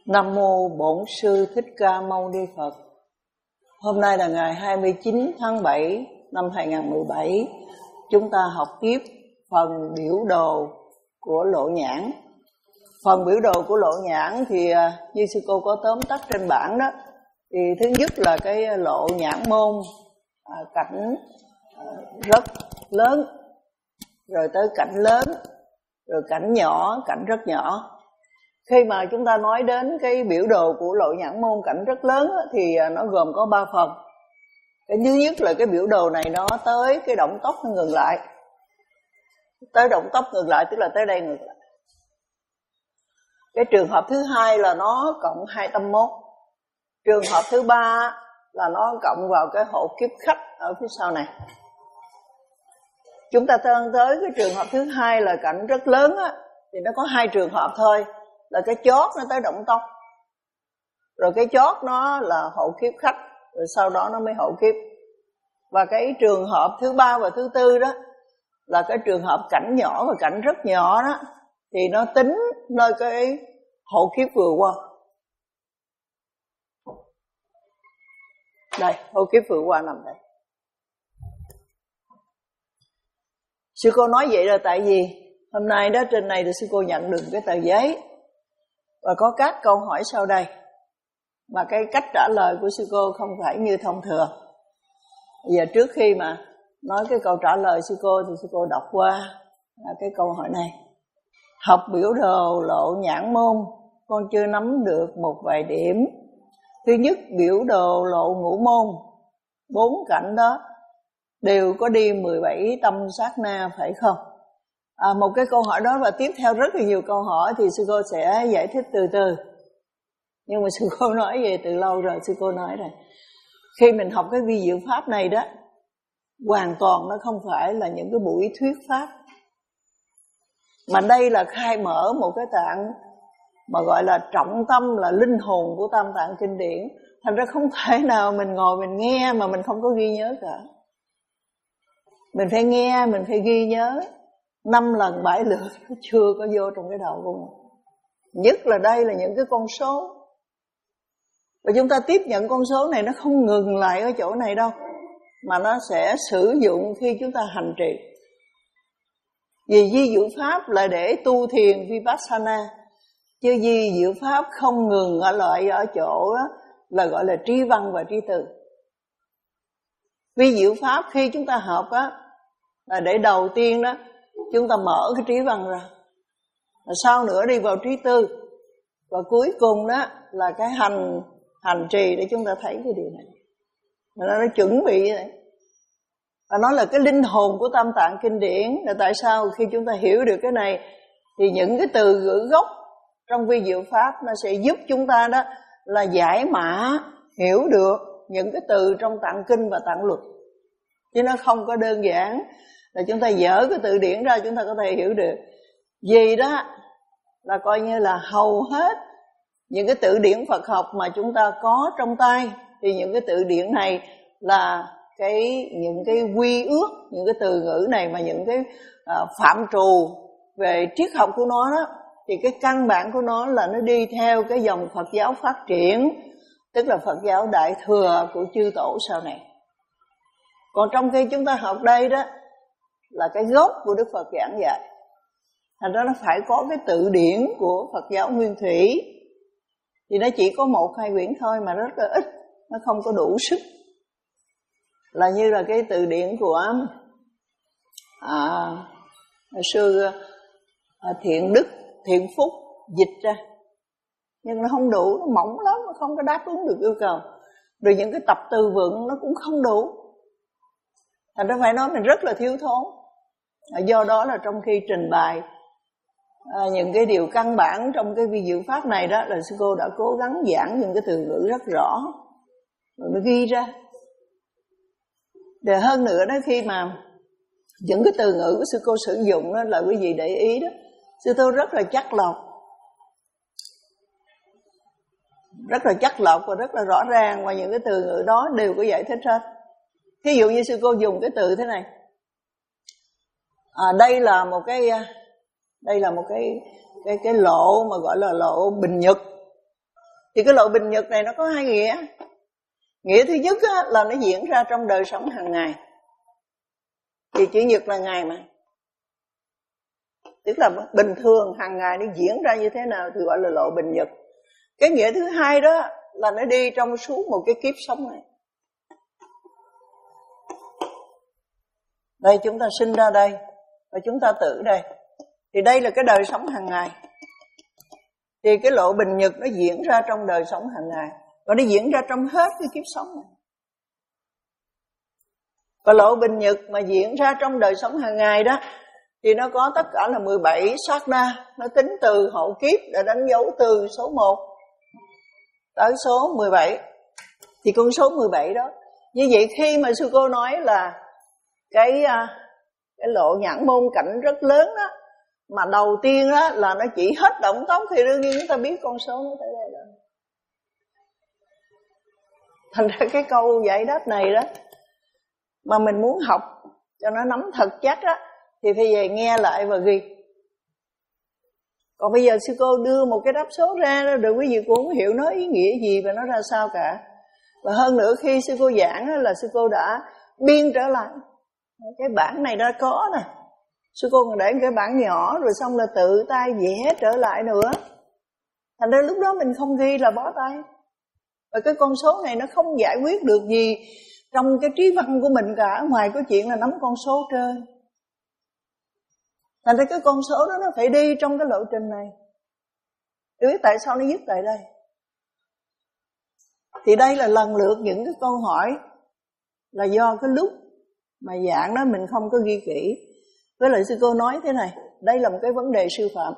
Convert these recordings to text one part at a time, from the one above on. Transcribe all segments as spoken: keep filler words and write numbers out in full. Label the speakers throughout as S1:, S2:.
S1: Nam mô Bổn Sư Thích Ca Mâu Ni Phật. Hôm nay là ngày hai mươi chín tháng bảy năm hai nghìn không trăm mười bảy. Chúng ta học tiếp phần biểu đồ của Lộ Nhãn. Phần biểu đồ của Lộ Nhãn thì như sư cô có tóm tắt trên bảng đó. Thì thứ nhất là cái lộ nhãn môn, à, cảnh à, rất lớn, rồi tới cảnh lớn, rồi cảnh nhỏ, cảnh rất nhỏ. Khi mà chúng ta nói đến cái biểu đồ của lộ nhãn môn cảnh rất lớn á, thì nó gồm có ba phần. Cái thứ nhất là cái biểu đồ này nó tới cái động tốc nó ngừng lại. Tới động tốc ngừng lại tức là tới đây ngừng lại. Cái trường hợp thứ hai là nó cộng hai trăm mốt. Trường hợp thứ ba là nó cộng vào cái hộ kiếp khách ở phía sau này. Chúng ta tới cái trường hợp thứ hai là cảnh rất lớn á, thì nó có hai trường hợp thôi. Là cái chót nó tới động tốc, rồi cái chót nó là hộ kiếp khách, rồi sau đó nó mới hộ kiếp. Và cái trường hợp thứ ba và thứ tư đó là cái trường hợp cảnh nhỏ và cảnh rất nhỏ đó, thì nó tính nơi cái hộ kiếp vừa qua. Đây, hộ kiếp vừa qua nằm đây. Sư cô nói vậy là tại vì hôm nay đó trên này thì sư cô nhận được cái tờ giấy và có các câu hỏi sau đây, mà cái cách trả lời của sư cô không phải như thông thường. Bây giờ trước khi mà nói cái câu trả lời sư cô thì sư cô đọc qua cái câu hỏi này. Học biểu đồ lộ nhãn môn, con chưa nắm được một vài điểm. Thứ nhất, biểu đồ lộ ngũ môn, bốn cảnh đó đều có đi mười bảy tâm sát na phải không? À, một cái câu hỏi đó và tiếp theo rất là nhiều câu hỏi thì sư cô sẽ giải thích từ từ. Nhưng mà sư cô nói về từ lâu rồi, sư cô nói rồi. Khi mình học cái vi diệu pháp này đó, hoàn toàn nó không phải là những cái buổi thuyết pháp, mà đây là khai mở một cái tạng mà gọi là trọng tâm, là linh hồn của Tam Tạng Kinh Điển. Thành ra không thể nào mình ngồi mình nghe mà mình không có ghi nhớ cả. Mình phải nghe, mình phải ghi nhớ năm lần bảy lượt chưa có vô trong cái đầu của mình. Nhất là đây là những cái con số, và chúng ta tiếp nhận con số này nó không ngừng lại ở chỗ này đâu, mà nó sẽ sử dụng khi chúng ta hành trì. Vì vi diệu pháp là để tu thiền Vipassana, chứ vi diệu pháp không ngừng ở lại ở chỗ đó là gọi là trí văn và trí từ. Vi diệu pháp khi chúng ta học á là để đầu tiên đó chúng ta mở cái trí văn ra, và sau nữa đi vào trí tư, và cuối cùng đó là cái hành hành trì để chúng ta thấy cái điều này. Và nó, nó chuẩn bị như vậy. Và nó là cái linh hồn của Tam Tạng Kinh Điển. Là tại sao khi chúng ta hiểu được cái này thì những cái từ ngữ gốc trong vi diệu pháp nó sẽ giúp chúng ta đó là giải mã hiểu được những cái từ trong Tạng Kinh và Tạng Luật. Chứ nó không có đơn giản là chúng ta dở cái từ điển ra chúng ta có thể hiểu được. Vì đó là coi như là hầu hết những cái từ điển Phật học mà chúng ta có trong tay, thì những cái từ điển này là cái những cái quy ước, những cái từ ngữ này mà những cái uh, phạm trù về triết học của nó đó, thì cái căn bản của nó là nó đi theo cái dòng Phật giáo phát triển, tức là Phật giáo Đại Thừa của chư tổ sau này. Còn trong khi chúng ta học đây đó là cái gốc của Đức Phật giảng dạy, thành ra nó phải có cái tự điển của Phật giáo Nguyên Thủy. Thì nó chỉ có một hai quyển thôi mà rất là ít, nó không có đủ sức. Là như là cái từ điển của à, sư à, Thiện Đức, Thiện Phúc dịch ra, nhưng nó không đủ, nó mỏng lắm, nó không có đáp ứng được yêu cầu. Rồi những cái tập từ vựng nó cũng không đủ, thành ra phải nói mình rất là thiếu thốn. À, do đó là trong khi trình bày à, những cái điều căn bản trong cái vi diệu pháp này đó, là sư cô đã cố gắng giảng những cái từ ngữ rất rõ rồi nó ghi ra. Để hơn nữa đó, khi mà những cái từ ngữ của sư cô sử dụng đó, là quý vị để ý đó, sư cô rất là chắc lọc, rất là chắc lọc và rất là rõ ràng, và những cái từ ngữ đó đều có giải thích hết. Ví dụ như sư cô dùng cái từ thế này, à, đây là một cái đây là một cái cái cái lộ mà gọi là lộ bình nhật. Thì cái lộ bình nhật này nó có hai nghĩa. Nghĩa thứ nhất á, là nó diễn ra trong đời sống hàng ngày. Vì chữ nhật là ngày mà. Tức là bình thường hàng ngày nó diễn ra như thế nào thì gọi là lộ bình nhật. Cái nghĩa thứ hai đó là nó đi trong suốt một cái kiếp sống này. Đây chúng ta sinh ra đây và chúng ta tử đây. Thì đây là cái đời sống hàng ngày. Thì cái lộ bình nhật nó diễn ra trong đời sống hàng ngày. Và nó diễn ra trong hết cái kiếp sống này. Và lộ bình nhật mà diễn ra trong đời sống hàng ngày đó thì nó có tất cả là mười bảy sát na. Nó tính từ hậu kiếp để đánh dấu từ số một tới số mười bảy. Thì con số mười bảy đó. Như vậy khi mà sư cô nói là cái, cái lộ nhãn môn cảnh rất lớn đó, mà đầu tiên đó là nó chỉ hết động tốc, thì đương nhiên chúng ta biết con số nó tới đây rồi. Thành ra cái câu giải đáp này đó, mà mình muốn học cho nó nắm thật chắc đó, thì phải về nghe lại và ghi. Còn bây giờ sư cô đưa một cái đáp số ra đó, rồi quý vị cũng không hiểu nó ý nghĩa gì và nó ra sao cả. Và hơn nữa khi sư cô giảng đó, là sư cô đã biên trở lại. Cái bản này đã có nè, sư cô còn để cái bản nhỏ rồi xong là tự tay vẽ trở lại nữa. Thành ra lúc đó mình không ghi là bó tay. Và cái con số này nó không giải quyết được gì trong cái trí văn của mình cả, ngoài cái chuyện là nắm con số trên. Thành ra cái con số đó nó phải đi trong cái lộ trình này. Để biết tại sao nó dứt tại đây. Thì đây là lần lượt những cái câu hỏi là do cái lúc mà giảng đó mình không có ghi kỹ. Với lại sư cô nói thế này, đây là một cái vấn đề sư phạm.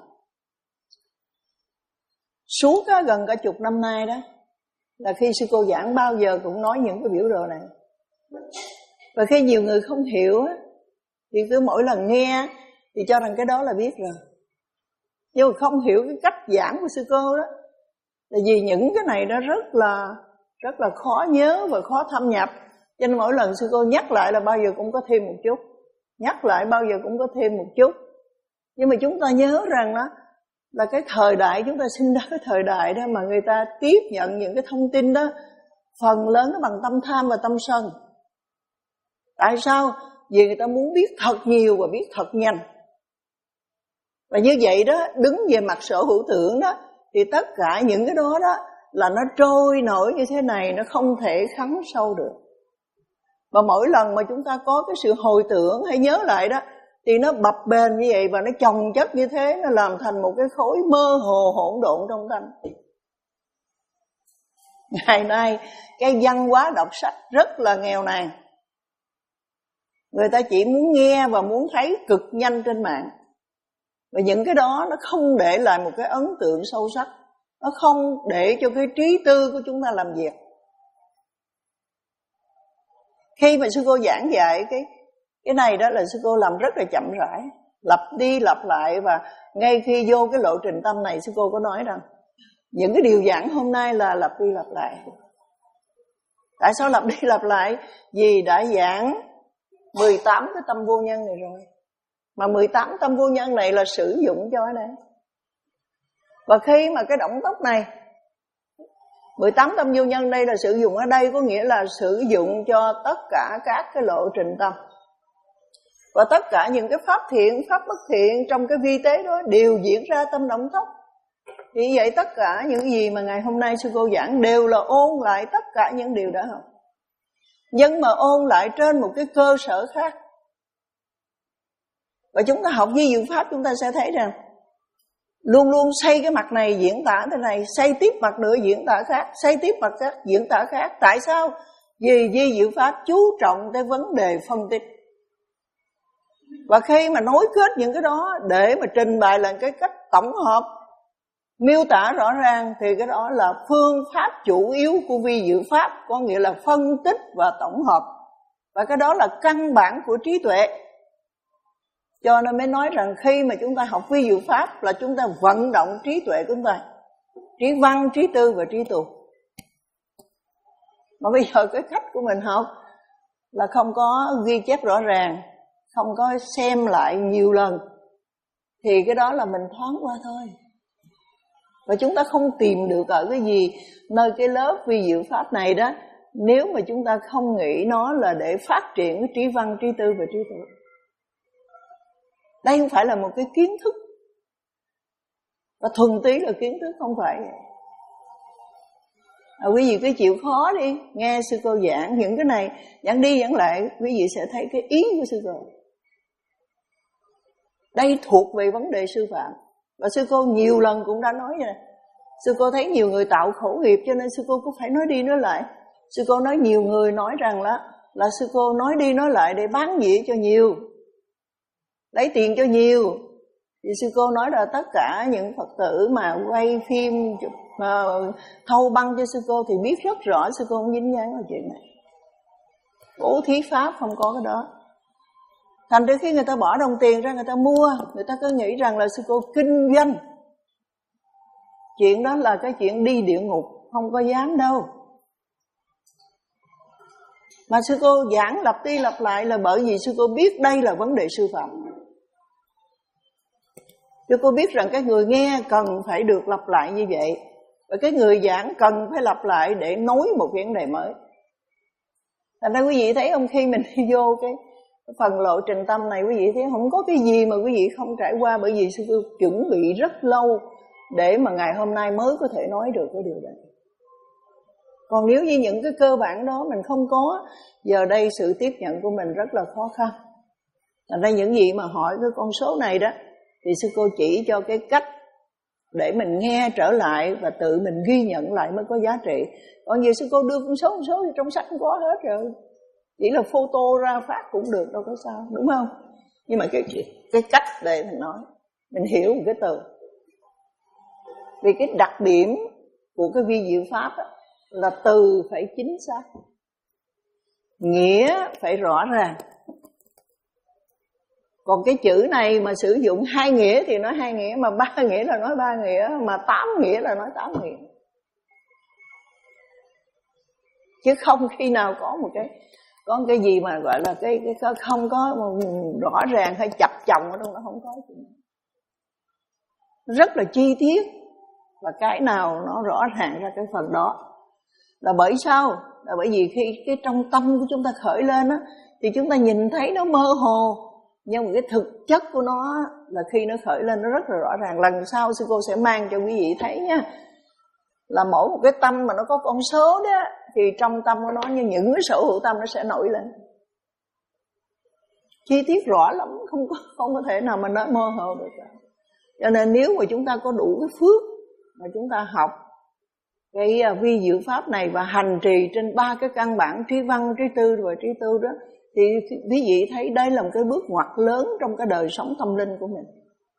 S1: Suốt á, gần cả chục năm nay đó, là khi sư cô giảng bao giờ cũng nói những cái biểu đồ này. Và khi nhiều người không hiểu á, thì cứ mỗi lần nghe thì cho rằng cái đó là biết rồi. Nhưng mà không hiểu cái cách giảng của sư cô đó, là vì những cái này nó rất là rất là khó nhớ và khó thâm nhập. Cho nên mỗi lần sư cô nhắc lại là bao giờ cũng có thêm một chút, nhắc lại bao giờ cũng có thêm một chút. Nhưng mà chúng ta nhớ rằng đó, là cái thời đại chúng ta sinh ra cái thời đại đó mà người ta tiếp nhận những cái thông tin đó phần lớn nó bằng tâm tham và tâm sân. Tại sao? Vì người ta muốn biết thật nhiều và biết thật nhanh. Và như vậy đó, đứng về mặt sở hữu tưởng đó, thì tất cả những cái đó đó là nó trôi nổi như thế này, nó không thể khắng sâu được. Và mỗi lần mà chúng ta có cái sự hồi tưởng hay nhớ lại đó, thì nó bập bềnh như vậy và nó chồng chất như thế, nó làm thành một cái khối mơ hồ hỗn độn trong tâm. Ngày nay cái văn hóa đọc sách rất là nghèo nàn. Người ta chỉ muốn nghe và muốn thấy cực nhanh trên mạng. Và những cái đó nó không để lại một cái ấn tượng sâu sắc, nó không để cho cái trí tư của chúng ta làm việc. Khi mà sư cô giảng dạy cái cái này đó là sư cô làm rất là chậm rãi, lặp đi lặp lại. Và ngay khi vô cái lộ trình tâm này, sư cô có nói rằng những cái điều giảng hôm nay là lặp đi lặp lại. Tại sao lặp đi lặp lại? Vì đã giảng mười tám cái tâm vô nhân này rồi. Mà mười tám tâm vô nhân này là sử dụng cho cái này. Và khi mà cái động tốc này, mười tám tâm vô nhân đây là sử dụng ở đây, có nghĩa là sử dụng cho tất cả các cái lộ trình tâm. Và tất cả những cái pháp thiện, pháp bất thiện trong cái vi tế đó đều diễn ra tâm động tốc. Vì vậy tất cả những gì mà ngày hôm nay sư cô giảng đều là ôn lại tất cả những điều đã học. Nhưng mà ôn lại trên một cái cơ sở khác. Và chúng ta học với diệu pháp chúng ta sẽ thấy rằng luôn luôn xây cái mặt này diễn tả thế này, xây tiếp mặt nữa diễn tả khác, xây tiếp mặt khác diễn tả khác. Tại sao? Vì di diệu pháp chú trọng tới vấn đề phân tích. Và khi mà nối kết những cái đó để mà trình bày là cái cách tổng hợp, miêu tả rõ ràng, thì cái đó là phương pháp chủ yếu của vi diệu pháp, có nghĩa là phân tích và tổng hợp. Và cái đó là căn bản của trí tuệ. Cho nên mới nói rằng khi mà chúng ta học vi diệu pháp là chúng ta vận động trí tuệ của chúng ta, trí văn, trí tư và trí tù. Mà bây giờ cái cách của mình học là không có ghi chép rõ ràng, không có xem lại nhiều lần, thì cái đó là mình thoáng qua thôi. Và chúng ta không tìm được ở cái gì nơi cái lớp vi diệu pháp này đó, nếu mà chúng ta không nghĩ nó là để phát triển cái trí văn, trí tư và trí tuệ. Đây không phải là một cái kiến thức, và thuần túy là kiến thức, không phải vậy. À, quý vị cứ chịu khó đi, nghe sư cô giảng những cái này, giảng đi giảng lại, quý vị sẽ thấy cái ý của sư cô. Đây thuộc về vấn đề sư phạm. Và sư cô nhiều lần cũng đã nói vậy. Sư cô thấy nhiều người tạo khẩu nghiệp, cho nên sư cô cũng phải nói đi nói lại. Sư cô nói nhiều người nói rằng là, là sư cô nói đi nói lại để bán dĩa cho nhiều, lấy tiền cho nhiều. Thì sư cô nói là tất cả những Phật tử mà quay phim, mà thâu băng cho sư cô thì biết rất rõ sư cô không dính dáng vào chuyện này. Bố thí pháp không có cái đó. Thành ra khi người ta bỏ đồng tiền ra người ta mua, người ta cứ nghĩ rằng là sư cô kinh doanh. Chuyện đó là cái chuyện đi địa ngục, không có dám đâu. Mà sư cô giảng lặp đi lặp lại là bởi vì sư cô biết đây là vấn đề sư phạm. Sư cô biết rằng cái người nghe cần phải được lặp lại như vậy, và cái người giảng cần phải lặp lại để nối một vấn đề mới. Thành ra quý vị thấy không, khi mình đi vô cái phần lộ trình tâm này, quý vị thấy không có cái gì mà quý vị không trải qua, bởi vì sư cô chuẩn bị rất lâu để mà ngày hôm nay mới có thể nói được cái điều này. Còn nếu như những cái cơ bản đó mình không có, giờ đây sự tiếp nhận của mình rất là khó khăn. Thành ra những gì mà hỏi cái con số này đó, thì sư cô chỉ cho cái cách để mình nghe trở lại và tự mình ghi nhận lại mới có giá trị. Còn nhiều sư cô đưa con số con số thì trong sách không có hết rồi, chỉ là photo ra phát cũng được, đâu có sao, đúng không? Nhưng mà cái cái cách để mình nói, mình hiểu một cái từ. Vì cái đặc điểm của cái vi diệu pháp đó, là từ phải chính xác, nghĩa phải rõ ràng. Còn cái chữ này mà sử dụng hai nghĩa thì nói hai nghĩa, mà ba nghĩa là nói ba nghĩa, mà tám nghĩa là nói tám nghĩa. Chứ không khi nào có một cái có cái gì mà gọi là cái cái không có rõ ràng hay chập chồng ở trong đó, không có chuyện. Rất là chi tiết, và cái nào nó rõ ràng ra cái phần đó. Là bởi sao? Là bởi vì khi cái trong tâm của chúng ta khởi lên á, thì chúng ta nhìn thấy nó mơ hồ, nhưng mà cái thực chất của nó là khi nó khởi lên nó rất là rõ ràng. Lần sau sư cô sẽ mang cho quý vị thấy nha, là mỗi một cái tâm mà nó có con số đó, thì trong tâm của nó như những cái sở hữu tâm nó sẽ nổi lên chi tiết rõ lắm, không có không có thể nào mà nói mơ hồ được. Cho nên nếu mà chúng ta có đủ cái phước mà chúng ta học cái vi diệu pháp này và hành trì trên ba cái căn bản trí văn, trí tư và trí tư đó, thì quý vị thấy đây là một cái bước ngoặt lớn trong cái đời sống tâm linh của mình.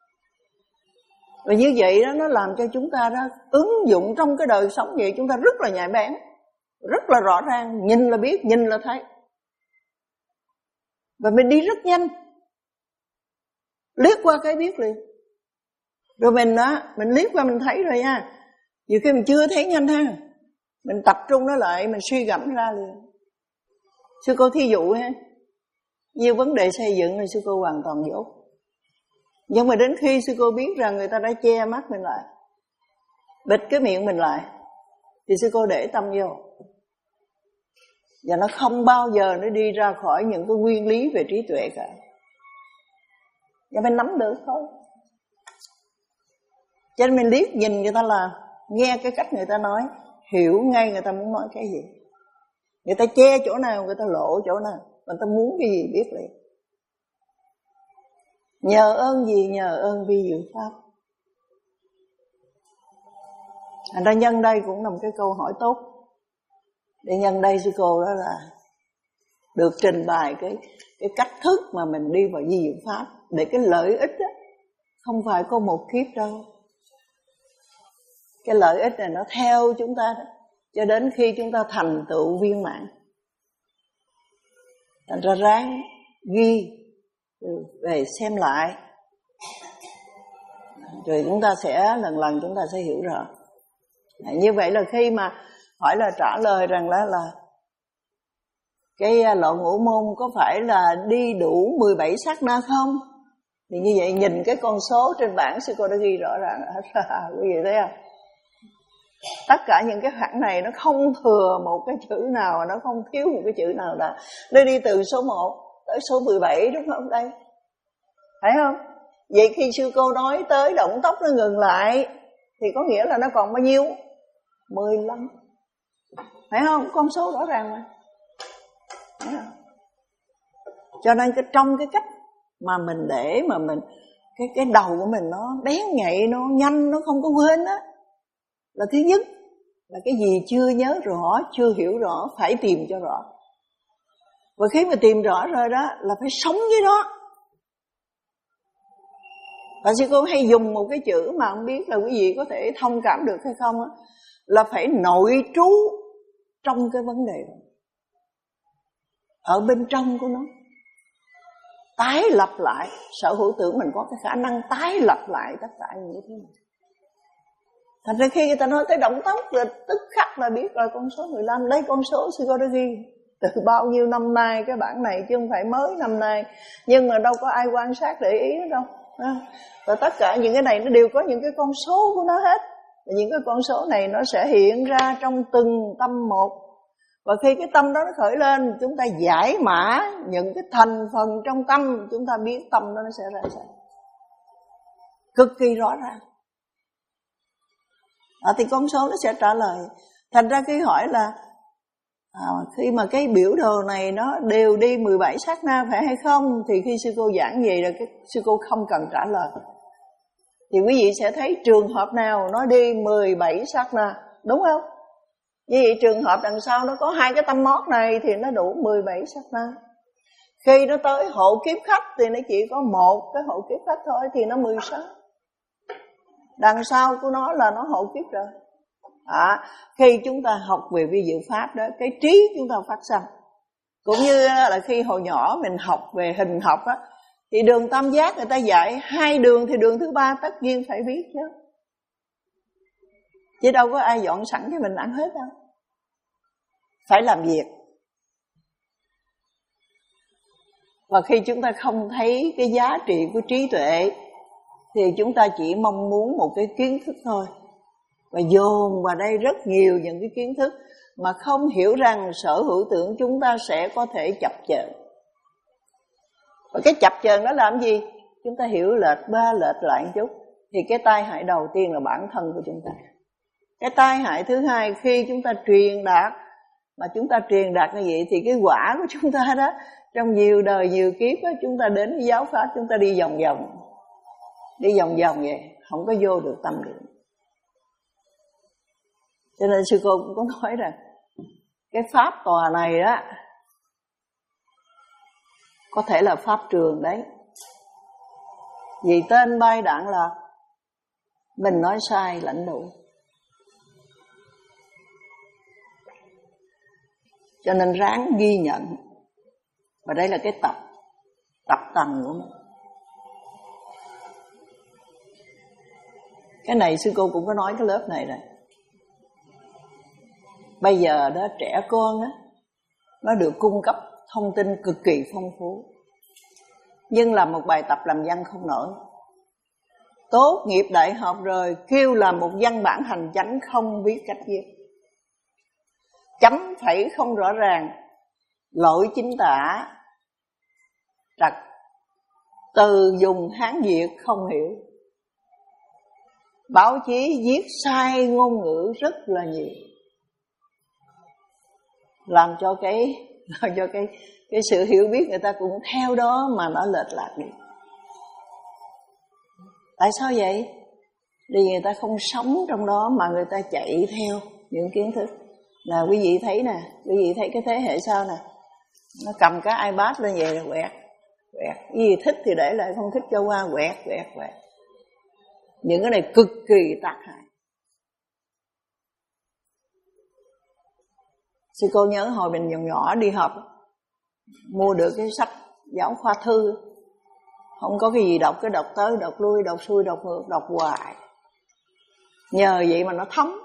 S1: Và như vậy đó, nó làm cho chúng ta đó ứng dụng trong cái đời sống vậy, chúng ta rất là nhạy bén, rất là rõ ràng, nhìn là biết, nhìn là thấy. Và mình đi rất nhanh, liếc qua cái biết liền. Rồi mình đó, mình liếc qua mình thấy rồi nha. Nhiều khi mình chưa thấy nhanh ha, mình tập trung nó lại, mình suy gẫm ra liền. Sư cô thí dụ ha, nhiều vấn đề xây dựng thì sư cô hoàn toàn dốt. Nhưng mà đến khi sư cô biết rằng người ta đã che mắt mình lại, bịt cái miệng mình lại, thì sư cô để tâm vô. Và nó không bao giờ nó đi ra khỏi những cái nguyên lý về trí tuệ cả. Và mình nắm được thôi. Cho nên mình liếc nhìn người ta là nghe cái cách người ta nói, hiểu ngay người ta muốn nói cái gì. Người ta che chỗ nào, người ta lộ chỗ nào, người ta muốn cái gì biết liền. Nhờ ơn gì? Nhờ ơn vi diệu pháp. Thành ra nhân đây cũng là một cái câu hỏi tốt. Để nhân đây sư cô đó là được trình bày cái, cái cách thức mà mình đi vào vi diệu pháp, để cái lợi ích đó không phải có một kiếp đâu. Cái lợi ích này nó theo chúng ta đó, cho đến khi chúng ta thành tựu viên mãn. Thành ra ráng ghi về xem lại, rồi chúng ta sẽ lần lần chúng ta sẽ hiểu rõ. Như vậy là khi mà hỏi là trả lời rằng là, là cái lộ ngũ môn có phải là đi đủ mười bảy sát na không? Thì như vậy nhìn cái con số trên bảng sư cô đã ghi rõ ràng hết. Quý vị thấy không? Tất cả những cái khoảng này nó không thừa một cái chữ nào, nó không thiếu một cái chữ nào cả. Nó đi từ số một tới số mười bảy, đúng không đây? Phải không? Vậy khi sư cô nói tới động tóc nó ngừng lại thì có nghĩa là nó còn bao nhiêu? mười lăm. Phải không? Con số rõ ràng mà. Cho nên cái trong cái cách mà mình để mà mình cái cái đầu của mình nó bén nhạy, nó nhanh, nó không có quên á, là thứ nhất là cái gì chưa nhớ rõ, chưa hiểu rõ phải tìm cho rõ. Và khi mà tìm rõ rồi đó là phải sống với đó. Và sư cô hay dùng một cái chữ mà không biết là quý vị có thể thông cảm được hay không á, là phải nội trú trong cái vấn đề đó, ở bên trong của nó, tái lập lại. Sở hữu tưởng mình có cái khả năng tái lập lại tất cả những cái thứ này. Thành ra khi người ta nói tới động tóc là tức khắc là biết rồi con số mười lăm. Đấy, con số sư cô đã ghi từ bao nhiêu năm nay cái bản này, chứ không phải mới năm nay. Nhưng mà đâu có ai quan sát để ý nó đâu. Và tất cả những cái này nó đều có những cái con số của nó hết. Và những cái con số này nó sẽ hiện ra trong từng tâm một. Và khi cái tâm đó nó khởi lên, chúng ta giải mã những cái thành phần trong tâm, chúng ta biết tâm đó nó sẽ ra sao. Cực kỳ rõ ràng. À, thì con số nó sẽ trả lời. Thành ra khi hỏi là à, khi mà cái biểu đồ này nó đều đi mười bảy sát na phải hay không, thì khi sư cô giảng vậy là cái sư cô không cần trả lời. Thì quý vị sẽ thấy trường hợp nào nó đi mười bảy sát na, đúng không? Như vậy trường hợp đằng sau nó có hai cái tâm mót này thì nó đủ mười bảy sát na. Khi nó tới hộ kiếp khách thì nó chỉ có một cái hộ kiếp khách thôi thì nó mười sáu. Đằng sau của nó là nó hộ kiếp rồi. À, khi chúng ta học về vi diệu pháp đó, cái trí chúng ta phát sanh. Cũng như là khi hồi nhỏ mình học về hình học á, thì đường tam giác người ta dạy hai đường thì đường thứ ba tất nhiên phải biết chứ. Chứ đâu có ai dọn sẵn cho mình ăn hết đâu. Phải làm việc. Và khi chúng ta không thấy cái giá trị của trí tuệ thì chúng ta chỉ mong muốn một cái kiến thức thôi. Và dồn vào đây rất nhiều những cái kiến thức mà không hiểu rằng sở hữu tưởng chúng ta sẽ có thể chập chờn. Và cái chập chờn đó làm gì? Chúng ta hiểu lệch ba lệch lại một chút thì cái tai hại đầu tiên là bản thân của chúng ta. Cái tai hại thứ hai, khi chúng ta truyền đạt mà chúng ta truyền đạt như vậy thì cái quả của chúng ta đó, trong nhiều đời nhiều kiếp đó, chúng ta đến với giáo pháp chúng ta đi vòng vòng, đi vòng vòng vậy, không có vô được tâm được. Cho nên sư cô cũng có nói rằng cái pháp tòa này đó có thể là pháp trường đấy. Vì tên bay đạn là mình nói sai lãnh đủ. Cho nên ráng ghi nhận. Và đây là cái tập Tập tành của mình. Cái này sư cô cũng có nói cái lớp này rồi. Bây giờ đó trẻ con á, nó được cung cấp thông tin cực kỳ phong phú, nhưng làm một bài tập làm văn không nổi. Tốt nghiệp đại học rồi kêu làm một văn bản hành chánh không biết cách viết, chấm phẩy không rõ ràng, lỗi chính tả, trật, từ dùng Hán Việt không hiểu, báo chí viết sai ngôn ngữ rất là nhiều, làm cho cái làm cho cái cái sự hiểu biết người ta cũng theo đó mà nó lệch lạc đi. Tại sao vậy? Vì người ta không sống trong đó mà người ta chạy theo những kiến thức. Là quý vị thấy nè, quý vị thấy cái thế hệ sau nè, nó cầm cái iPad lên vậy là quẹt, quẹt. Cái gì thích thì để lại, không thích cho qua, quẹt, quẹt, quẹt. Những cái này cực kỳ tác hại. Sư cô nhớ hồi mình nhỏ nhỏ đi học, mua được cái sách giáo khoa thư, không có cái gì đọc, cái đọc tới, đọc lui, đọc xuôi, đọc ngược, đọc hoài. Nhờ vậy mà nó thấm.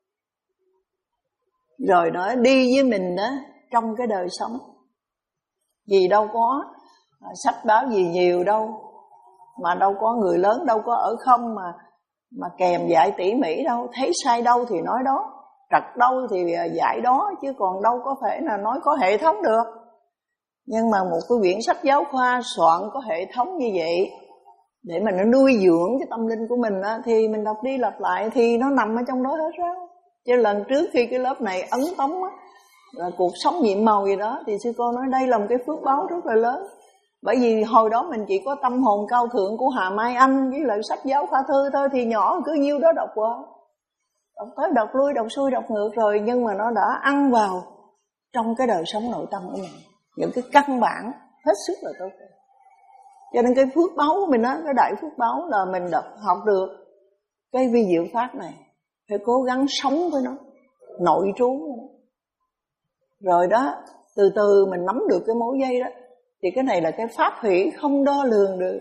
S1: Rồi nó đi với mình đó trong cái đời sống. Vì đâu có sách báo gì nhiều đâu, mà đâu có người lớn đâu có ở không mà mà kèm dạy tỉ mỉ đâu, thấy sai đâu thì nói đó, trật đâu thì dạy đó, chứ còn đâu có thể là nói có hệ thống được. Nhưng mà một cái quyển sách giáo khoa soạn có hệ thống như vậy để mà nó nuôi dưỡng cái tâm linh của mình á, thì mình đọc đi lặp lại thì nó nằm ở trong đó hết rồi. Chứ lần trước khi cái lớp này ấn tống á, là cuộc sống nhiệm màu gì đó, thì sư cô nói đây là một cái phước báo rất là lớn. Bởi vì hồi đó mình chỉ có tâm hồn cao thượng của Hà Mai Anh với lại sách giáo khoa thư thôi, thì nhỏ cứ nhiêu đó đọc qua, đọc tới đọc lui, đọc xuôi đọc ngược rồi, nhưng mà nó đã ăn vào trong cái đời sống nội tâm của mình những cái căn bản hết sức là tốt. Cho nên cái phước báo của mình á, cái đại phước báo là mình đọc học được cái vi diệu pháp này, phải cố gắng sống với nó, nội trú với nó. Rồi đó, từ từ mình nắm được cái mối dây đó, thì cái này là cái pháp hỷ không đo lường được.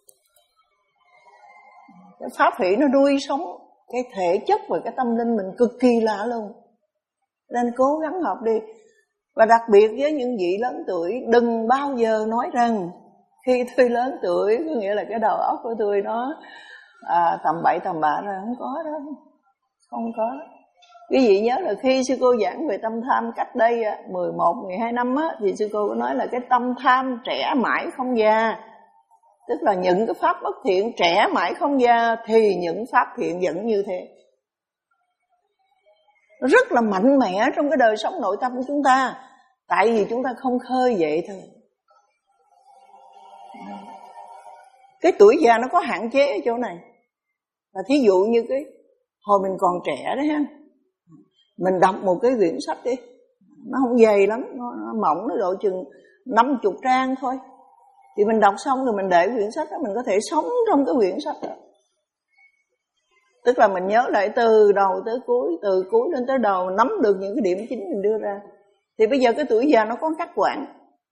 S1: Cái pháp hỷ nó nuôi sống cái thể chất và cái tâm linh mình cực kỳ lạ luôn. Nên cố gắng học đi. Và đặc biệt với những vị lớn tuổi, đừng bao giờ nói rằng khi tôi lớn tuổi, có nghĩa là cái đầu óc của tôi nó à, tầm bậy tầm bạ rồi, không có đó. Không có. Quý vị nhớ là khi sư cô giảng về tâm tham cách đây mười một, mười hai năm á, thì sư cô có nói là cái tâm tham trẻ mãi không già. Tức là những cái pháp bất thiện trẻ mãi không già, thì những pháp thiện vẫn như thế. Nó rất là mạnh mẽ trong cái đời sống nội tâm của chúng ta, tại vì chúng ta không khơi vậy thôi. Cái tuổi già nó có hạn chế ở chỗ này. Và thí dụ như cái hồi mình còn trẻ đấy ha, mình đọc một cái quyển sách đi, nó không dày lắm, nó, nó mỏng, nó độ chừng năm mươi trang thôi, thì mình đọc xong rồi mình để quyển sách đó, mình có thể sống trong cái quyển sách đó. Tức là mình nhớ lại từ đầu tới cuối, từ cuối lên tới đầu, nắm được những cái điểm chính mình đưa ra. Thì bây giờ cái tuổi già nó có ngắt quãng.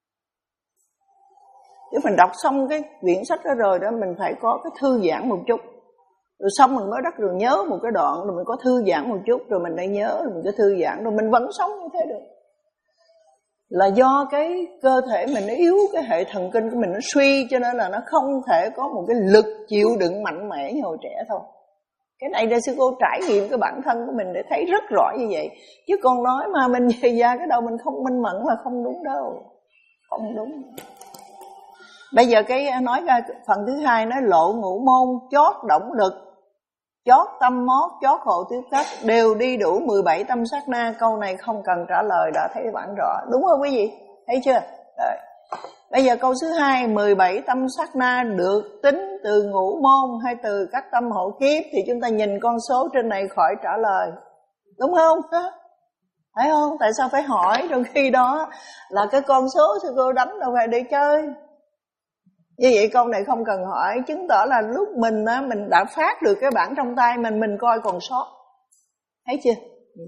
S1: Nếu mình đọc xong cái quyển sách đó rồi đó, mình phải có cái thư giãn một chút. Rồi xong mình mới đắc rồi nhớ một cái đoạn, rồi mình có thư giãn một chút, rồi mình lại nhớ, rồi mình có thư giãn, rồi mình vẫn sống như thế được. Là do cái cơ thể mình nó yếu, cái hệ thần kinh của mình nó suy, cho nên là nó không thể có một cái lực chịu đựng mạnh mẽ như hồi trẻ thôi. Cái này là sư cô trải nghiệm cái bản thân của mình để thấy rất rõ như vậy. Chứ còn nói mà mình về già cái đầu mình không minh mẫn là không đúng đâu. Không đúng. Bây giờ cái nói ra phần thứ hai, nói lộ ngũ môn, chót động lực, chót tâm mót, chót hộ tiếp khách, đều đi đủ mười bảy tâm sát na. Câu này không cần trả lời, đã thấy bản rõ. Đúng không quý vị? Thấy chưa? Rồi. Bây giờ câu thứ hai, mười bảy tâm sát na được tính từ ngũ môn hay từ các tâm hộ kiếp, thì chúng ta nhìn con số trên này khỏi trả lời. Đúng không? Thấy không? Tại sao phải hỏi, trong khi đó là cái con số sư cô đánh đâu phải để chơi. Như vậy câu này không cần hỏi, chứng tỏ là lúc mình á, mình đã phát được cái bản trong tay mình, mình coi còn sót. Thấy chưa?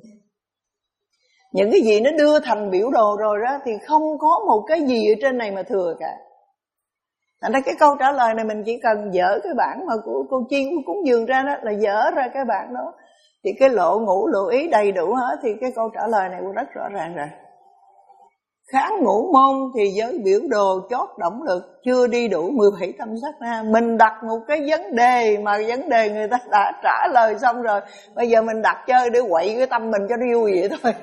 S1: Những cái gì nó đưa thành biểu đồ rồi đó, thì không có một cái gì ở trên này mà thừa cả. Thành ra cái câu trả lời này mình chỉ cần dỡ cái bản mà của cô Chiên của cúng dường ra đó, là dỡ ra cái bản đó, thì cái lộ ngũ lộ ý đầy đủ hết, thì cái câu trả lời này cũng rất rõ ràng rồi. Kháng ngũ môn thì với biểu đồ chót động lực chưa đi đủ mười bảy tâm sát na. Mình đặt một cái vấn đề mà vấn đề người ta đã trả lời xong rồi, bây giờ mình đặt chơi để quậy cái tâm mình cho nó vui vậy thôi.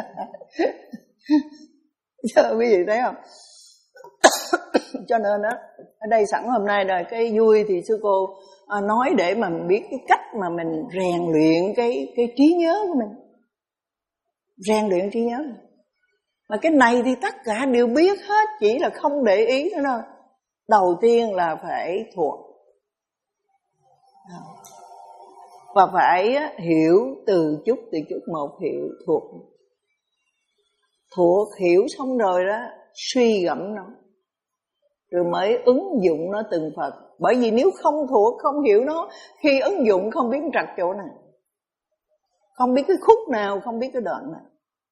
S1: Chứ quý vị thấy không? Cho nên á, ở đây sẵn hôm nay là cái vui thì sư cô à, nói để mà mình biết cái cách mà mình rèn luyện cái cái trí nhớ của mình, rèn luyện trí nhớ. Mà cái này thì tất cả đều biết hết, chỉ là không để ý nữa thôi. Đầu tiên là phải thuộc, và phải hiểu từ chút từ chút một, hiểu thuộc. Thuộc hiểu xong rồi đó, suy gẫm nó, rồi mới ứng dụng nó từng phần. Bởi vì nếu không thuộc, không hiểu nó, khi ứng dụng không biết trật chỗ nào, không biết cái khúc nào, không biết cái đoạn nào.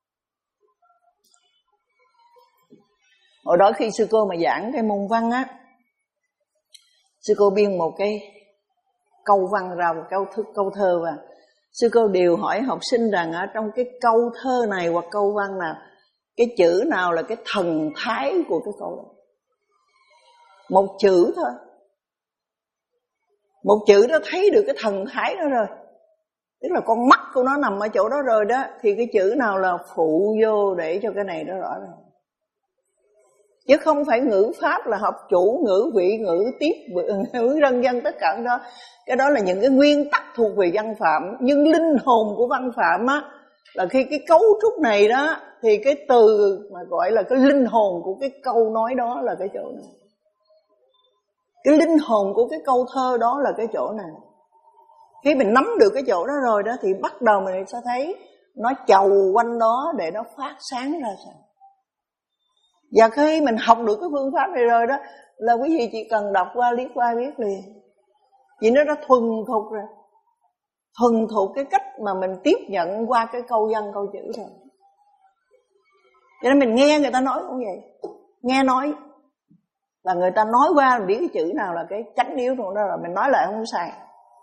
S1: Hồi đó khi sư cô mà giảng cái môn văn á, sư cô biên một cái câu văn ra, một câu, th- câu thơ, và sư cô đều hỏi học sinh rằng ở trong cái câu thơ này hoặc câu văn nào, cái chữ nào là cái thần thái của cái câu đó. Một chữ thôi. Một chữ đó thấy được cái thần thái đó rồi, tức là con mắt của nó nằm ở chỗ đó rồi đó, thì cái chữ nào là phụ vô để cho cái này đó rõ ràng. Chứ không phải ngữ pháp là học chủ, ngữ vị, ngữ tiếp, ngữ rân dân, tất cả đó. Cái đó là những cái nguyên tắc thuộc về văn phạm. Nhưng linh hồn của văn phạm á, là khi cái cấu trúc này đó, thì cái từ mà gọi là cái linh hồn của cái câu nói đó là cái chỗ này. Cái linh hồn của cái câu thơ đó là cái chỗ này. Khi mình nắm được cái chỗ đó rồi đó, thì bắt đầu mình sẽ thấy nó chầu quanh đó để nó phát sáng ra sao. Và khi mình học được cái phương pháp này rồi đó, là quý vị chỉ cần đọc qua, liếc qua biết liền. Vì nó đã thuần thục rồi. Thuần thục cái cách mà mình tiếp nhận qua cái câu văn, câu chữ rồi. Cho nên mình nghe người ta nói cũng vậy. Nghe nói là người ta nói qua mình biết cái chữ nào là cái chánh yếu của nó, là mình nói lại không sai.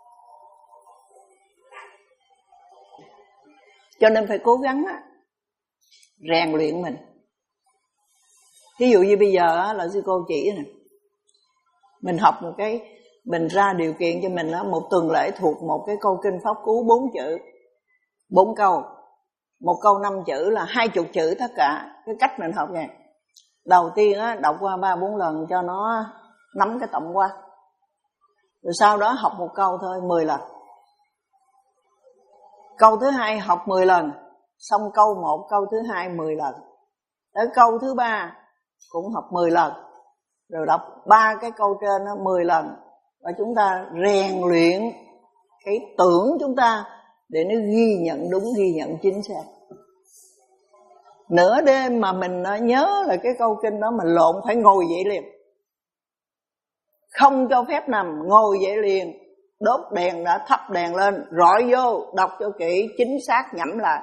S1: Cho nên phải cố gắng á, rèn luyện mình. Ví dụ như bây giờ á, là sư cô chỉ nè, mình học một cái, mình ra điều kiện cho mình á, một tuần lễ thuộc một cái câu kinh pháp cú bốn chữ, bốn câu, một câu năm chữ là hai chục chữ tất cả. Cái cách mình học này, đầu tiên á, đọc qua ba bốn lần cho nó nắm cái tổng quát, rồi sau đó học một câu thôi mười lần. Câu thứ hai học mười lần, xong câu một, câu thứ hai mười lần, tới câu thứ ba cũng học mười lần, rồi đọc ba cái câu trên đó mười lần. Và chúng ta rèn luyện cái tưởng chúng ta để nó ghi nhận đúng, ghi nhận chính xác. Nửa đêm mà mình nhớ là cái câu kinh đó, mình lộn phải ngồi dậy liền, không cho phép nằm, ngồi dậy liền, đốt đèn đã thắp đèn lên, rọi vô, đọc cho kỹ, chính xác nhẩm lại.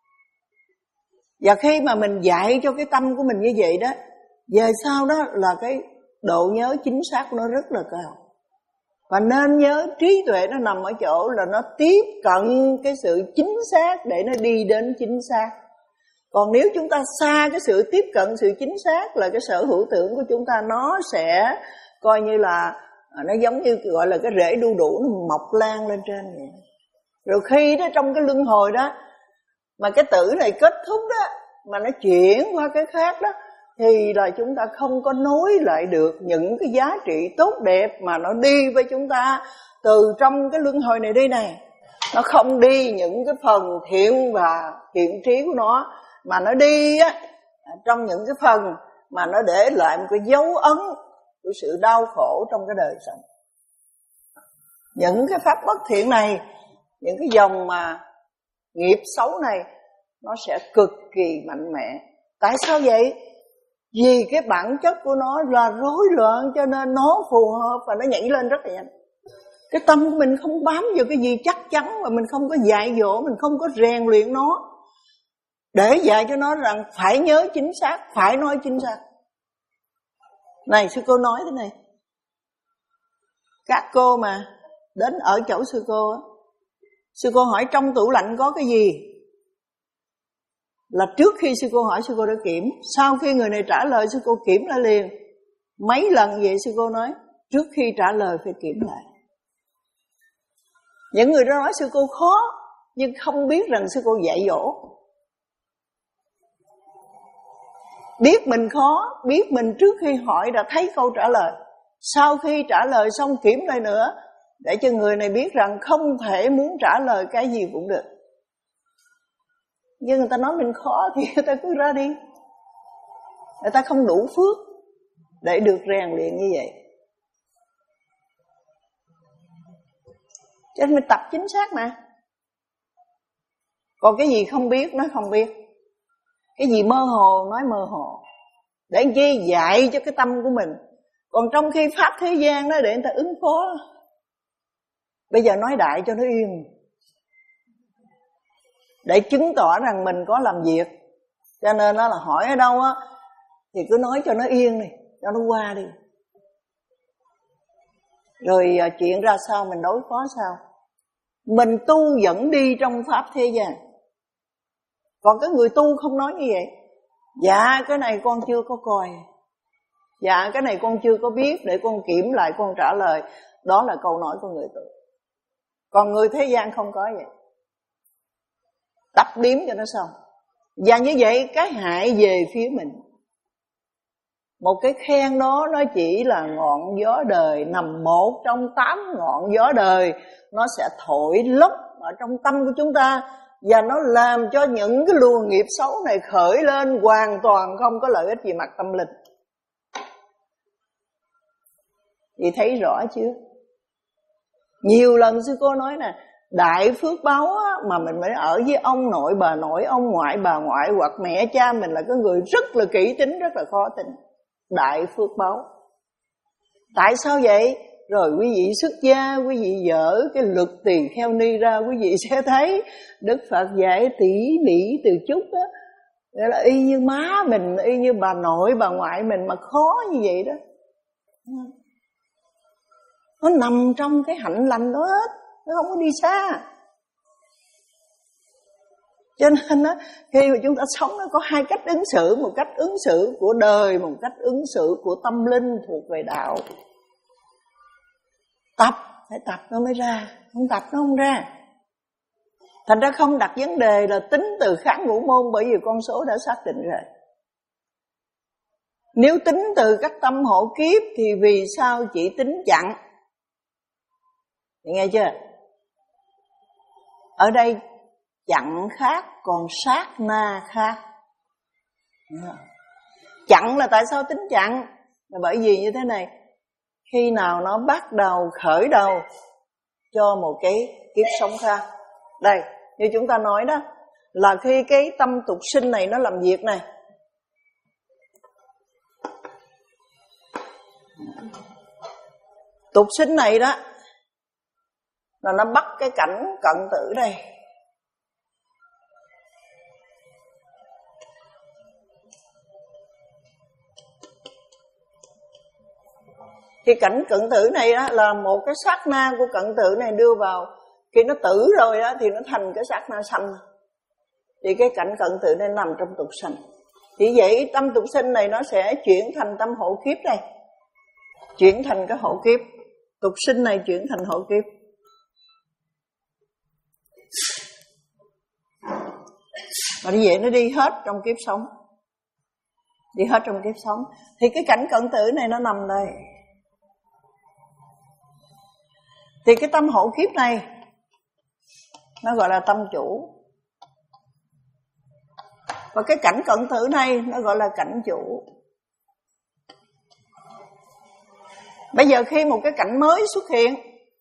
S1: Và khi mà mình dạy cho cái tâm của mình như vậy đó, về sau đó là cái độ nhớ chính xác của nó rất là cao. Và nên nhớ trí tuệ nó nằm ở chỗ là nó tiếp cận cái sự chính xác để nó đi đến chính xác. Còn nếu chúng ta xa cái sự tiếp cận sự chính xác, là cái sở hữu tưởng của chúng ta nó sẽ coi như là nó giống như gọi là cái rễ đu đủ, nó mọc lan lên trên vậy. Rồi khi đó trong cái luân hồi đó mà cái tử này kết thúc đó, mà nó chuyển qua cái khác đó, thì là chúng ta không có nối lại được những cái giá trị tốt đẹp mà nó đi với chúng ta từ trong cái luân hồi này đây này. Nó không đi những cái phần thiện và thiện trí của nó, mà nó đi á, trong những cái phần mà nó để lại một cái dấu ấn của sự đau khổ trong cái đời sống. Những cái pháp bất thiện này, những cái dòng mà nghiệp xấu này, nó sẽ cực kỳ mạnh mẽ. Tại sao vậy? Vì cái bản chất của nó là rối loạn, cho nên nó phù hợp và nó nhảy lên rất là nhanh. Cái tâm của mình không bám vào cái gì chắc chắn, và mình không có dạy dỗ, mình không có rèn luyện nó để dạy cho nó rằng phải nhớ chính xác, phải nói chính xác. Này sư cô nói thế này, các cô mà đến ở chỗ sư cô á, sư cô hỏi trong tủ lạnh có cái gì, là trước khi sư cô hỏi sư cô đã kiểm. Sau khi người này trả lời sư cô kiểm lại liền. Mấy lần vậy sư cô nói trước khi trả lời phải kiểm lại. Những người đó nói sư cô khó, nhưng không biết rằng sư cô dạy dỗ. Biết mình khó, biết mình trước khi hỏi đã thấy câu trả lời, sau khi trả lời xong kiểm lại nữa, để cho người này biết rằng không thể muốn trả lời cái gì cũng được. Nhưng người ta nói mình khó thì người ta cứ ra đi. Người ta không đủ phước để được rèn luyện như vậy. Cho nên mình tập chính xác mà. Còn cái gì không biết nói không biết, cái gì mơ hồ nói mơ hồ, để làm chi dạy cho cái tâm của mình. Còn trong khi pháp thế gian đó để người ta ứng phó. Bây giờ nói đại cho nó yên, để chứng tỏ rằng mình có làm việc. Cho nên nó là hỏi ở đâu á thì cứ nói cho nó yên đi, cho nó qua đi. Rồi chuyện ra sao mình đối phó sao. Mình tu vẫn đi trong pháp thế gian. Còn cái người tu không nói như vậy. Dạ cái này con chưa có coi, dạ cái này con chưa có biết, để con kiểm lại con trả lời. Đó là câu nói của người tu. Còn người thế gian không có vậy. Đắp điếm cho nó xong. Và như vậy cái hại về phía mình. Một cái khen đó nó chỉ là ngọn gió đời, nằm một trong tám ngọn gió đời. Nó sẽ thổi lốc ở trong tâm của chúng ta, và nó làm cho những cái luồng nghiệp xấu này khởi lên, hoàn toàn không có lợi ích gì mặt tâm linh. Thì thấy rõ chưa? Nhiều lần sư cô nói nè, đại phước báo á, mà mình mới ở với ông nội, bà nội, ông ngoại, bà ngoại, hoặc mẹ cha mình là cái người rất là kỹ tính, rất là khó tính. Đại phước báo. Tại sao vậy? Rồi quý vị xuất gia, quý vị dở cái luật tỳ kheo ni ra, quý vị sẽ thấy Đức Phật dạy tỉ mỉ từ chút á, nghĩa là y như má mình, y như bà nội, bà ngoại mình mà khó như vậy đó. Nó nằm trong cái hạnh lành đó hết, nó không có đi xa. Cho nên á, khi mà chúng ta sống nó có hai cách ứng xử, một cách ứng xử của đời, một cách ứng xử của tâm linh thuộc về đạo. Tập, phải tập nó mới ra, không tập nó không ra. Thành ra không đặt vấn đề là tính từ kháng ngũ môn, bởi vì con số đã xác định rồi. Nếu tính từ các tâm hộ kiếp thì vì sao chỉ tính chặn? Nghe chưa? Ở đây chặn khác, còn sát na khác. Chặn là tại sao tính chặn? Là bởi vì như thế này, khi nào nó bắt đầu khởi đầu cho một cái kiếp sống khác. Đây, như chúng ta nói đó, là khi cái tâm tục sinh này nó làm việc này. Tục sinh này đó là nó bắt cái cảnh cận tử đây. Thì cảnh cận tử này đó là một cái sát na của cận tử này đưa vào. Khi nó tử rồi đó thì nó thành cái sát na sanh. Thì cái cảnh cận tử này nằm trong tục sanh. Thì vậy tâm tục sinh này nó sẽ chuyển thành tâm hộ kiếp đây. Chuyển thành cái hộ kiếp. Tục sinh này chuyển thành hộ kiếp. Và như vậy nó đi hết trong kiếp sống. Đi hết trong kiếp sống. Thì cái cảnh cận tử này nó nằm đây. Thì cái tâm hộ kiếp này nó gọi là tâm chủ. Và cái cảnh cận tử này nó gọi là cảnh chủ. Bây giờ khi một cái cảnh mới xuất hiện,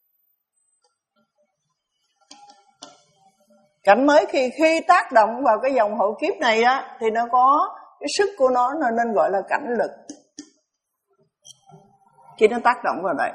S1: cảnh mới khi khi tác động vào cái dòng hộ kiếp này á, thì nó có cái sức của nó, nó nên gọi là cảnh lực. Khi nó tác động vào đây,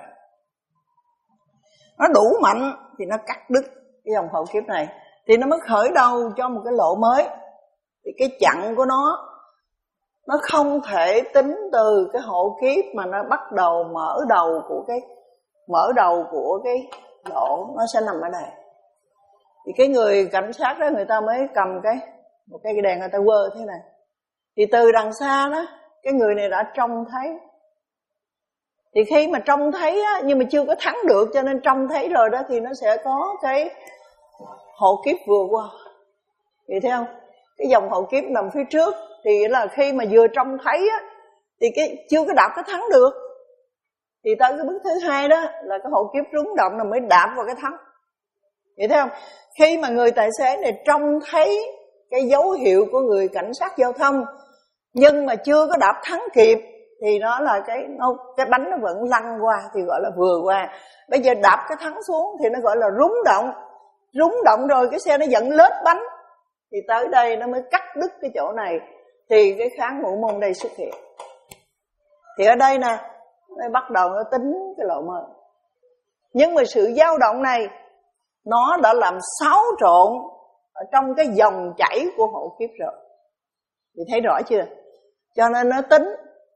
S1: nó đủ mạnh thì nó cắt đứt cái dòng hộ kiếp này, thì nó mới khởi đầu cho một cái lộ mới. Thì cái chặn của nó, nó không thể tính từ cái hộ kiếp mà nó bắt đầu mở đầu của cái mở đầu của cái lộ, nó sẽ nằm ở đây. Thì cái người cảnh sát đó người ta mới cầm cái một cái đèn người ta quơ thế này. Thì từ đằng xa đó, cái người này đã trông thấy. Thì khi mà trông thấy á, nhưng mà chưa có thắng được, cho nên trông thấy rồi đó thì nó sẽ có cái hộ kiếp vừa qua. Thì thấy không? Cái dòng hộ kiếp nằm phía trước thì là khi mà vừa trông thấy á, thì cái chưa có đạp cái thắng được. Thì tới cái bước thứ hai đó là cái hộ kiếp rúng động là mới đạp vào cái thắng. Vậy thấy không? Khi mà người tài xế này trông thấy cái dấu hiệu của người cảnh sát giao thông nhưng mà chưa có đạp thắng kịp, thì nó là cái nó, cái bánh nó vẫn lăn qua, thì gọi là vừa qua. Bây giờ đạp cái thắng xuống thì nó gọi là rúng động. Rúng động rồi cái xe nó dẫn lết bánh, thì tới đây nó mới cắt đứt cái chỗ này, thì cái kháng ngũ môn đây xuất hiện. Thì ở đây nè, nó bắt đầu nó tính cái lộ mới. Nhưng mà sự dao động này nó đã làm xáo trộn ở trong cái dòng chảy của hộ kiếp rồi. Thì thấy rõ chưa? Cho nên nó tính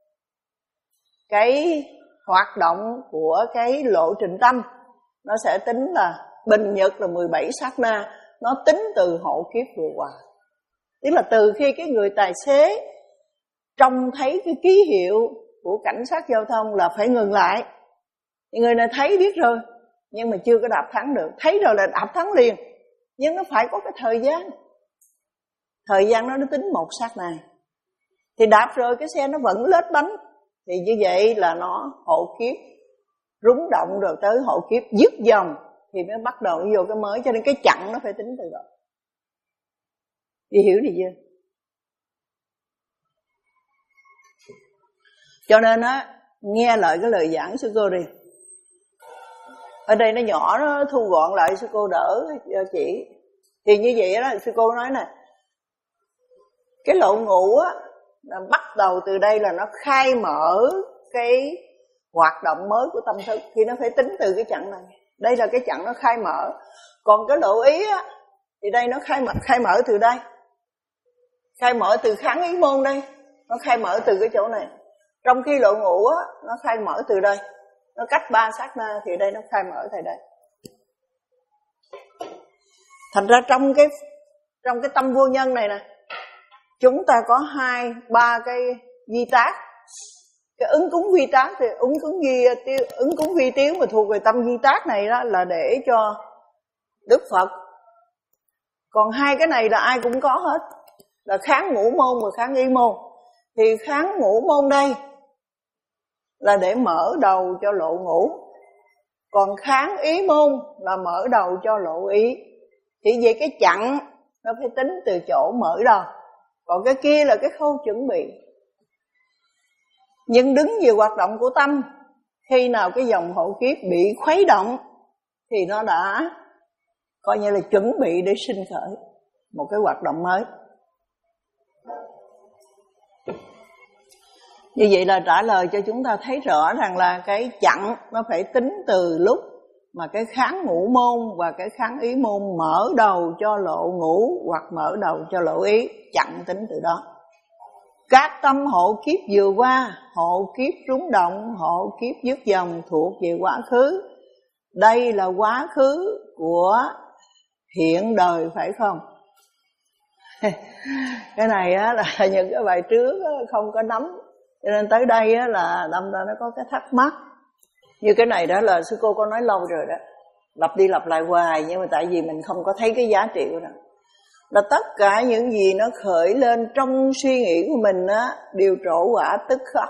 S1: cái hoạt động của cái lộ trình tâm, nó sẽ tính là bình nhật là mười bảy sát na. Nó tính từ hộ kiếp vừa qua. Tức là từ khi cái người tài xế trông thấy cái ký hiệu của cảnh sát giao thông là phải ngừng lại, Thì người này thấy biết rồi, nhưng mà chưa có đạp thắng được. Thấy rồi là đạp thắng liền, nhưng nó phải có cái thời gian. Thời gian đó nó tính một sát na. Thì đạp rồi cái xe nó vẫn lết bánh, thì như vậy là nó hộ kiếp rúng động rồi tới hộ kiếp dứt dòng thì mới bắt đầu nó vô cái mới. Cho nên cái chặng nó phải tính từ đó. Chị hiểu gì chưa? Cho nên á, nghe lại cái lời giảng sư cô đi. Ở đây nó nhỏ, nó thu gọn lại, sư cô đỡ cho chị. Thì như vậy đó, sư cô nói nè, cái lộ ngũ á, là bắt đầu từ đây là nó khai mở cái hoạt động mới của tâm thức. Thì nó phải tính từ cái chặng này. Đây là cái chặng nó khai mở. Còn cái lộ ý á, thì đây nó khai mở, khai mở từ đây. Khai mở từ kháng ý môn đây. Nó khai mở từ cái chỗ này. Trong khi lộ ngũ á, nó khai mở từ đây. Nó cách ba sát na thì đây nó khai mở từ đây. Thành ra trong cái trong cái tâm vô nhân này nè, chúng ta có hai ba cái vi tác. Cái ứng cúng vi tác thì ứng cúng vi tiêu, ứng cúng vi tiếu mà thuộc về tâm vi tác này đó là để cho Đức Phật. Còn hai cái này là ai cũng có hết, là kháng ngũ môn và kháng ý môn. Thì kháng ngũ môn đây là để mở đầu cho lộ ngũ, còn kháng ý môn là mở đầu cho lộ ý. Thì vậy cái chặng nó phải tính từ chỗ mở đầu, còn cái kia là cái khâu chuẩn bị. Nhưng đứng về hoạt động của tâm, khi nào cái dòng hộ kiếp bị khuấy động thì nó đã coi như là chuẩn bị để sinh khởi một cái hoạt động mới. Như vậy là trả lời cho chúng ta thấy rõ rằng là cái chặng nó phải tính từ lúc mà cái kháng ngũ môn và cái kháng ý môn mở đầu cho lộ ngũ hoặc mở đầu cho lộ ý, chặng tính từ đó. Các tâm hộ kiếp vừa qua, hộ kiếp rúng động, hộ kiếp dứt dòng thuộc về quá khứ. Đây là quá khứ của hiện đời phải không? Cái này á, là những cái bài trước á, không có nắm. Cho nên tới đây á, là đâm ra nó có cái thắc mắc. Như cái này đó là sư cô có nói lâu rồi đó, lặp đi lặp lại hoài, nhưng mà tại vì mình không có thấy cái giá trị của nó. Là tất cả những gì nó khởi lên trong suy nghĩ của mình á, đều trổ quả tức khắc.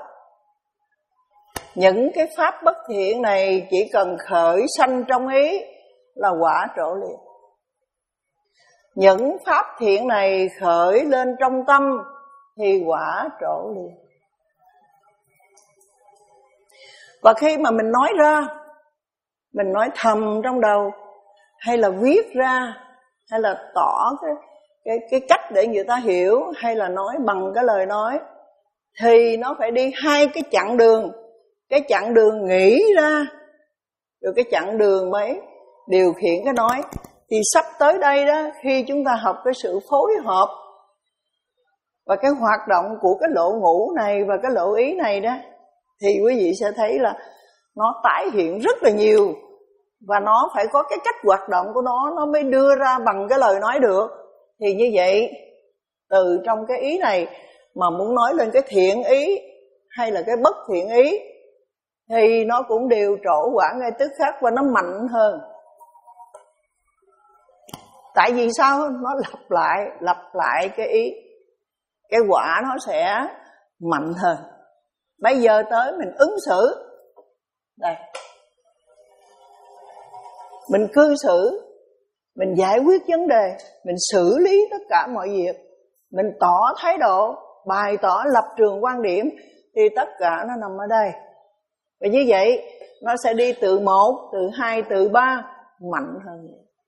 S1: Những cái pháp bất thiện này chỉ cần khởi sanh trong ý là quả trổ liền. Những pháp thiện này khởi lên trong tâm thì quả trổ liền. Và khi mà mình nói ra, mình nói thầm trong đầu, hay là viết ra, hay là tỏ cái, cái, cái cách để người ta hiểu, hay là nói bằng cái lời nói, thì nó phải đi hai cái chặng đường. Cái chặng đường nghĩ ra, rồi cái chặng đường mới điều khiển cái nói. Thì sắp tới đây đó, khi chúng ta học cái sự phối hợp và cái hoạt động của cái lộ ngũ này và cái lộ ý này đó, thì quý vị sẽ thấy là nó tái hiện rất là nhiều. Và nó phải có cái cách hoạt động của nó, nó mới đưa ra bằng cái lời nói được. Thì như vậy, từ trong cái ý này mà muốn nói lên cái thiện ý hay là cái bất thiện ý, thì nó cũng đều trổ quả ngay tức khắc và nó mạnh hơn. Tại vì sao? Nó lặp lại, lặp lại cái ý, cái quả nó sẽ mạnh hơn. Bây giờ tới mình ứng xử. Đây, mình cư xử, mình giải quyết vấn đề, mình xử lý tất cả mọi việc, mình tỏ thái độ, bày tỏ lập trường quan điểm, thì tất cả nó nằm ở đây. Và như vậy nó sẽ đi từ một, từ hai, từ ba, mạnh hơn.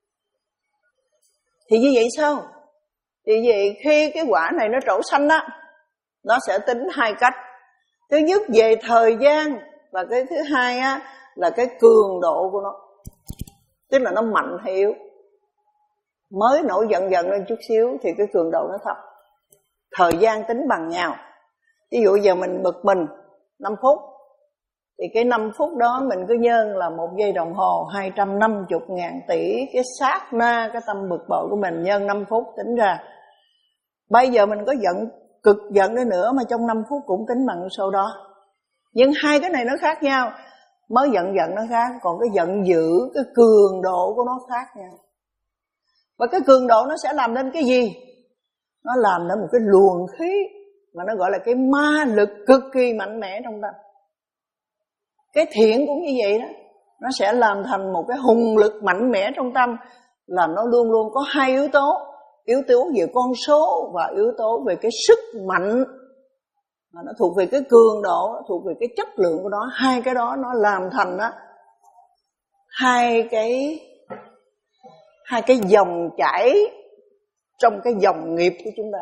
S1: Thì như vậy sao? Thì như vậy khi cái quả này nó trổ sanh á, nó sẽ tính hai cách. Thứ nhất về thời gian, và cái thứ hai á là cái cường độ của nó. Tức là nó mạnh hay yếu. Mới nổi giận giận lên chút xíu thì cái cường độ nó thấp. Thời gian tính bằng nhau. Ví dụ giờ mình bực mình năm phút, thì cái năm phút đó mình cứ nhân là một giây đồng hồ hai trăm năm mươi ngàn tỷ. Cái sát na cái tâm bực bội của mình nhân năm phút tính ra. Bây giờ mình có giận, cực giận nữa nữa mà trong năm phút cũng tính bằng số đó. Nhưng hai cái này nó khác nhau. Mới giận giận nó khác, còn cái giận dữ, cái cường độ của nó khác nha. Và cái cường độ nó sẽ làm nên cái gì? Nó làm nên một cái luồng khí mà nó gọi là cái ma lực cực kỳ mạnh mẽ trong tâm. Cái thiện cũng như vậy đó, nó sẽ làm thành một cái hùng lực mạnh mẽ trong tâm, là nó luôn luôn có hai yếu tố, yếu tố về con số và yếu tố về cái sức mạnh, mà nó thuộc về cái cường độ, nó thuộc về cái chất lượng của nó. Hai cái đó nó làm thành đó hai cái hai cái dòng chảy trong cái dòng nghiệp của chúng ta.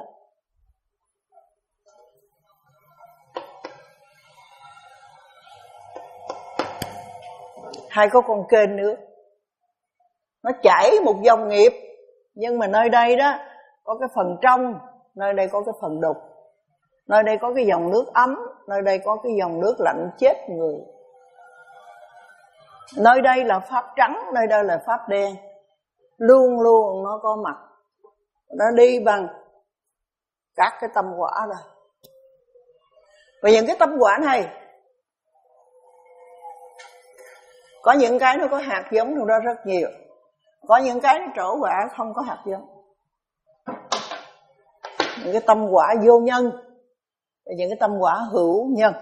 S1: Hai có con kênh nước, nó chảy một dòng nghiệp, nhưng mà nơi đây đó có cái phần trong, nơi đây có cái phần đục. Nơi đây có cái dòng nước ấm, nơi đây có cái dòng nước lạnh chết người. Nơi đây là pháp trắng, nơi đây là pháp đen. Luôn luôn nó có mặt. Nó đi bằng các cái tâm quả rồi. Và những cái tâm quả này, có những cái nó có hạt giống trong đó rất nhiều, có những cái nó trổ quả không có hạt giống. Những cái tâm quả vô nhân và những cái tâm quả hữu nhân,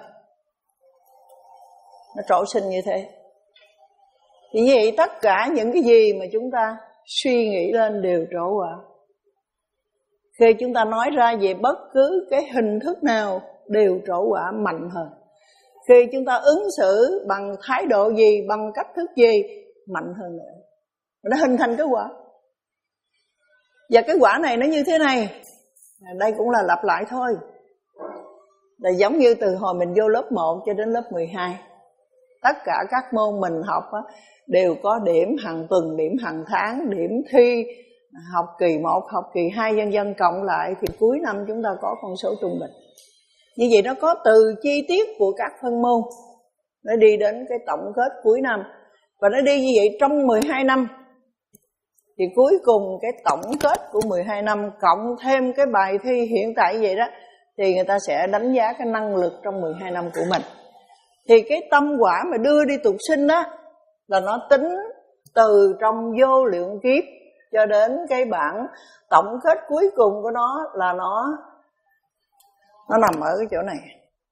S1: nó trổ sinh như thế. Thì như vậy tất cả những cái gì mà chúng ta suy nghĩ lên đều trổ quả. Khi chúng ta nói ra về bất cứ cái hình thức nào đều trổ quả mạnh hơn. Khi chúng ta ứng xử bằng thái độ gì, bằng cách thức gì, mạnh hơn nữa. Nó hình thành cái quả. Và cái quả này nó như thế này. Đây cũng là lặp lại thôi. Là giống như từ hồi mình vô lớp một cho đến lớp mười hai. Tất cả các môn mình học á, đều có điểm hàng tuần, điểm hàng tháng, điểm thi, học kỳ một, học kỳ hai, vân vân cộng lại thì cuối năm chúng ta có con số trung bình. Như vậy nó có từ chi tiết của các phân môn, nó đi đến cái tổng kết cuối năm. Và nó đi như vậy trong mười hai năm. Thì cuối cùng cái tổng kết của mười hai năm cộng thêm cái bài thi hiện tại vậy đó, thì người ta sẽ đánh giá cái năng lực trong mười hai năm của mình. Thì cái tâm quả mà đưa đi tục sinh đó, là nó tính từ trong vô lượng kiếp cho đến cái bản tổng kết cuối cùng của nó, là nó Nó nằm ở cái chỗ này.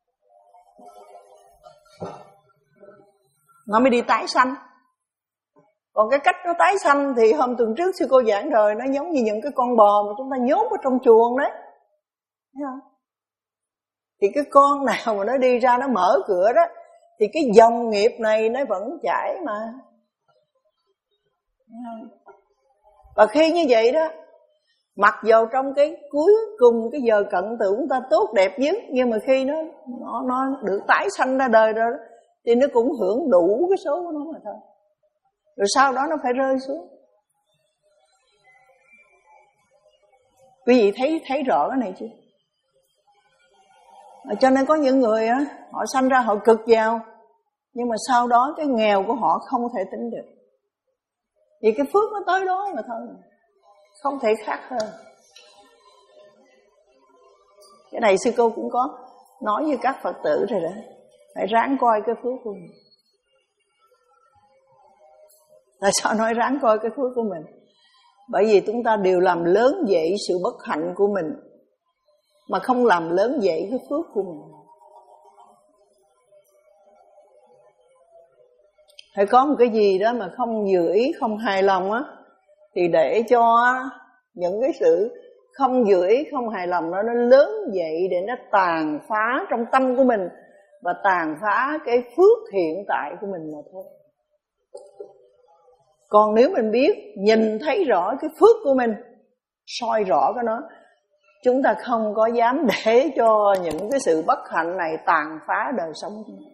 S1: Nó mới đi tái sanh. Còn cái cách nó tái sanh thì hôm tuần trước sư cô giảng rồi, nó giống như những cái con bò mà chúng ta nhốt ở trong chuồng đấy. Thấy không? Thì cái con nào mà nó đi ra, nó mở cửa đó, thì cái dòng nghiệp này nó vẫn chảy mà. Thấy không? Và khi như vậy đó, mặc dầu trong cái cuối cùng cái giờ cận tử chúng ta tốt đẹp nhất, nhưng mà khi nó nó nó được tái sanh ra đời rồi thì nó cũng hưởng đủ cái số của nó mà thôi. Rồi sau đó nó phải rơi xuống. Quý vị thấy thấy rõ cái này chưa? Cho nên có những người á, họ sanh ra họ cực giàu, nhưng mà sau đó cái nghèo của họ không thể tính được. Vì cái phước nó tới đó mà thôi, không thể khác hơn. Cái này sư cô cũng có nói với các Phật tử rồi đó, phải ráng coi cái phước của mình. Tại sao nói ráng coi cái phước của mình? Bởi vì chúng ta đều làm lớn dậy sự bất hạnh của mình, mà không làm lớn dậy cái phước của mình. Phải có một cái gì đó mà không vừa ý, không hài lòng á, thì để cho những cái sự không vừa ý, không hài lòng đó nó lớn dậy để nó tàn phá trong tâm của mình, và tàn phá cái phước hiện tại của mình mà thôi. Còn nếu mình biết nhìn thấy rõ cái phước của mình, soi rõ cái nó, chúng ta không có dám để cho những cái sự bất hạnh này tàn phá đời sống của mình.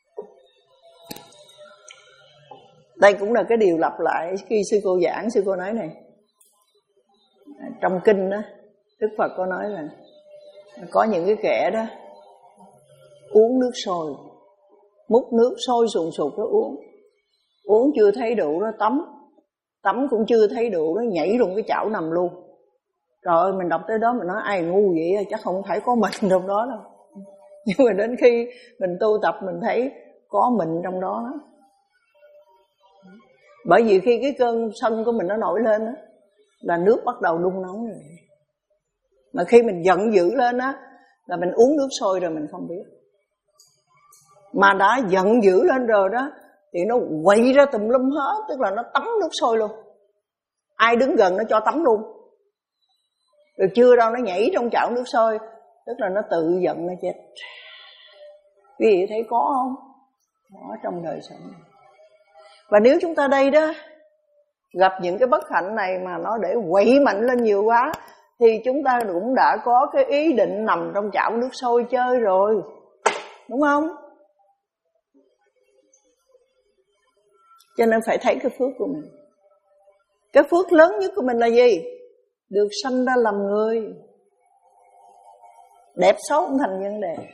S1: Đây cũng là cái điều lặp lại khi sư cô giảng. Sư cô nói này, trong kinh đó, Đức Phật có nói là có những cái kẻ đó uống nước sôi, múc nước sôi sùng sục nó uống, uống chưa thấy đủ nó tắm, tắm cũng chưa thấy đủ nó nhảy luôn cái chảo nằm luôn. Trời ơi, mình đọc tới đó mình nói ai ngu vậy, chắc không phải có mình trong đó đâu. Nhưng mà đến khi mình tu tập mình thấy có mình trong đó. Bởi vì khi cái cơn sân của mình nó nổi lên đó, là nước bắt đầu đun nóng rồi. Mà khi mình giận dữ lên á, là mình uống nước sôi rồi mình không biết. Mà đã giận dữ lên rồi đó, thì nó quậy ra tùm lum hết, tức là nó tắm nước sôi luôn. Ai đứng gần nó cho tắm luôn. Rồi chưa đâu nó nhảy trong chảo nước sôi, tức là nó tự giận nó chết. Quý vị thấy có không? Có trong đời sống này. Và nếu chúng ta đây đó gặp những cái bất hạnh này mà nó để quậy mạnh lên nhiều quá, thì chúng ta cũng đã có cái ý định nằm trong chảo nước sôi chơi rồi, đúng không? Cho nên phải thấy cái phước của mình. Cái phước lớn nhất của mình là gì? Được sanh ra làm người. Đẹp xấu không thành vấn đề.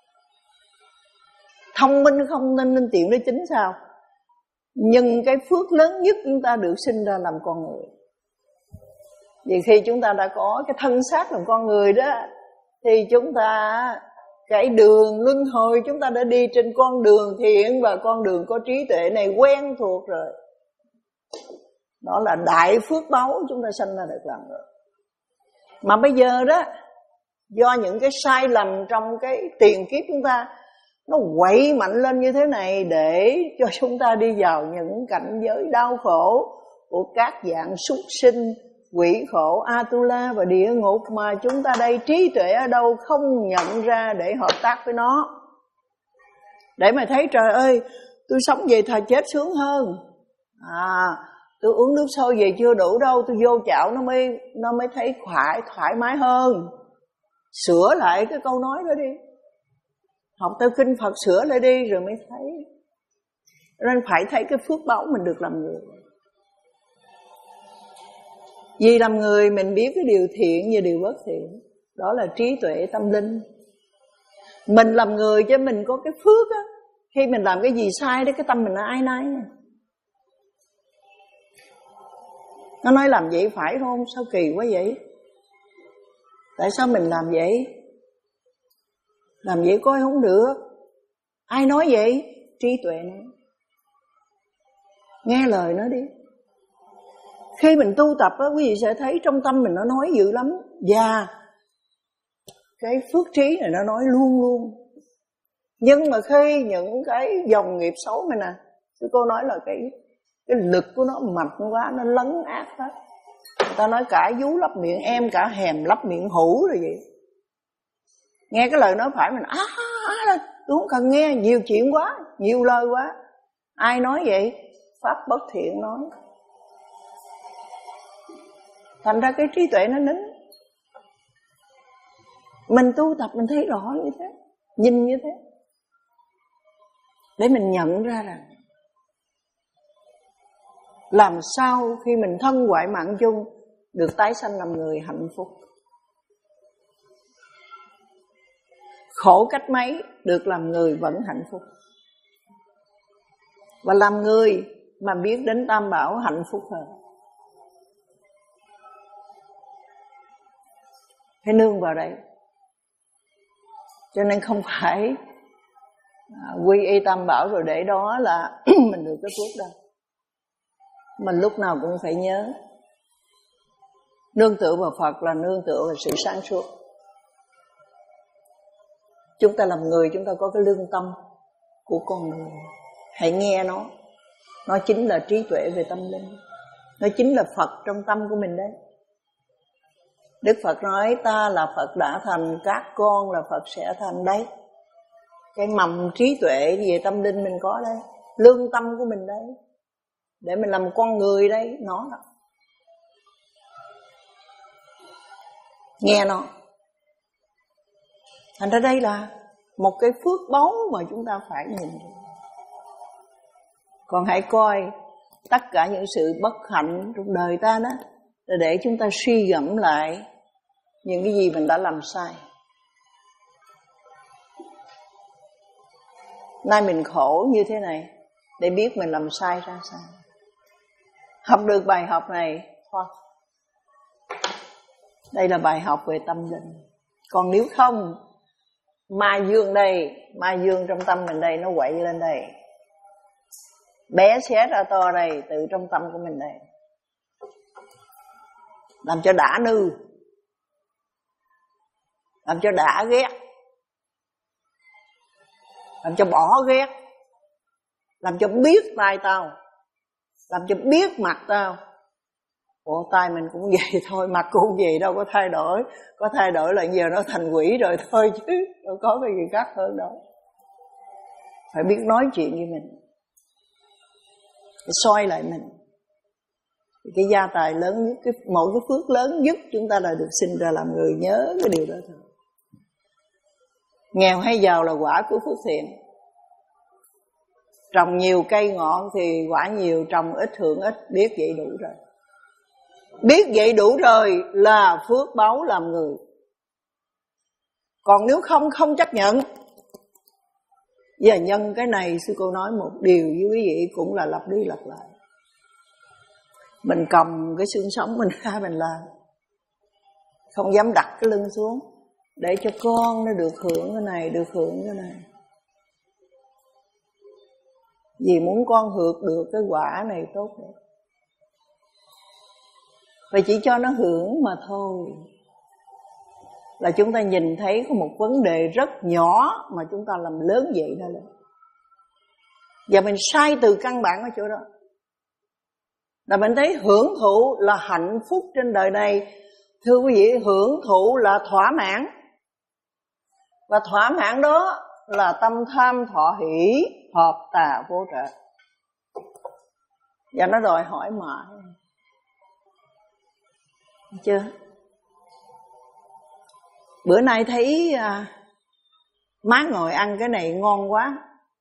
S1: Thông minh không nên nên tiện để chính sao? Nhưng cái phước lớn nhất chúng ta được sinh ra làm con người. Vì khi chúng ta đã có cái thân xác làm con người đó, thì chúng ta cái đường luân hồi chúng ta đã đi trên con đường thiện và con đường có trí tuệ này quen thuộc rồi. Đó là đại phước báu chúng ta sanh ra được làm rồi. Mà bây giờ đó, do những cái sai lầm trong cái tiền kiếp chúng ta, nó quậy mạnh lên như thế này để cho chúng ta đi vào những cảnh giới đau khổ của các dạng súc sinh, quỷ khổ, Atula và địa ngục mà chúng ta đây trí tuệ ở đâu không nhận ra để hợp tác với nó. Để mà thấy trời ơi, tôi sống vậy thà chết sướng hơn. À, tôi uống nước sôi về chưa đủ đâu, tôi vô chảo nó mới nó mới thấy thoải thoải mái hơn. Sửa lại cái câu nói đó đi. Học theo kinh Phật sửa lại đi rồi mới thấy. Nên phải thấy cái phước báu mình được làm người. Vì làm người mình biết cái điều thiện và điều bất thiện. Đó là trí tuệ tâm linh. Mình làm người cho mình có cái phước á. Khi mình làm cái gì sai đó, cái tâm mình nó ai nấy. Nó nói làm vậy phải không? Sao kỳ quá vậy? Tại sao mình làm vậy? Làm vậy coi không được. Ai nói vậy? Trí tuệ nói. Nghe lời nó đi. Khi mình tu tập á, quý vị sẽ thấy trong tâm mình nó nói dữ lắm. Và cái phước trí này nó nói luôn luôn. Nhưng mà khi những cái dòng nghiệp xấu này nè, sư cô nói là cái cái lực của nó mạnh quá, nó lấn át hết. Người ta nói cả vú lấp miệng em, cả hèm lấp miệng hữu rồi vậy. Nghe cái lời nói phải mình á á lên, tôi không cần nghe, nhiều chuyện quá, nhiều lời quá. Ai nói vậy? Pháp bất thiện nói. Thành ra cái trí tuệ nó nín. Mình tu tập mình thấy rõ như thế, nhìn như thế, để mình nhận ra rằng làm sao khi mình thân ngoại mạng chung được tái sanh làm người hạnh phúc. Khổ cách mấy được làm người vẫn hạnh phúc. Và làm người mà biết đến Tam Bảo hạnh phúc hơn. Phải nương vào đây. Cho nên không phải quy y Tam Bảo rồi để đó là mình được cái phước đâu. Mình lúc nào cũng phải nhớ nương tựa vào Phật là nương tựa vào sự sáng suốt. Chúng ta làm người, chúng ta có cái lương tâm của con người. Hãy nghe nó. Nó chính là trí tuệ về tâm linh. Nó chính là Phật trong tâm của mình đấy. Đức Phật nói ta là Phật đã thành, các con là Phật sẽ thành đấy. Cái mầm trí tuệ về tâm linh mình có đây. Lương tâm của mình đấy. Để mình làm con người đấy, nó đó. Nghe nó. Thành ra đây là một cái phước báu mà chúng ta phải nhìn. Còn hãy coi tất cả những sự bất hạnh trong đời ta đó, để chúng ta suy gẫm lại những cái gì mình đã làm sai. Nay mình khổ như thế này để biết mình làm sai ra sao. Học được bài học này thôi. Đây là bài học về tâm linh. Còn nếu không, ma dương đây, ma dương trong tâm mình đây, nó quậy lên đây, bé xé ra to đây, từ trong tâm của mình đây, làm cho đã nư, làm cho đã ghét, làm cho bỏ ghét, làm cho biết tay tao, làm cho biết mặt tao. Ủa tay mình cũng vậy thôi, mặt cũng vậy, đâu có thay đổi. Có thay đổi là giờ nó thành quỷ rồi thôi chứ đâu có cái gì khác hơn đâu. Phải biết nói chuyện với mình, phải soi lại mình. Cái gia tài lớn nhất, cái, mỗi cái phước lớn nhất chúng ta là được sinh ra làm người, nhớ cái điều đó thôi. Nghèo hay giàu là quả của phước thiện. Trồng nhiều cây ngọn thì quả nhiều, trồng ít hưởng ít, biết vậy đủ rồi. Biết vậy đủ rồi là phước báu làm người. Còn nếu không, không chấp nhận. Giờ nhân cái này sư cô nói một điều với quý vị cũng là lặp đi lặp lại. Mình cầm cái xương sống mình ra mình làm, không dám đặt cái lưng xuống để cho con nó được hưởng cái này, được hưởng cái này. Vì muốn con hưởng được cái quả này tốt rồi, và chỉ cho nó hưởng mà thôi. Là chúng ta nhìn thấy có một vấn đề rất nhỏ mà chúng ta làm lớn vậy đó là. Và mình sai từ căn bản ở chỗ đó. Là mình thấy hưởng thụ là hạnh phúc trên đời này. Thưa quý vị, hưởng thụ là thỏa mãn. Và thỏa mãn đó là tâm tham thọ hỷ, hợp tà vô trợ. Và nó đòi hỏi mãi. Chưa? Bữa nay thấy à, má ngồi ăn cái này ngon quá.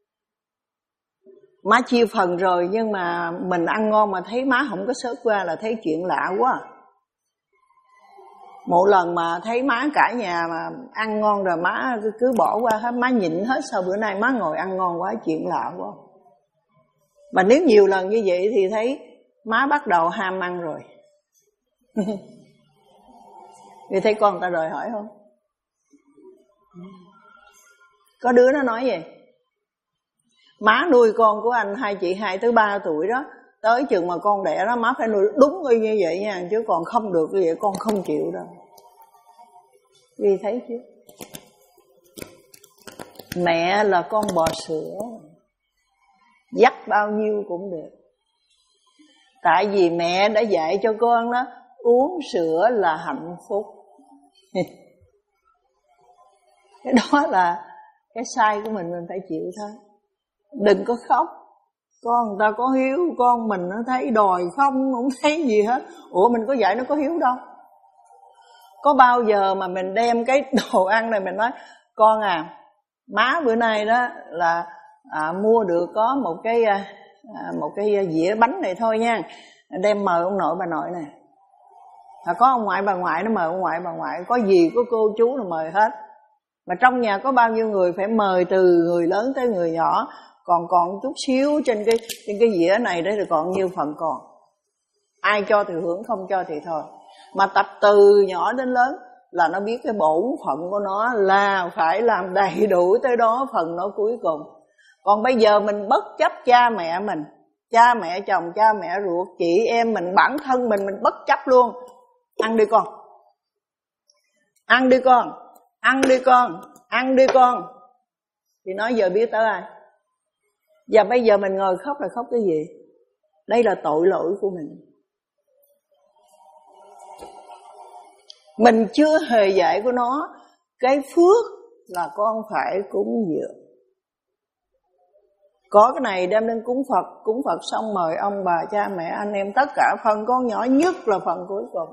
S1: Má chia phần rồi nhưng mà mình ăn ngon mà thấy má không có sớt qua là thấy chuyện lạ quá. Một lần mà thấy má cả nhà mà ăn ngon rồi má cứ, cứ bỏ qua hết, má nhịn hết. Sao bữa nay má ngồi ăn ngon quá, chuyện lạ quá. Mà nếu nhiều lần như vậy thì thấy má bắt đầu ham ăn rồi. Vì thấy con ta đòi hỏi không? Có đứa nó nói vậy: má nuôi con của anh, hai chị hai tới ba tuổi đó, tới chừng mà con đẻ đó má phải nuôi đúng như vậy nha, chứ còn không được như vậy con không chịu đâu. Vì thấy chứ, mẹ là con bò sữa, dắt bao nhiêu cũng được. Tại vì mẹ đã dạy cho con đó, uống sữa là hạnh phúc. Cái đó là cái sai của mình, mình phải chịu thôi. Đừng có khóc. Con người ta có hiếu, con mình nó thấy đòi không, không thấy gì hết. Ủa mình có dạy nó có hiếu đâu. Có bao giờ mà mình đem cái đồ ăn này mình nói: con à, má bữa nay đó là à, mua được có một cái à, một cái dĩa bánh này thôi nha, đem mời ông nội bà nội này. À, có ông ngoại bà ngoại nó mời ông ngoại bà ngoại, có gì có cô chú nó mời hết. Mà trong nhà có bao nhiêu người phải mời, từ người lớn tới người nhỏ. Còn còn chút xíu trên cái trên cái dĩa này đấy thì còn nhiêu phần còn. Ai cho thì hưởng, không cho thì thôi. Mà tập từ nhỏ đến lớn là nó biết cái bổn phận của nó là phải làm đầy đủ tới đó phần nó cuối cùng. Còn bây giờ mình bất chấp cha mẹ mình, cha mẹ chồng, cha mẹ ruột, chị em mình, bản thân mình, mình bất chấp luôn. Ăn đi con, ăn đi con, ăn đi con, ăn đi con. Thì nói giờ biết tới ai? Và bây giờ mình ngồi khóc là khóc cái gì? Đây là tội lỗi của mình. Mình chưa hề dạy của nó cái phước là con phải cúng dường. Có cái này đem lên cúng Phật, cúng Phật xong mời ông bà, cha mẹ, anh em, tất cả. Phần con nhỏ nhất là phần cuối cùng.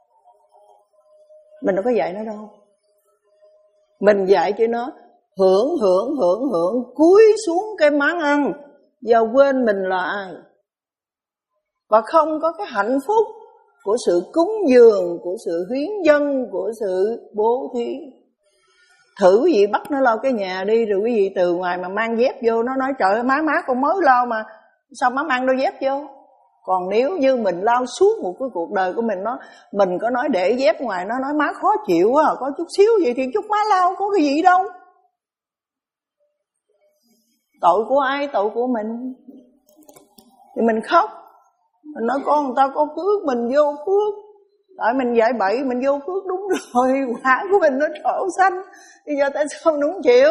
S1: Mình đâu có dạy nó đâu. Mình dạy cho nó hưởng, hưởng, hưởng, hưởng, cúi xuống cái món ăn và quên mình là ai. Và không có cái hạnh phúc của sự cúng dường, của sự hiến dâng, của sự bố thí. Thử quý vị bắt nó lau cái nhà đi, rồi quý vị từ ngoài mà mang dép vô, nó nói trời ơi má má con mới lau mà sao má mang đôi dép vô. Còn nếu như mình lau suốt một cái cuộc đời của mình, nó mình có nói để dép ngoài, nó nói má khó chịu quá, có chút xíu vậy thì chút má lau, có cái gì đâu. Tội của ai? Tội của mình. Thì mình khóc, mình nói con người ta có phước, mình vô phước. Tại mình dạy bậy, mình vô phước đúng rồi. Quả của mình nó trổ xanh, bây giờ tại sao mình không chịu?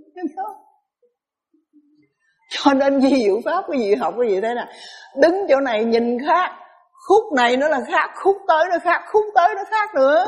S1: Cho nên vi diệu pháp quý vị học quý vị thế nào, đứng chỗ này nhìn khác, khúc này nó là khác, khúc tới nó khác, khúc tới nó khác nữa.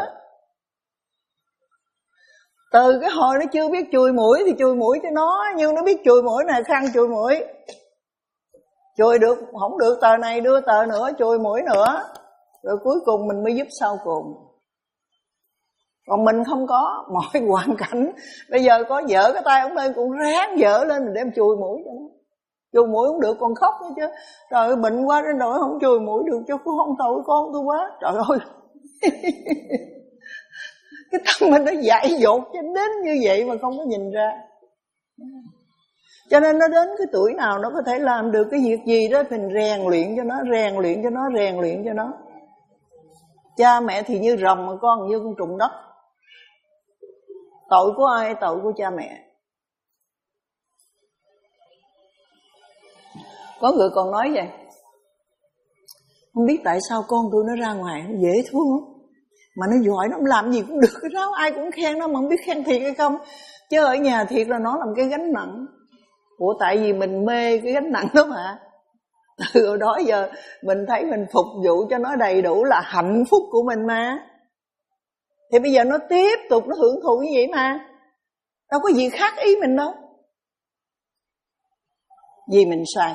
S1: Từ cái hồi nó chưa biết chùi mũi thì chùi mũi cho nó, nhưng nó biết chùi mũi này khăn chùi mũi. Chùi được, không được tờ này đưa tờ nữa, chùi mũi nữa. Rồi cuối cùng mình mới giúp sau cùng. Còn mình không có, mọi hoàn cảnh. Bây giờ có vợ cái tay ông bên cũng ráng vợ lên mình đem chùi mũi cho nó. Chùi mũi không được còn khóc nữa chứ. Trời ơi bệnh quá đến nỗi không chùi mũi được cho cô không tội con tôi quá. Trời ơi. Cái tâm mình nó dại dột cho đến như vậy mà không có nhìn ra. Cho nên nó đến cái tuổi nào nó có thể làm được cái việc gì đó, mình rèn luyện cho nó, rèn luyện cho nó, rèn luyện cho nó. Cha mẹ thì như rồng mà con như con trùng đất. Tội của ai? Tội của cha mẹ. Có người còn nói vậy, không biết tại sao con tôi nó ra ngoài nó dễ thương lắm, mà nó giỏi, nó làm gì cũng được, cái đó ai cũng khen nó, mà không biết khen thiệt hay không. Chứ ở nhà thiệt là nó làm cái gánh nặng. Ủa tại vì mình mê cái gánh nặng đó mà. Từ hồi đó giờ mình thấy mình phục vụ cho nó đầy đủ là hạnh phúc của mình mà. Thì bây giờ nó tiếp tục nó hưởng thụ như vậy mà, đâu có gì khác ý mình đâu. Vì mình sai.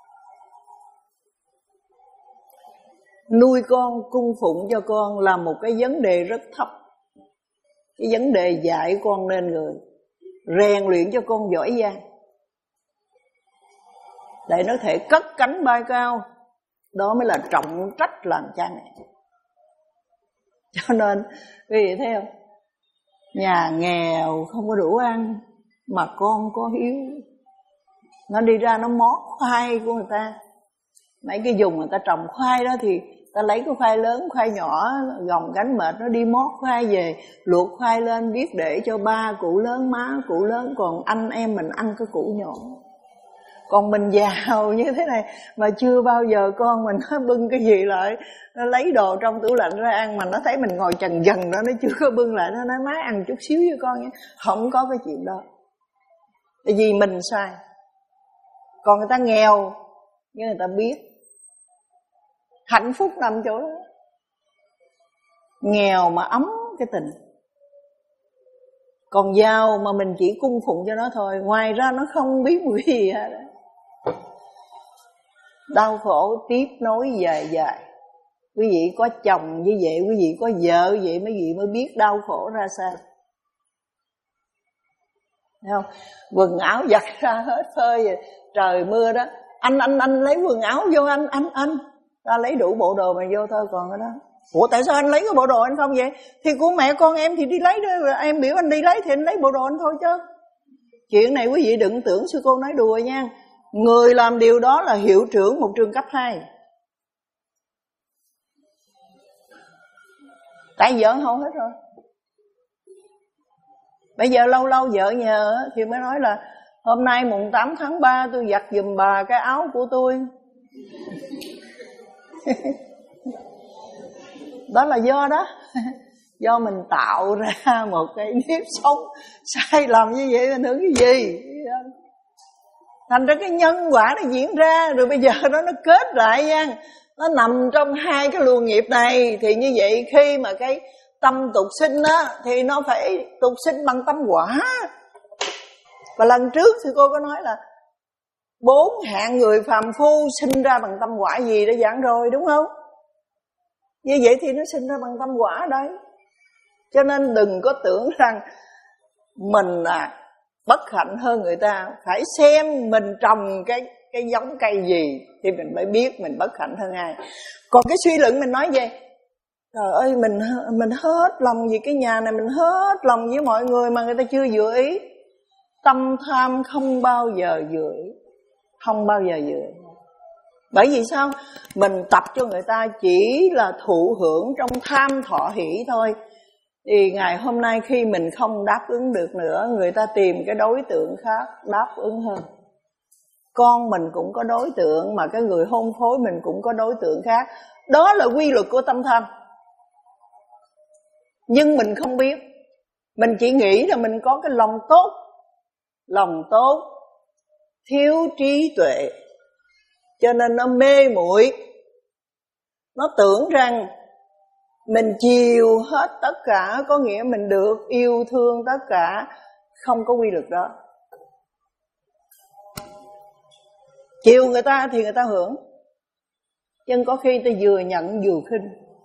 S1: Nuôi con, cung phụng cho con là một cái vấn đề rất thấp. Cái vấn đề dạy con nên người, rèn luyện cho con giỏi giang để nó thể cất cánh bay cao. Đó mới là trọng trách làm cha mẹ. Cho nên quý vị thấy không, nhà nghèo không có đủ ăn mà con có hiếu, nó đi ra nó mót khoai của người ta. Mấy cái vùng người ta trồng khoai đó thì ta lấy cái khoai lớn, khoai nhỏ, gồng gánh mệt nó đi mót khoai về, luộc khoai lên biết để cho ba củ lớn, má củ lớn, còn anh em mình ăn cái củ nhỏ. Còn mình giàu như thế này mà chưa bao giờ con mình nó bưng cái gì lại, nó lấy đồ trong tủ lạnh ra ăn, mà nó thấy mình ngồi chần chần đó, nó chưa có bưng lại, nó nói má ăn chút xíu với con nhé. Không có cái chuyện đó. Tại vì mình sai. Còn người ta nghèo nhưng người ta biết hạnh phúc nằm chỗ đó. Nghèo mà ấm cái tình. Còn giàu mà mình chỉ cung phụng cho nó thôi, ngoài ra nó không biết một cái gì hết. Đau khổ tiếp nối dài dài. Quý vị có chồng như vậy, quý vị có vợ vậy, mấy vị mới biết đau khổ ra sao. Thấy không? Quần áo giặt ra hết phơi rồi, trời mưa đó, anh anh anh lấy quần áo vô, anh anh anh ta lấy đủ bộ đồ mà vô thôi. Còn cái đó, ủa tại sao anh lấy cái bộ đồ anh không vậy? Thì của mẹ con em thì đi lấy đó, em biểu anh đi lấy thì anh lấy bộ đồ anh thôi chứ. Chuyện này quý vị đừng tưởng sư cô nói đùa nha. Người làm điều đó là hiệu trưởng một trường cấp hai. Tại vợ hầu hết rồi. Bây giờ lâu lâu vợ nhờ thì mới nói là hôm nay mùng tám tháng ba tôi giặt giùm bà cái áo của tôi. Đó là do đó. Do mình tạo ra một cái nếp sống sai lầm như vậy mình hưởng cái gì. Thành ra cái nhân quả nó diễn ra. Rồi bây giờ nó nó kết lại nha, nó nằm trong hai cái luồng nghiệp này. Thì như vậy khi mà cái tâm tục sinh á, thì nó phải tục sinh bằng tâm quả. Và lần trước thì cô có nói là bốn hạng người phàm phu sinh ra bằng tâm quả gì đã giảng rồi, đúng không? Như vậy thì nó sinh ra bằng tâm quả đấy. Cho nên đừng có tưởng rằng mình là bất hạnh hơn người ta. Phải xem mình trồng cái, cái giống cây gì thì mình mới biết mình bất hạnh hơn ai. Còn cái suy luận mình nói vậy, trời ơi mình, mình hết lòng vì cái nhà này, mình hết lòng với mọi người mà người ta chưa vừa ý. Tâm tham không bao giờ vừa ý. Không bao giờ vừa ý. Bởi vì sao? Mình tập cho người ta chỉ là thụ hưởng trong tham thọ hỷ thôi. Thì ngày hôm nay khi mình không đáp ứng được nữa, người ta tìm cái đối tượng khác đáp ứng hơn. con mình cũng có đối tượng, mà cái người hôn phối mình cũng có đối tượng khác. Đó là quy luật của tâm tham. Nhưng mình không biết. Mình chỉ nghĩ là mình có cái lòng tốt. Lòng tốt, thiếu trí tuệ, cho nên nó mê muội. Nó tưởng rằng mình chiều hết tất cả, có nghĩa mình được yêu thương tất cả. Không có quy luật đó. Chiều người ta thì người ta hưởng, nhưng có khi ta vừa nhận vừa khinh.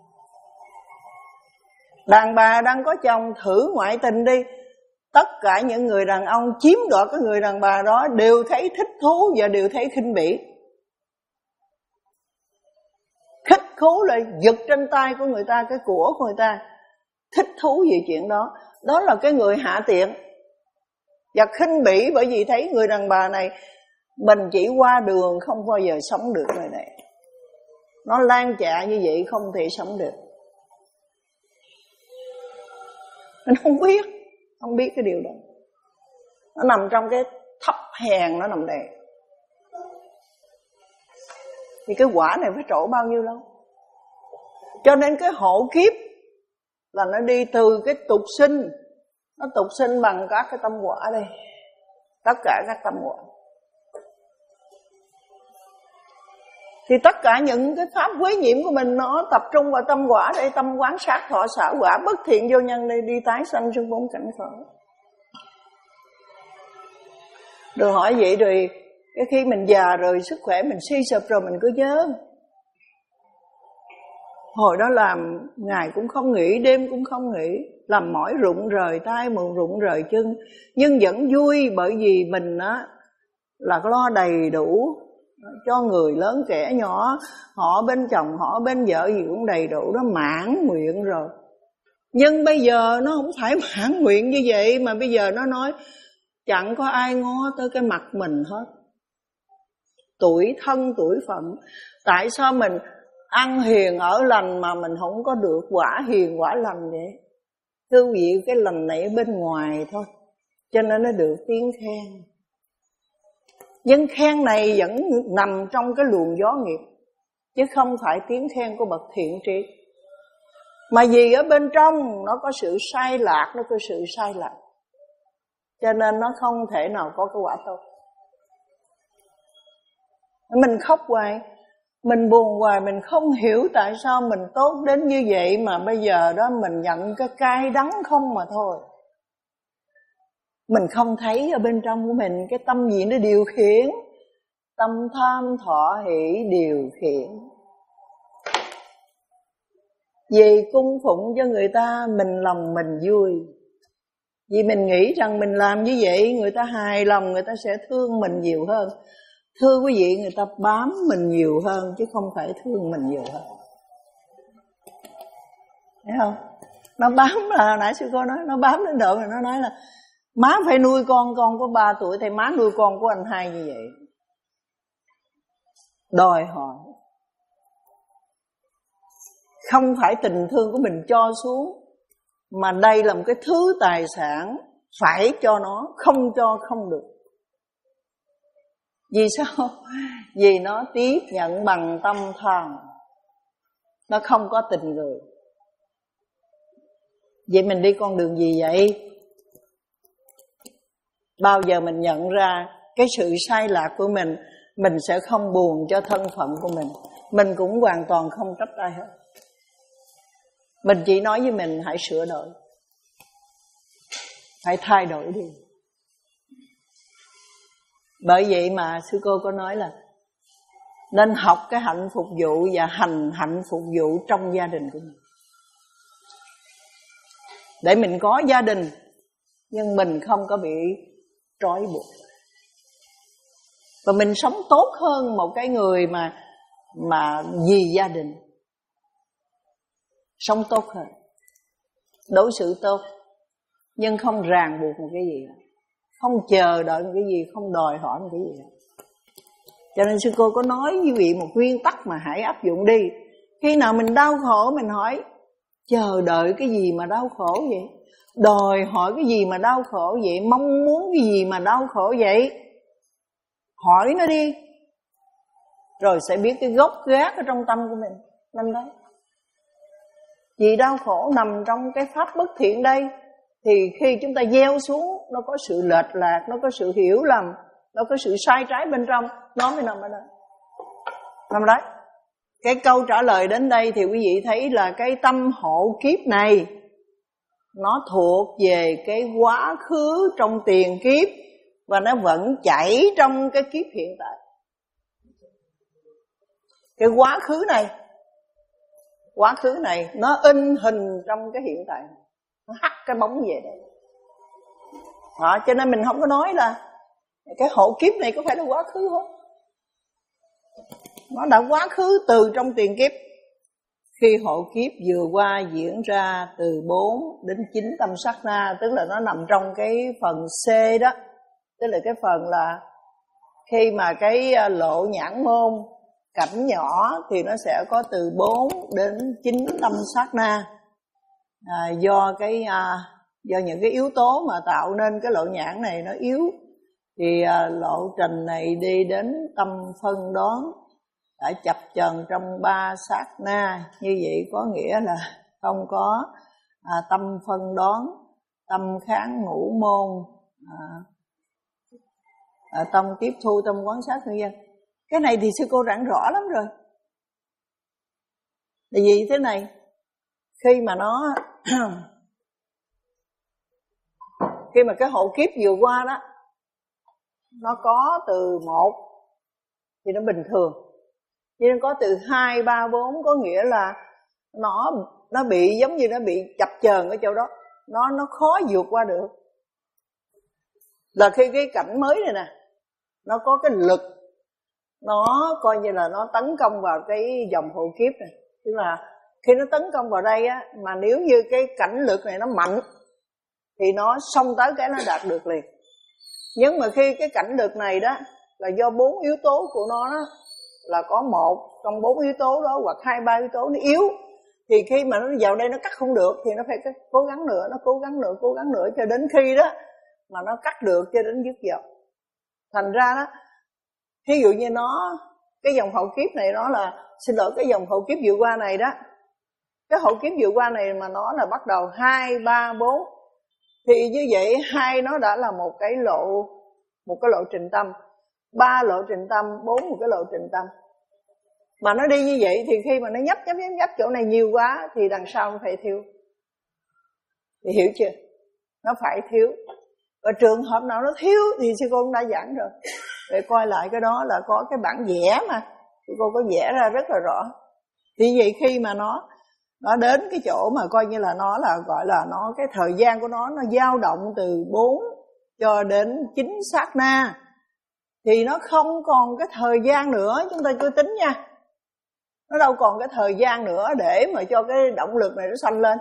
S1: Đàn bà đang có chồng thử ngoại tình đi, tất cả những người đàn ông chiếm đoạt cái người đàn bà đó đều thấy thích thú và đều thấy khinh bỉ. Thích thú là giật trên tay của người ta cái của của người ta, thích thú về chuyện đó. Đó là cái người hạ tiện. Và khinh bỉ bởi vì thấy người đàn bà này mình chỉ qua đường không bao giờ sống được người này. Nó lan trạ như vậy không thể sống được. Mình không biết, không biết cái điều đó. Nó nằm trong cái thấp hèn, nó nằm đây. Thì cái quả này phải trổ bao nhiêu lâu. Cho nên cái hộ kiếp là nó đi từ cái tục sinh. Nó tục sinh bằng các cái tâm quả đây. Tất cả các tâm quả. Thì tất cả những cái pháp quế nhiễm của mình nó tập trung vào tâm quả đây. Tâm quán sát thọ xả quả bất thiện vô nhân đây, đi tái sanh trong bốn cảnh khổ. Rồi hỏi vậy rồi cái khi mình già rồi, sức khỏe mình suy sụp rồi, mình cứ nhớ hồi đó làm ngày cũng không nghỉ, đêm cũng không nghỉ, làm mỏi rụng rời tay, mượn rụng rời chân, nhưng vẫn vui bởi vì mình á là lo đầy đủ cho người lớn kẻ nhỏ, họ bên chồng, họ bên vợ gì cũng đầy đủ, nó mãn nguyện rồi. Nhưng bây giờ nó không phải mãn nguyện như vậy, mà bây giờ nó nói chẳng có ai ngó tới cái mặt mình hết. Tuổi thân tuổi phận. Tại sao mình ăn hiền ở lành mà mình không có được quả hiền quả lành vậy? Thưa vị, cái lành này ở bên ngoài thôi, cho nên nó được tiếng khen. Nhưng khen này vẫn nằm trong cái luồng gió nghiệp, chứ không phải tiếng khen của bậc thiện tri. Mà vì ở bên trong nó có sự sai lạc, nó có sự sai lạc, cho nên nó không thể nào có cái quả tốt. Mình khóc hoài, mình buồn hoài, mình không hiểu tại sao mình tốt đến như vậy mà bây giờ đó mình nhận cái cay đắng không mà thôi. Mình không thấy ở bên trong của mình cái tâm gì nó điều khiển. Tâm tham thọ hỷ điều khiển. Vì cung phụng cho người ta, mình lòng mình vui. Vì mình nghĩ rằng mình làm như vậy người ta hài lòng, người ta sẽ thương mình nhiều hơn. Thưa quý vị, người ta bám mình nhiều hơn chứ không phải thương mình nhiều hơn. Thấy không? Nó bám là, nãy sư cô nói, nó bám đến độ mà nó nói là má phải nuôi con, con có ba tuổi thì má nuôi con của anh hai như vậy. Đòi hỏi. Không phải tình thương của mình cho xuống, mà đây là một cái thứ tài sản, phải cho nó, không cho không được. Vì sao? Vì nó tiếp nhận bằng tâm tham, nó không có tình người. Vậy mình đi con đường gì vậy? Bao giờ mình nhận ra cái sự sai lạc của mình, mình sẽ không buồn cho thân phận của mình. Mình cũng hoàn toàn không trách ai hết. Mình chỉ nói với mình hãy sửa đổi, hãy thay đổi đi. Bởi vậy mà sư cô có nói là nên học cái hạnh phục vụ và hành hạnh phục vụ trong gia đình của mình. Để mình có gia đình nhưng mình không có bị trói buộc. Và mình sống tốt hơn một cái người mà mà vì gia đình. Sống tốt hơn, đối xử tốt, nhưng không ràng buộc một cái gì, không chờ đợi một cái gì, không đòi hỏi một cái gì. Cho nên sư cô có nói với vị một nguyên tắc mà hãy áp dụng đi. Khi nào mình đau khổ mình hỏi chờ đợi cái gì mà đau khổ vậy? Đòi hỏi cái gì mà đau khổ vậy? Mong muốn cái gì mà đau khổ vậy? hỏi nó đi, rồi sẽ biết cái gốc gác ở trong tâm của mình. Năm đấy vì đau khổ nằm trong cái pháp bất thiện đây, thì khi chúng ta gieo xuống, nó có sự lệch lạc, nó có sự hiểu lầm, nó có sự sai trái bên trong, nó mới nằm ở đây. Nằm đấy. Cái câu trả lời đến đây thì quý vị thấy là cái tâm hộ kiếp này nó thuộc về cái quá khứ trong tiền kiếp, và nó vẫn chảy trong cái kiếp hiện tại. Cái quá khứ này, quá khứ này nó in hình trong cái hiện tại, nó hắt cái bóng về đây. Đó, cho nên mình không có nói là cái hộ kiếp này có phải là quá khứ không. Nó đã quá khứ từ trong tiền kiếp. Khi hộ kiếp vừa qua diễn ra từ bốn đến chín tâm sát na, tức là nó nằm trong cái phần C đó. Tức là cái phần là khi mà cái lộ nhãn môn cảnh nhỏ thì nó sẽ có từ bốn đến chín tâm sát na. À, do cái à, do những cái yếu tố mà tạo nên cái lộ nhãn này nó yếu, thì à, lộ trình này đi đến tâm phân đoán đã chập chờn trong ba sát na. Như vậy có nghĩa là không có à, tâm phân đoán, tâm kháng ngũ môn, à, à, tâm tiếp thu, tâm quan sát nhân dân. Cái này thì sư cô giảng rõ lắm rồi. Tại vì thế này, khi mà nó khi mà cái hộ kiếp vừa qua đó, nó có từ một thì nó bình thường, nhưng có từ hai, ba, bốn có nghĩa là nó nó bị giống như nó bị chập chờn ở chỗ đó, nó nó khó vượt qua được. Là khi cái cảnh mới này nè, nó có cái lực, nó coi như là nó tấn công vào cái dòng hộ kiếp này. Tức là khi nó tấn công vào đây á, mà nếu như cái cảnh lực này nó mạnh thì nó xông tới cái nó đạt được liền. Nhưng mà khi cái cảnh lực này đó là do bốn yếu tố của nó đó, là có một trong bốn yếu tố đó hoặc hai ba yếu tố nó yếu, thì khi mà nó vào đây nó cắt không được thì nó phải cố gắng nữa, nó cố gắng nữa, cố gắng nữa cho đến khi đó mà nó cắt được cho đến dứt dòng. Thành ra đó, ví dụ như nó, cái dòng hậu kiếp này nó là, xin lỗi, cái dòng hậu kiếp vừa qua này đó, cái hậu kiếp vừa qua này mà nó là bắt đầu hai, ba, bốn, thì như vậy hai nó đã là một cái lộ, một cái lộ trình tâm, ba lộ trình tâm, bốn một cái lộ trình tâm. Mà nó đi như vậy thì khi mà nó nhấp nhấp nhấp nhấp chỗ này nhiều quá thì đằng sau nó phải thiếu. Thì hiểu chưa? Nó phải thiếu. Và trường hợp nào nó thiếu thì sư cô cũng đã giảng rồi. Để coi lại cái đó là có cái bản vẽ mà sư cô có vẽ ra rất là rõ. Thì vậy khi mà nó nó đến cái chỗ mà coi như là nó là gọi là nó, cái thời gian của nó nó dao động từ bốn cho đến chín sát na, thì nó không còn cái thời gian nữa, chúng ta chưa tính nha. Nó đâu còn cái thời gian nữa để mà cho cái động lực này nó sanh lên.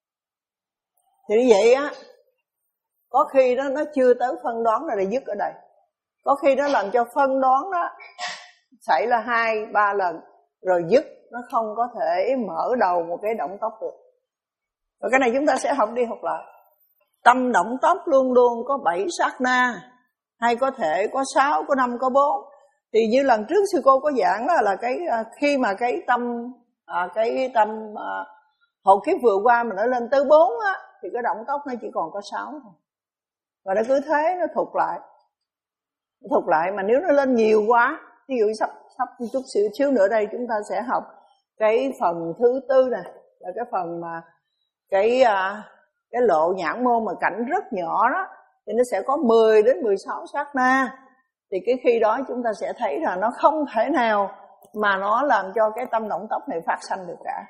S1: Thì như vậy á, có khi đó nó chưa tới phân đoán là để dứt ở đây. Có khi nó làm cho phân đoán đó xảy là hai, ba lần rồi dứt, nó không có thể mở đầu một cái động tốc được. Và cái này chúng ta sẽ học đi học lại. Tâm động tốc luôn luôn có bảy sát na, hay có thể có sáu, có năm, có bốn. Thì như lần trước sư cô có giảng đó là cái khi mà cái tâm à, cái tâm à, hộ kiếp vừa qua mà nó lên tới bốn á, thì cái động tốc nó chỉ còn có sáu thôi. Và nó cứ thế nó thụt lại. Nó thụt lại mà nếu nó lên nhiều quá, ví dụ sắp sắp chút xíu, xíu nữa đây chúng ta sẽ học cái phần thứ tư này, là cái phần mà cái à, cái lộ nhãn môn mà cảnh rất nhỏ đó, thì nó sẽ có mười đến mười sáu sát na. Thì cái khi đó chúng ta sẽ thấy là nó không thể nào mà nó làm cho cái tâm động tốc này phát sanh được cả.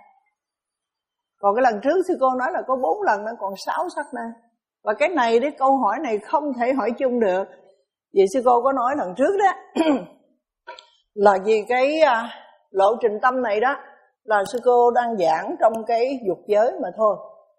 S1: Còn cái lần trước sư cô nói là có bốn lần, nó còn sáu sát na. Và cái này, cái câu hỏi này không thể hỏi chung được. Vì sư cô có nói lần trước đó là vì cái à, lộ trình tâm này đó là sư cô đang giảng trong cái dục giới mà thôi.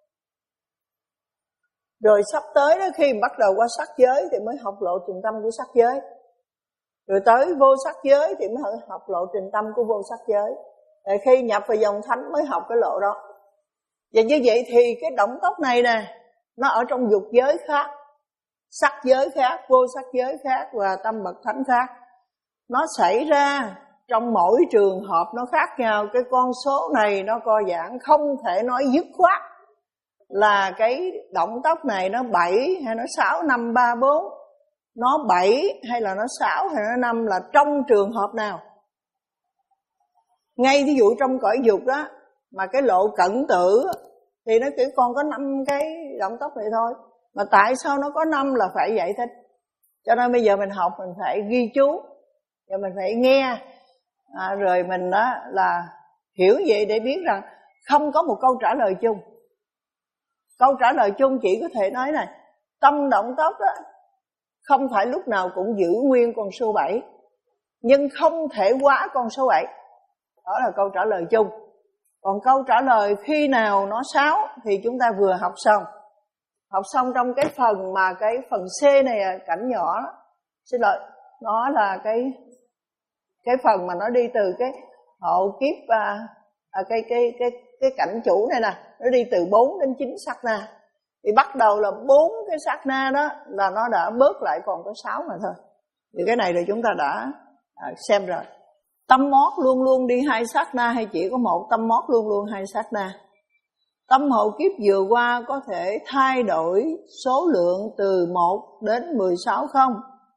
S1: Rồi sắp tới đó, khi bắt đầu qua sắc giới thì mới học lộ trình tâm của sắc giới. Rồi tới vô sắc giới thì mới học lộ trình tâm của vô sắc giới. Rồi khi nhập vào dòng thánh mới học cái lộ đó. Và như vậy thì cái động tốc này nè, nó ở trong dục giới khác, sắc giới khác, vô sắc giới khác và tâm bậc thánh khác. nó xảy ra trong mỗi trường hợp nó khác nhau. Cái con số này nó co giãn, không thể nói dứt khoát là cái động tác này nó bảy hay nó sáu năm ba bốn, nó bảy hay là nó sáu hay nó năm là trong trường hợp nào. Ngay ví dụ trong cõi dục đó, mà cái lộ cận tử thì nó chỉ còn có năm cái động tác này thôi. Mà tại sao nó có năm là phải giải thích. Cho nên bây giờ mình học mình phải ghi chú, rồi mình phải nghe, à, rồi mình đó là hiểu vậy để biết rằng không có một câu trả lời chung. Câu trả lời chung chỉ có thể nói này, tâm động tốc đó không phải lúc nào cũng giữ nguyên con số bảy, nhưng không thể quá con số bảy. Đó là câu trả lời chung. Còn câu trả lời khi nào nó sáu thì chúng ta vừa học xong. Học xong trong cái phần mà cái phần C này, cảnh nhỏ đó. Xin lỗi, nó là cái cái phần mà nó đi từ cái hộ kiếp à, à, cái cái cái cái cảnh chủ này nè, nó đi từ bốn đến chín sát na. Thì bắt đầu là bốn cái sát na đó là nó đã bớt lại còn có sáu mà thôi. Thì cái này là chúng ta đã à, xem rồi. Tâm mót luôn luôn đi hai sát na hay chỉ có một tâm mót luôn luôn hai sát na? Tâm hậu kiếp vừa qua có thể thay đổi số lượng từ một đến mười sáu không?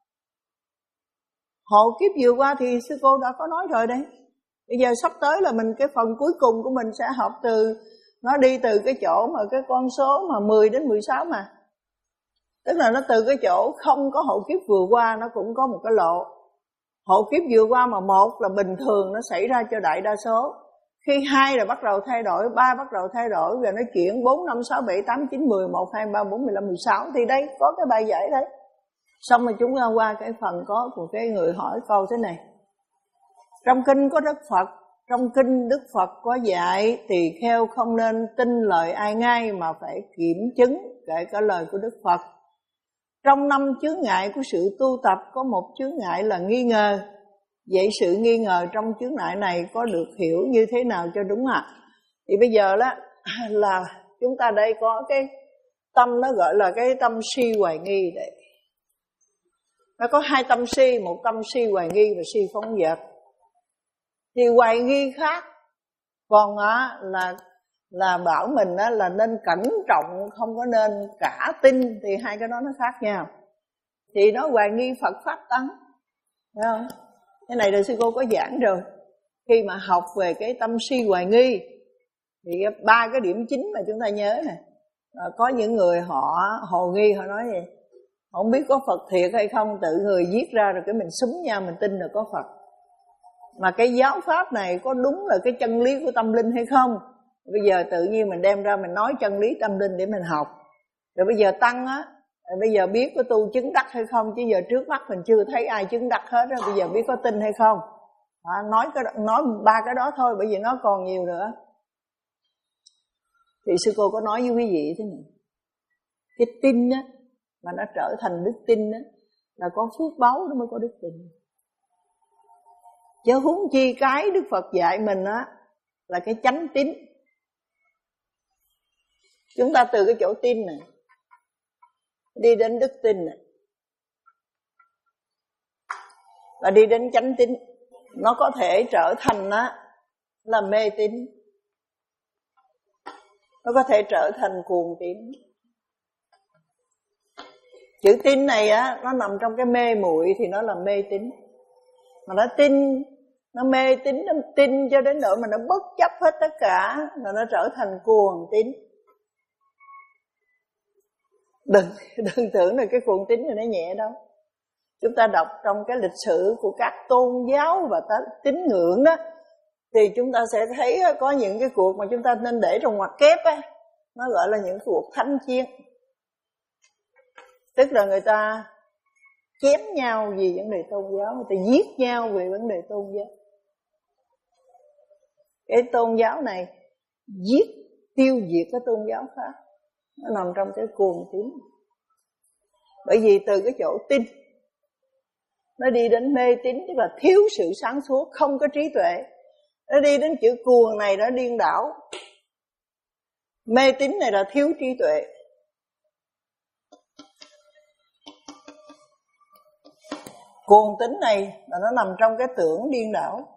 S1: Hậu kiếp vừa qua thì sư cô đã có nói rồi đấy. Bây giờ sắp tới là mình cái phần cuối cùng của mình sẽ học từ, nó đi từ cái chỗ mà cái con số mà mười đến mười sáu mà. Tức là nó từ cái chỗ không có hậu kiếp vừa qua nó cũng có một cái lộ. Hậu kiếp vừa qua mà một là bình thường nó xảy ra cho đại đa số. Khi hai là bắt đầu thay đổi, ba bắt đầu thay đổi, rồi nó chuyển bốn, năm, sáu, bảy, tám, chín, mười, một, hai, ba, bốn, mười lăm, mười sáu. Thì đây có cái bài giải đấy. Xong rồi chúng ta qua cái phần có của cái người hỏi câu thế này. Trong kinh có Đức Phật, trong kinh Đức Phật có dạy tỳ kheo không nên tin lời ai ngay mà phải kiểm chứng kể cả lời của Đức Phật. Trong năm chướng ngại của sự tu tập có một chướng ngại là nghi ngờ. Vậy sự nghi ngờ trong chướng ngại này có được hiểu như thế nào cho đúng ạ? À? Thì bây giờ đó là chúng ta đây có cái tâm nó gọi là cái tâm si hoài nghi đấy. Nó có hai tâm si, một tâm si hoài nghi và si phóng dật. Thì hoài nghi khác, còn á là là bảo mình á là nên cẩn trọng, không có nên cả tin, thì hai cái đó nó khác nhau. Thì nó hoài nghi Phật pháp tánh, thấy không? Cái này là sư cô có giảng rồi. Khi mà học về cái tâm si hoài nghi thì ba cái điểm chính mà chúng ta nhớ nè. Có những người họ hồ nghi, họ nói gì? Không biết có Phật thiệt hay không, tự người viết ra rồi cái mình súng nhau mình tin là có Phật. Mà cái giáo pháp này có đúng là cái chân lý của tâm linh hay không? Bây giờ tự nhiên mình đem ra mình nói chân lý tâm linh để mình học. Rồi bây giờ tăng á, bây giờ biết có tu chứng đắc hay không, chứ giờ trước mắt mình chưa thấy ai chứng đắc hết á, bây giờ biết có tin hay không. À, nói cái nói ba cái đó thôi, bởi vì nó còn nhiều nữa. Thì sư cô có nói với quý vị thế này. Cái tin á mà nó trở thành đức tin á là có phước báu nó mới có đức tin. Chứ huống chi cái Đức Phật dạy mình á là cái chánh tín. Chúng ta từ cái chỗ tin này đi đến đức tin này, và đi đến chánh tín, nó có thể trở thành á là mê tín, nó có thể trở thành cuồng tín. Chữ tin này á nó nằm trong cái mê muội thì nó là mê tín. Mà nó tin, nó mê tín, nó tin cho đến độ mà nó bất chấp hết tất cả, là nó trở thành cuồng tín. Đừng, đừng tưởng là cái cuồng tín này nó nhẹ đâu. Chúng ta đọc trong cái lịch sử của các tôn giáo và tín ngưỡng đó, thì chúng ta sẽ thấy có những cái cuộc mà chúng ta nên để trong ngoặc kép á, nó gọi là những cuộc thánh chiến. Tức là người ta chém nhau vì vấn đề tôn giáo, người ta giết nhau vì vấn đề tôn giáo. Cái tôn giáo này giết, tiêu diệt cái tôn giáo khác, nó nằm trong cái cuồng tín. Bởi vì từ cái chỗ tin nó đi đến mê tín, tức là thiếu sự sáng suốt, không có trí tuệ. Nó đi đến chữ cuồng này nó điên đảo. Mê tín này là thiếu trí tuệ. Cuồng tín này là nó nằm trong cái tưởng điên đảo.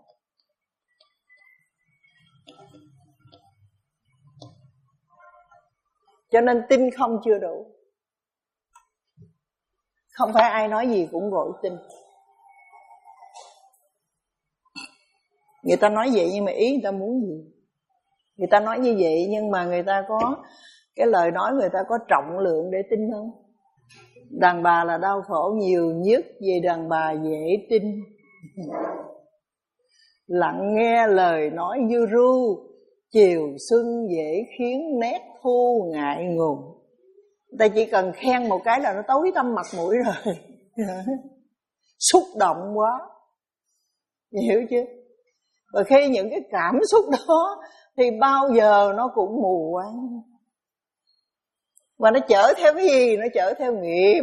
S1: Cho nên tin không chưa đủ. Không phải ai nói gì cũng vội tin. Người ta nói vậy nhưng mà ý người ta muốn gì? Người ta nói như vậy nhưng mà người ta có cái lời nói, người ta có trọng lượng để tin không? Đàn bà là đau khổ nhiều nhất, vì đàn bà dễ tin. Lặng nghe lời nói du ru, chiều xuân dễ khiến nét thu ngại ngùng. Người ta chỉ cần khen một cái là nó tối tăm mặt mũi rồi. Xúc động quá, hiểu chưa? Và khi những cái cảm xúc đó thì bao giờ nó cũng mù quáng. Và nó chở theo cái gì? Nó chở theo nghiệp.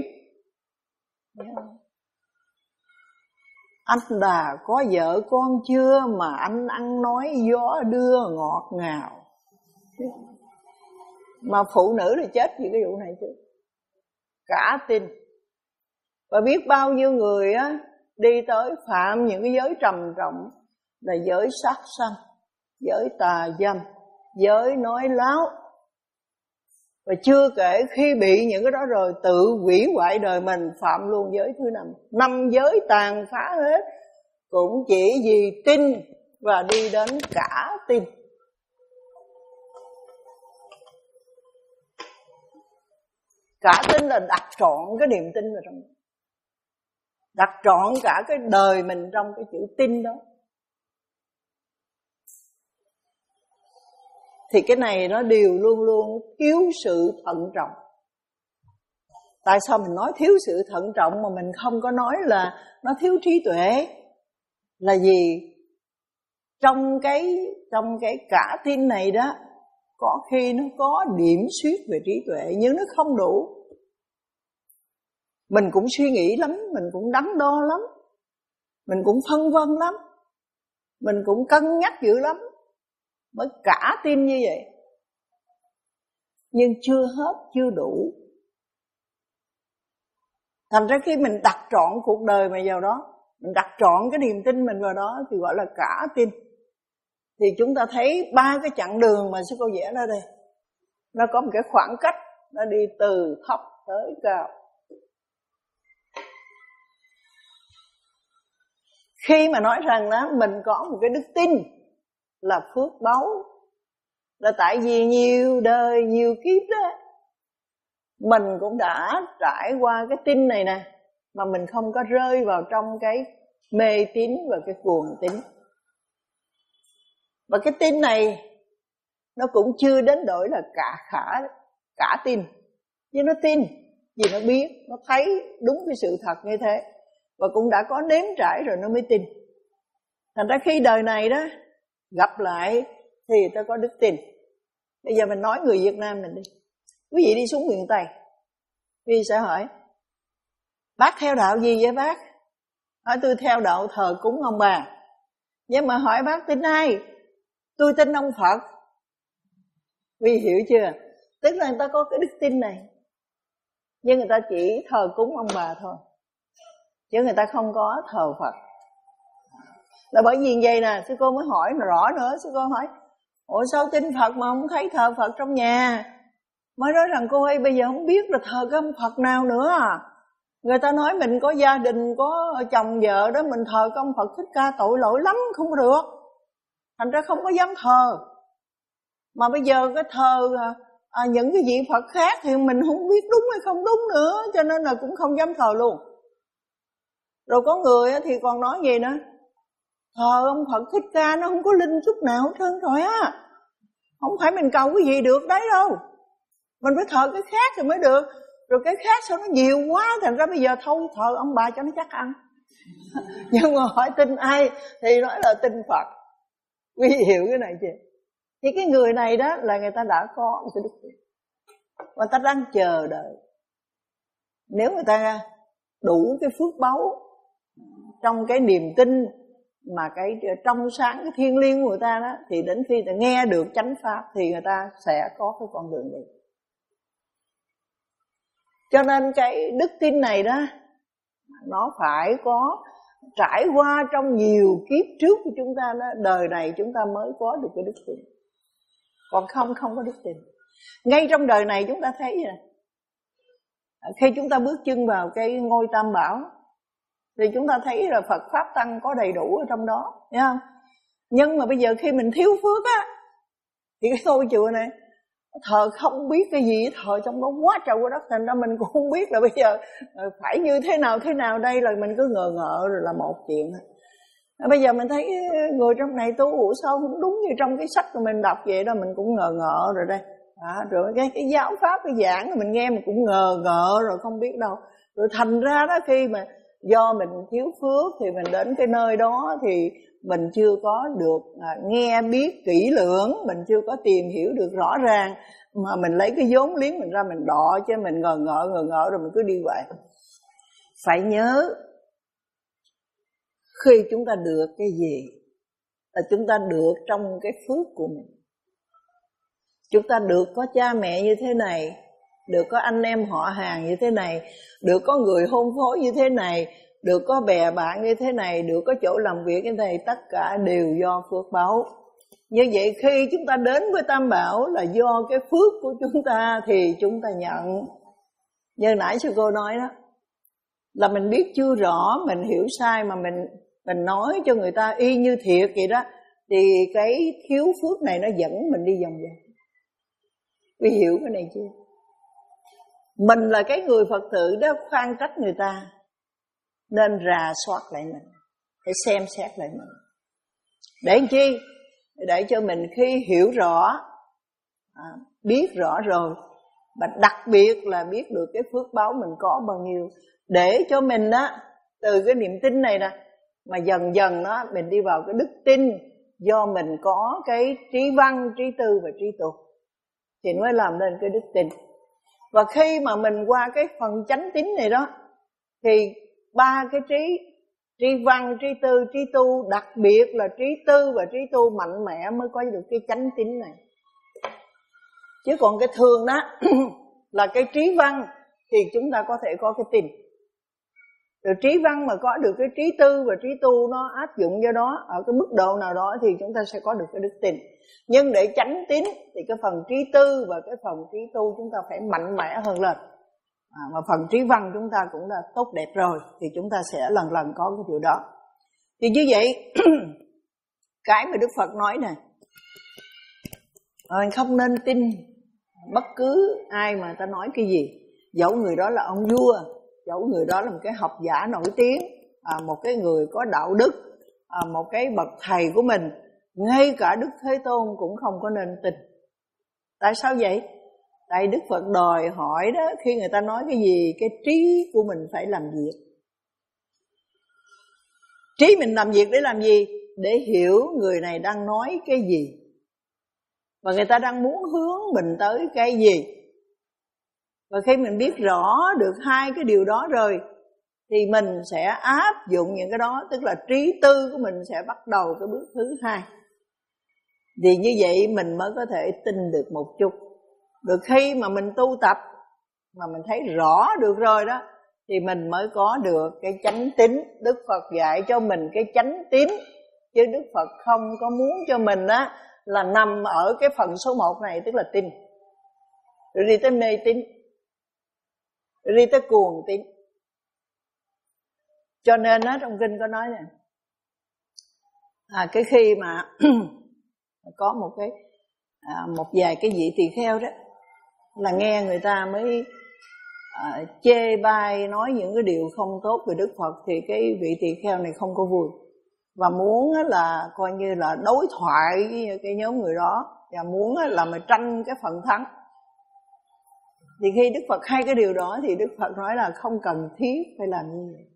S1: Anh đà có vợ con chưa mà anh ăn nói gió đưa ngọt ngào. Mà phụ nữ thì chết vì cái vụ này chứ. Cả tin. Và biết bao nhiêu người á đi tới phạm những cái giới trầm trọng, là giới sát sanh, giới tà dâm, giới nói láo. Và chưa kể khi bị những cái đó rồi tự hủy hoại đời mình, phạm luôn giới thứ năm. Năm giới tàn phá hết, cũng chỉ vì tin và đi đến cả tin. Cả tin là đặt trọn cái niềm tin vào trong, đặt trọn cả cái đời mình trong cái chữ tin đó. Thì cái này nó đều luôn luôn thiếu sự thận trọng. Tại sao mình nói thiếu sự thận trọng mà mình không có nói là nó thiếu trí tuệ? Là vì trong cái trong cái cả tin này đó, có khi nó có điểm xuyết về trí tuệ nhưng nó không đủ. Mình cũng suy nghĩ lắm, mình cũng đắn đo lắm, mình cũng phân vân lắm, mình cũng cân nhắc dữ lắm, mới cả tin như vậy. Nhưng chưa hết, chưa đủ. Thành ra khi mình đặt trọn cuộc đời mình vào đó, mình đặt trọn cái niềm tin mình vào đó thì gọi là cả tin. Thì chúng ta thấy ba cái chặng đường mà sư cô vẽ ra đây, nó có một cái khoảng cách, nó đi từ thấp tới cao. Khi mà nói rằng đó mình có một cái đức tin là phước báu, là tại vì nhiều đời nhiều kiếp đó mình cũng đã trải qua cái tin này nè, mà mình không có rơi vào trong cái mê tín và cái cuồng tín. Và cái tin này nó cũng chưa đến đổi là cả khả cả tin, nhưng nó tin vì nó biết, nó thấy đúng cái sự thật như thế, và cũng đã có nếm trải rồi nó mới tin. Thành ra khi đời này đó gặp lại thì ta có đức tin. Bây giờ mình nói người Việt Nam mình đi. Quý vị đi xuống miền Tây, quý vị sẽ hỏi: bác theo đạo gì vậy bác? Hỏi: tôi theo đạo thờ cúng ông bà. Nhưng mà hỏi bác tin ai? Tôi tin ông Phật. Quý vị hiểu chưa? Tức là người ta có cái đức tin này, nhưng người ta chỉ thờ cúng ông bà thôi, chứ người ta không có thờ Phật. Là bởi vì vậy nè, sư cô mới hỏi rõ nữa. Sư cô hỏi: ủa sao tin Phật mà không thấy thờ Phật trong nhà? Mới nói rằng cô ơi, bây giờ không biết là thờ cái ông Phật nào nữa à. Người ta nói mình có gia đình, có chồng vợ đó, mình thờ cái ông Phật Thích Ca tội lỗi lắm, không được. Thành ra không có dám thờ. Mà bây giờ cái thờ à, những cái vị Phật khác thì mình không biết đúng hay không đúng nữa, cho nên là cũng không dám thờ luôn. Rồi có người thì còn nói gì nữa: thờ ông Phật Thích Ca nó không có linh chút nào hết trơn rồi á. Không phải mình cầu cái gì được đấy đâu, mình phải thờ cái khác thì mới được. Rồi cái khác sao nó nhiều quá, thành ra bây giờ thôi thờ ông bà cho nó chắc ăn. Nhưng mà hỏi tin ai thì nói là tin Phật. Quý vị hiểu cái này chưa? Thì cái người này đó là người ta đã có một cái đức tin, người ta đang chờ đợi. Nếu người ta đủ cái phước báu trong cái niềm tin mà cái trong sáng, cái thiêng liêng của người ta đó, thì đến khi ta nghe được chánh pháp thì người ta sẽ có cái con đường đi. Cho nên cái đức tin này đó Nó phải có trải qua trong nhiều kiếp trước của chúng ta đó, đời này chúng ta mới có được cái đức tin. Còn không, không có đức tin. Ngay trong đời này chúng ta thấy nè, khi chúng ta bước chân vào cái ngôi Tam Bảo thì chúng ta thấy là Phật Pháp Tăng có đầy đủ ở trong đó, thấy không? Nhưng mà bây giờ khi mình thiếu phước á, thì cái ngôi chùa này thờ không biết cái gì, thờ trong đó quá trời quá đất, thành ra mình cũng không biết là bây giờ phải như thế nào thế nào đây, là mình cứ ngờ ngợ rồi là một chuyện. Bây giờ mình thấy người trong này tu ủa sao cũng đúng như trong cái sách của mình đọc vậy đó, mình cũng ngờ ngợ rồi đây. À, rồi cái, cái giáo pháp cái giảng mình nghe mình cũng ngờ ngợ rồi không biết đâu. Rồi thành ra đó, khi mà do mình thiếu phước thì mình đến cái nơi đó thì mình chưa có được à, nghe biết kỹ lưỡng, mình chưa có tìm hiểu được rõ ràng, mà mình lấy cái vốn liếng mình ra mình đọ chứ mình ngờ ngợ ngờ ngợ rồi mình cứ đi vậy. Phải nhớ, khi chúng ta được cái gì là chúng ta được trong cái phước của mình. Chúng ta được có cha mẹ như thế này, được có anh em họ hàng như thế này, được có người hôn phối như thế này, được có bè bạn như thế này, được có chỗ làm việc như thế này, tất cả đều do phước báu. Như vậy khi chúng ta đến với Tam Bảo là do cái phước của chúng ta thì chúng ta nhận. Như nãy sư cô nói đó, là mình biết chưa rõ, mình hiểu sai mà mình mình nói cho người ta y như thiệt vậy đó, thì cái thiếu phước này nó dẫn mình đi vòng vòng. Quý hiểu cái này chưa? Mình là cái người Phật tử đó, khoan trách người ta, nên rà soát lại mình, để xem xét lại mình. Để làm chi? Để cho mình khi hiểu rõ, à, biết rõ rồi, và đặc biệt là biết được cái phước báo mình có bao nhiêu, để cho mình á, từ cái niềm tin này nè, mà dần dần đó mình đi vào cái đức tin, do mình có cái trí văn, trí tư và trí tu, thì mới làm nên cái đức tin. Và khi mà mình qua cái phần chánh tín này đó, thì ba cái trí, trí văn, trí tư, trí tu, đặc biệt là trí tư và trí tu mạnh mẽ mới có được cái chánh tín này. Chứ còn cái thường đó là cái trí văn thì chúng ta có thể có cái tin. Rồi trí văn mà có được cái trí tư và trí tu nó áp dụng do đó, ở cái mức độ nào đó thì chúng ta sẽ có được cái đức tin. Nhưng để chánh tín thì cái phần trí tư và cái phần trí tu chúng ta phải mạnh mẽ hơn lên. À, mà phần trí văn chúng ta cũng đã tốt đẹp rồi, thì chúng ta sẽ lần lần có cái điều đó. Thì như vậy cái mà Đức Phật nói nè, mình không nên tin bất cứ ai mà ta nói cái gì, dẫu người đó là ông vua, dẫu người đó là một cái học giả nổi tiếng, à, một cái người có đạo đức, à, một cái bậc thầy của mình, ngay cả Đức Thế Tôn cũng không có nên tin. Tại sao vậy? Tại Đức Phật đòi hỏi đó, khi người ta nói cái gì, cái trí của mình phải làm việc. Trí mình làm việc để làm gì? Để hiểu người này đang nói cái gì, và người ta đang muốn hướng mình tới cái gì. Và khi mình biết rõ được hai cái điều đó rồi, thì mình sẽ áp dụng những cái đó, tức là trí tư của mình sẽ bắt đầu cái bước thứ hai. Thì như vậy mình mới có thể tin được một chút. Được khi mà mình tu tập mà mình thấy rõ được rồi đó, thì mình mới có được cái chánh tín. Đức Phật dạy cho mình cái chánh tín, chứ Đức Phật không có muốn cho mình á là nằm ở cái phần số một này, tức là tin, rồi đi tới mê tín, rồi đi tới cuồng tín. Cho nên á, trong kinh có nói nè, à, cái khi mà có một cái à, một vài cái vị tỳ kheo đó, là nghe người ta mới à, chê bai nói những cái điều không tốt về Đức Phật, thì cái vị tỳ kheo này không có vui, và muốn là coi như là đối thoại với cái nhóm người đó, và muốn là mà tranh cái phần thắng. Thì khi Đức Phật hay cái điều đó thì Đức Phật nói là không cần thiết phải làm như vậy.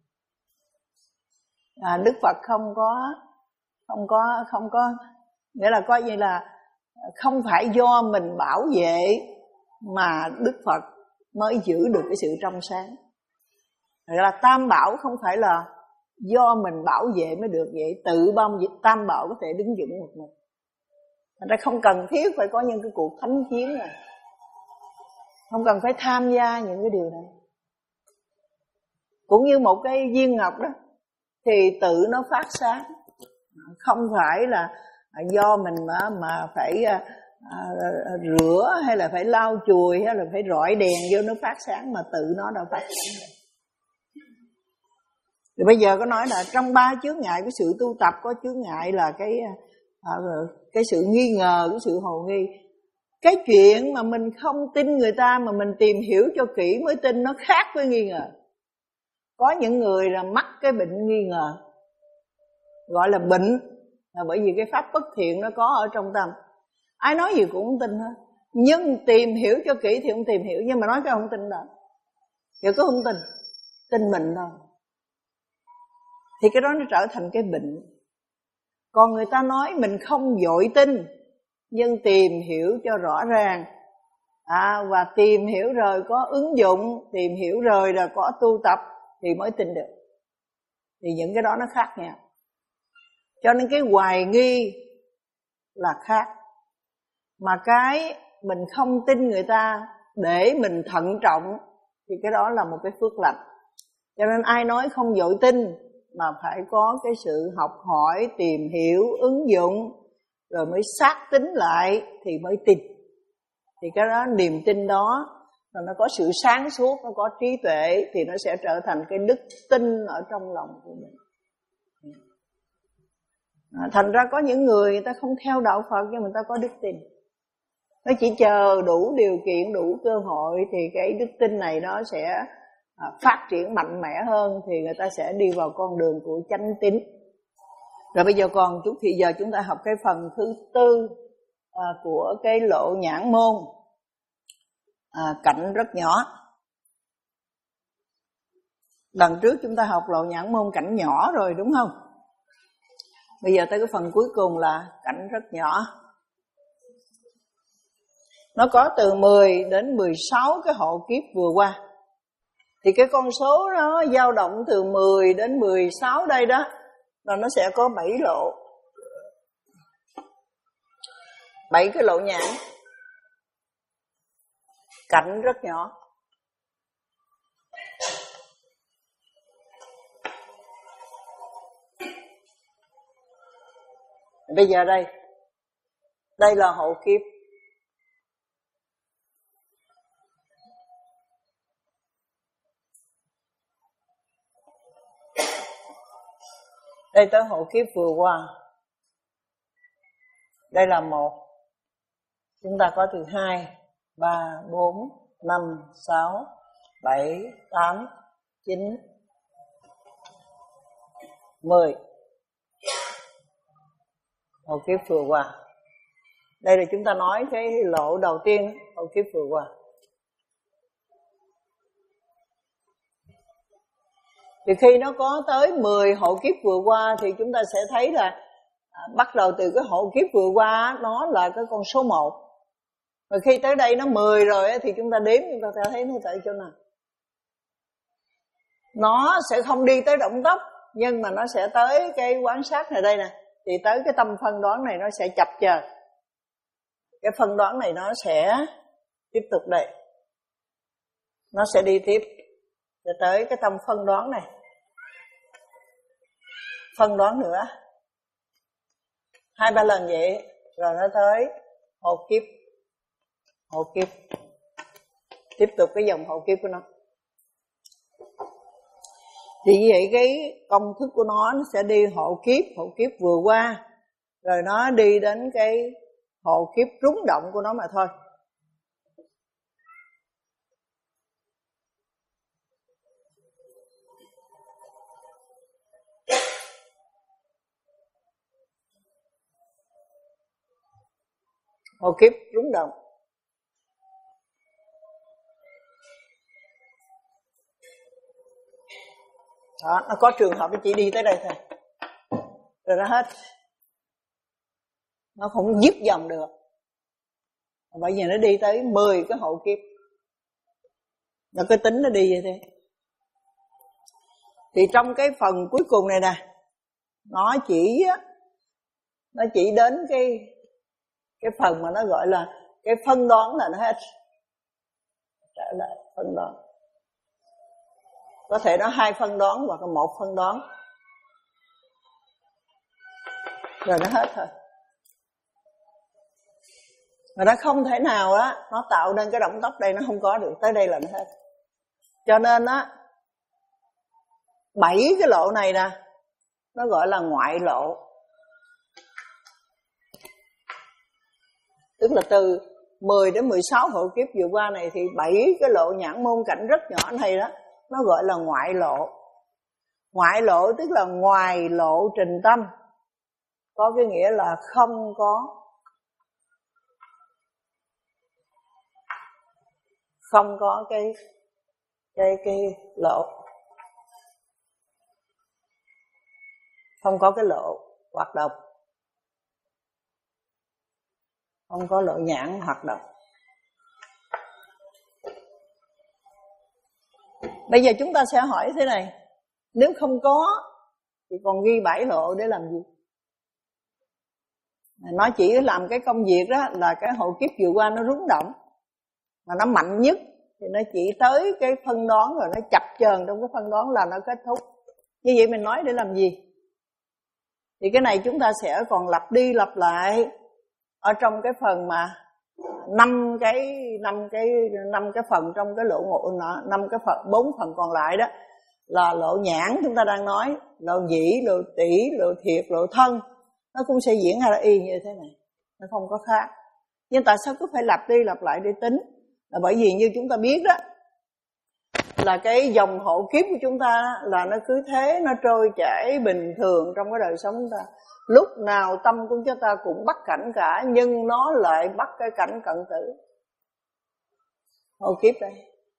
S1: À, Đức Phật không có không có không có nghĩa là coi như là không phải do mình bảo vệ mà Đức Phật mới giữ được cái sự trong sáng. Gọi là Tam Bảo không phải là do mình bảo vệ mới được vậy, tự bao Tam Bảo có thể đứng vững một mình. Thành ra không cần thiết phải có những cái cuộc thánh chiến này, không cần phải tham gia những cái điều này. Cũng như một cái viên ngọc đó, thì tự nó phát sáng, không phải là do mình mà, mà phải à, à, rửa hay là phải lau chùi hay là phải rọi đèn vô nó phát sáng, mà tự nó đã phát sáng. Thì bây giờ có nói là trong ba chướng ngại của sự tu tập, có chướng ngại là cái à, cái sự nghi ngờ, cái sự hồ nghi. Cái chuyện mà mình không tin người ta mà mình tìm hiểu cho kỹ mới tin, nó khác với nghi ngờ. Có những người là mắc cái bệnh nghi ngờ, gọi là bệnh, là bởi vì cái pháp bất thiện nó có ở trong tâm. Ai nói gì cũng không tin hết, nhưng tìm hiểu cho kỹ thì không tìm hiểu, nhưng mà nói cái không tin đâu, giờ có không tin, tin mình thôi, thì cái đó nó trở thành cái bệnh. Còn người ta nói mình không vội tin, nhưng tìm hiểu cho rõ ràng, à, và tìm hiểu rồi có ứng dụng, tìm hiểu rồi là có tu tập thì mới tin được. Thì những cái đó nó khác nhau. Cho nên cái hoài nghi là khác, mà cái mình không tin người ta để mình thận trọng thì cái đó là một cái phước lành. Cho nên ai nói không vội tin, mà phải có cái sự học hỏi, tìm hiểu, ứng dụng, rồi mới xác tính lại thì mới tin. Thì cái đó, niềm tin đó là nó có sự sáng suốt, nó có trí tuệ, thì nó sẽ trở thành cái đức tin ở trong lòng của mình. À, thành ra có những người người ta không theo đạo Phật nhưng người ta có đức tin. Nó chỉ chờ đủ điều kiện, đủ cơ hội thì cái đức tin này nó sẽ à, phát triển mạnh mẽ hơn, thì người ta sẽ đi vào con đường của chánh tín. Rồi bây giờ còn chút thì giờ chúng ta học cái phần thứ tư à, của cái lộ nhãn môn, à, cảnh rất nhỏ. Lần trước chúng ta học lộ nhãn môn cảnh nhỏ rồi đúng không? Bây giờ tới cái phần cuối cùng là cảnh rất nhỏ. Nó có từ mười đến mười sáu cái hộ kiếp vừa qua. Thì cái con số nó dao động từ mười đến mười sáu đây đó, là nó sẽ có bảy lộ. bảy cái lộ nhãn. Cảnh rất nhỏ. Bây giờ đây, đây là hộ kiếp. Đây tới hộ kiếp vừa qua. Đây là một. Chúng ta có từ hai, ba, bốn, năm, sáu, bảy, tám, chín, mười. Hộ kiếp vừa qua. Đây là chúng ta nói cái lộ đầu tiên, hộ kiếp vừa qua. Thì khi nó có tới mười hộ kiếp vừa qua thì chúng ta sẽ thấy là à, bắt đầu từ cái hộ kiếp vừa qua nó là cái con số một. Và khi tới đây nó mười rồi thì chúng ta đếm, chúng ta sẽ thấy nó tại chỗ nào. Nó sẽ không đi tới động tốc, nhưng mà nó sẽ tới cái quan sát này đây nè. Thì tới cái tâm phân đoán này nó sẽ chập chờn. Cái phân đoán này nó sẽ tiếp tục đây. Nó sẽ đi tiếp cho tới cái tâm phân đoán này. Phân đoán nữa. Hai ba lần vậy rồi nó tới hộ kiếp. Hộ kiếp. Tiếp tục cái dòng hộ kiếp của nó. Thì như vậy cái công thức của nó, nó sẽ đi hộ kiếp, hộ kiếp vừa qua, rồi nó đi đến cái hộ kiếp rúng động của nó mà thôi. Hộ kiếp rúng động. Đó, nó có trường hợp nó chỉ đi tới đây thôi, rồi nó hết. Nó không dứt dòng được. Bây giờ nó đi tới mười cái hộ kiếp. Nó cứ tính nó đi vậy thế. Thì trong cái phần cuối cùng này nè, nó chỉ nó chỉ đến cái cái phần mà nó gọi là cái phân đoán là nó hết. Trở lại phân đoán. Có thể nó hai phân đoán hoặc là một phân đoán, rồi nó hết thôi. Mà nó không thể nào á, nó tạo nên cái động tóc đây nó không có được, tới đây là nó hết. Cho nên á, bảy cái lộ này nè, nó gọi là ngoại lộ. Tức là từ mười đến mười sáu hộ kiếp vừa qua này thì bảy cái lộ nhãn môn cảnh rất nhỏ này đó, nó gọi là ngoại lộ. Ngoại lộ tức là ngoài lộ trình tâm, có cái nghĩa là không có không có cái cái cái lộ, không có cái lộ hoạt động, không có lộ nhãn hoạt động. Bây giờ chúng ta sẽ hỏi thế này, nếu không có thì còn ghi bảy lộ để làm gì? Nó chỉ làm cái công việc đó là cái hộ kiếp vừa qua nó rúng động, mà nó mạnh nhất thì nó chỉ tới cái phân đoán rồi nó chập chờn trong cái phân đoán là nó kết thúc. Như vậy mình nói để làm gì? Thì cái này chúng ta sẽ còn lặp đi lặp lại ở trong cái phần mà năm cái năm cái năm cái phần trong cái lộ ngộ, năm cái phần bốn phần còn lại đó là lộ nhãn chúng ta đang nói, lộ nhĩ, lộ tỷ, lộ thiệt, lộ thân, nó cũng sẽ diễn ra y như thế này, nó không có khác. Nhưng tại sao cứ phải lặp đi lặp lại để tính? Là bởi vì như chúng ta biết đó, là cái dòng hộ kiếp của chúng ta là nó cứ thế nó trôi chảy bình thường trong cái đời sống chúng ta. Lúc nào tâm của chúng ta cũng bắt cảnh cả, nhưng nó lại bắt cái cảnh cận tử. Hộ kiếp đây,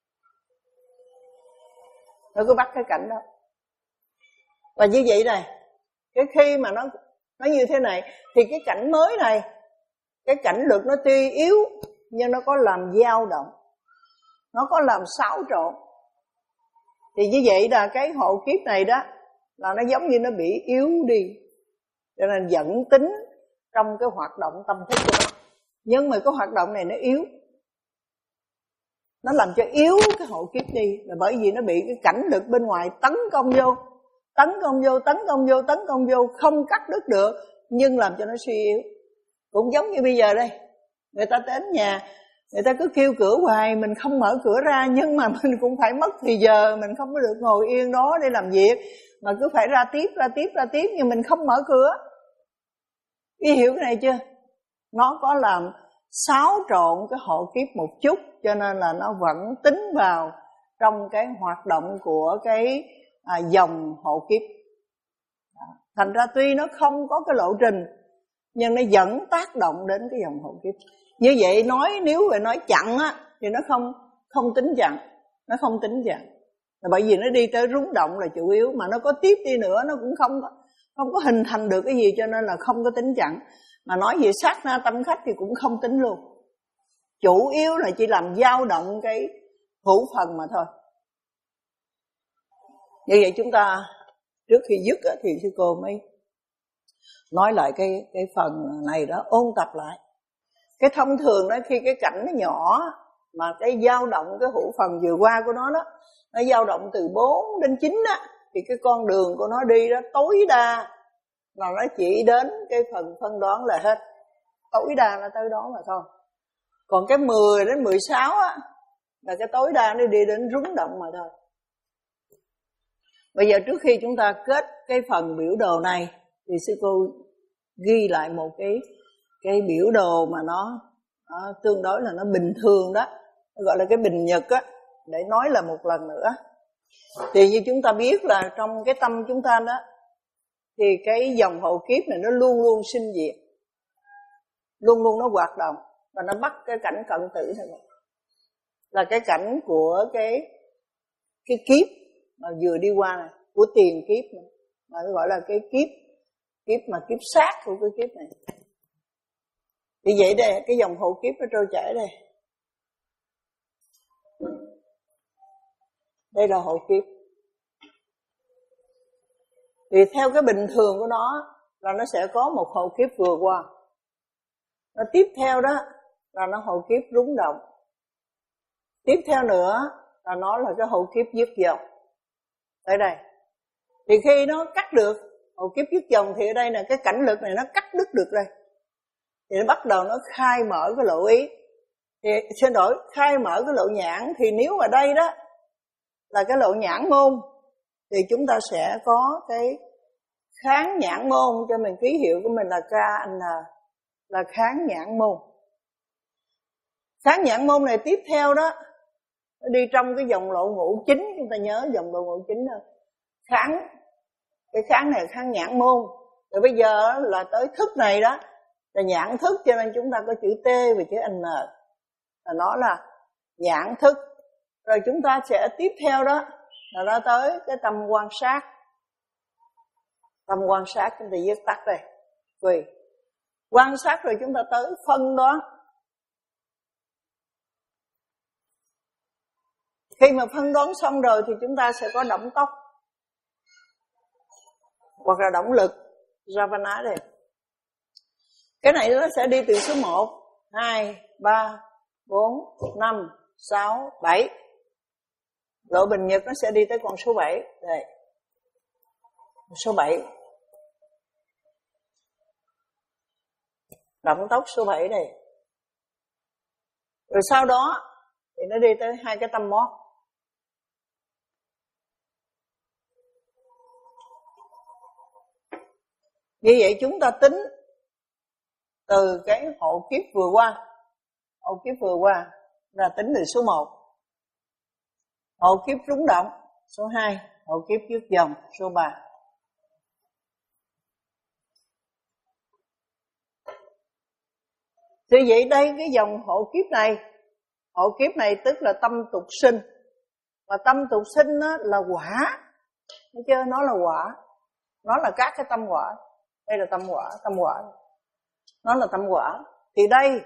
S1: nó cứ bắt cái cảnh đó. Và như vậy này, cái khi mà nó nó như thế này thì cái cảnh mới này, cái cảnh lực nó tuy yếu nhưng nó có làm dao động, nó có làm xáo trộn. Thì như vậy là cái hộ kiếp này đó là nó giống như nó bị yếu đi, cho nên dẫn tính trong cái hoạt động tâm thức của nó. Nhưng mà cái hoạt động này nó yếu, nó làm cho yếu cái hộ kiếp đi, là bởi vì nó bị cái cảnh lực bên ngoài tấn công vô, tấn công vô, tấn công vô, tấn công vô, không cắt đứt được, nhưng làm cho nó suy yếu. Cũng giống như bây giờ đây, người ta đến nhà, người ta cứ kêu cửa hoài, mình không mở cửa ra, nhưng mà mình cũng phải mất thì giờ, mình không có được ngồi yên đó để làm việc, mà cứ phải ra tiếp, ra tiếp, ra tiếp, nhưng mình không mở cửa. Ý hiểu cái này chưa? Nó có làm xáo trộn cái hộ kiếp một chút, cho nên là nó vẫn tính vào trong cái hoạt động của cái à, dòng hộ kiếp. Thành ra tuy nó không có cái lộ trình, nhưng nó vẫn tác động đến cái dòng hộ kiếp. Như vậy nói nếu về nói chặn á thì nó không không tính chặn, nó không tính chặn. Là bởi vì nó đi tới rúng động là chủ yếu, mà nó có tiếp đi nữa nó cũng không có không có hình thành được cái gì, cho nên là không có tính chặn. Mà nói về sát na tâm khách thì cũng không tính luôn. Chủ yếu là chỉ làm dao động cái hữu phần mà thôi. Như vậy chúng ta trước khi dứt á, thì sư cô mới nói lại cái cái phần này đó, ôn tập lại. Cái thông thường đó, khi cái cảnh nó nhỏ mà cái dao động cái hữu phần vừa qua của nó đó, nó dao động từ bốn đến chín á, thì cái con đường của nó đi đó tối đa là nó chỉ đến cái phần phân đoán là hết. Tối đa là tới đó mà thôi. Còn cái mười đến mười sáu á là cái tối đa nó đi đến rúng động mà thôi. Bây giờ trước khi chúng ta kết cái phần biểu đồ này thì sư cô ghi lại một cái cái biểu đồ mà nó, nó tương đối là nó bình thường đó, nó gọi là cái bình nhật á, để nói là một lần nữa. Thì như chúng ta biết là trong cái tâm chúng ta đó, thì cái dòng hộ kiếp này nó luôn luôn sinh diệt, luôn luôn nó hoạt động, và nó bắt cái cảnh cận tử này, là cái cảnh của cái cái kiếp mà vừa đi qua này, của tiền kiếp này, mà nó gọi là cái kiếp kiếp mà kiếp sát của cái kiếp này. Vì vậy đây, cái dòng hộ kiếp nó trôi chảy đây, đây là hộ kiếp. Thì theo cái bình thường của nó là nó sẽ có một hộ kiếp vừa qua, nó tiếp theo đó là nó hộ kiếp rúng động, tiếp theo nữa là nó là cái hộ kiếp dứt dòng. tới đây. Thì khi nó cắt được hộ kiếp dứt dòng thì ở đây là cái cảnh lực này nó cắt đứt được đây. Thì nó bắt đầu nó khai mở cái lộ ý. Thì xin lỗi, khai mở cái lộ nhãn. Thì nếu ở đây đó là cái lộ nhãn môn thì chúng ta sẽ có cái kháng nhãn môn, cho mình ký hiệu của mình là K N, là kháng nhãn môn. Kháng nhãn môn này tiếp theo đó, nó đi trong cái dòng lộ ngũ chính, chúng ta nhớ dòng lộ ngũ chính đó. Kháng, cái kháng này là kháng nhãn môn. Rồi bây giờ là tới thức này đó, là nhãn thức, cho nên chúng ta có chữ T và chữ N, là nó là nhãn thức. Rồi chúng ta sẽ tiếp theo đó là nó tới cái tâm quan sát. Tâm quan sát chúng ta viết tắt đây. Vì quan sát rồi chúng ta tới phân đoán. Khi mà phân đoán xong rồi thì chúng ta sẽ có động tốc hoặc là động lực, Ravana đây. Cái này nó sẽ đi từ số một, hai, ba, bốn, năm, sáu, bảy. Lộ bình nhật nó sẽ đi tới con số bảy. Đây. Số bảy. Động tốc số bảy đây. Rồi sau đó thì nó đi tới hai cái tâm mót. Như vậy chúng ta tính từ cái hộ kiếp vừa qua. Hộ kiếp vừa qua là tính từ số một. Hộ kiếp rung động số hai, hộ kiếp dứt dòng số ba. Thì vậy đây cái dòng hộ kiếp này, hộ kiếp này tức là tâm tục sinh. Và tâm tục sinh đó là quả. Thấy chưa? Nó là quả. Nó là các cái tâm quả. Đây là tâm quả, tâm quả. Nó là tâm quả. Thì đây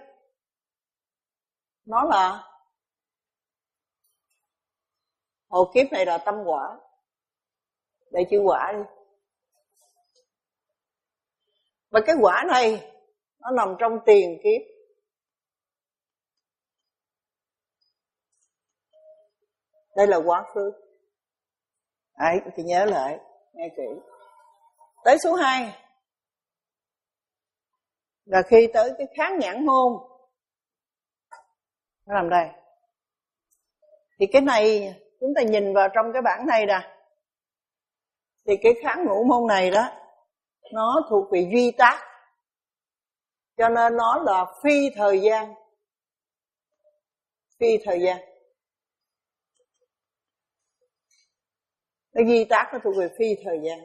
S1: nó là hộ kiếp này là tâm quả. Đây chữ quả đi. Và cái quả này nó nằm trong tiền kiếp. Đây là quá khứ. Đấy, thì nhớ lại, nghe kỹ. Tới số hai là khi tới cái kháng nhãn môn. Nó nằm đây. Thì cái này chúng ta nhìn vào trong cái bảng này nè. Thì cái kháng ngũ môn này đó, nó thuộc về duy tác. Cho nên nó là phi thời gian. Phi thời gian. Cái duy tác nó thuộc về phi thời gian.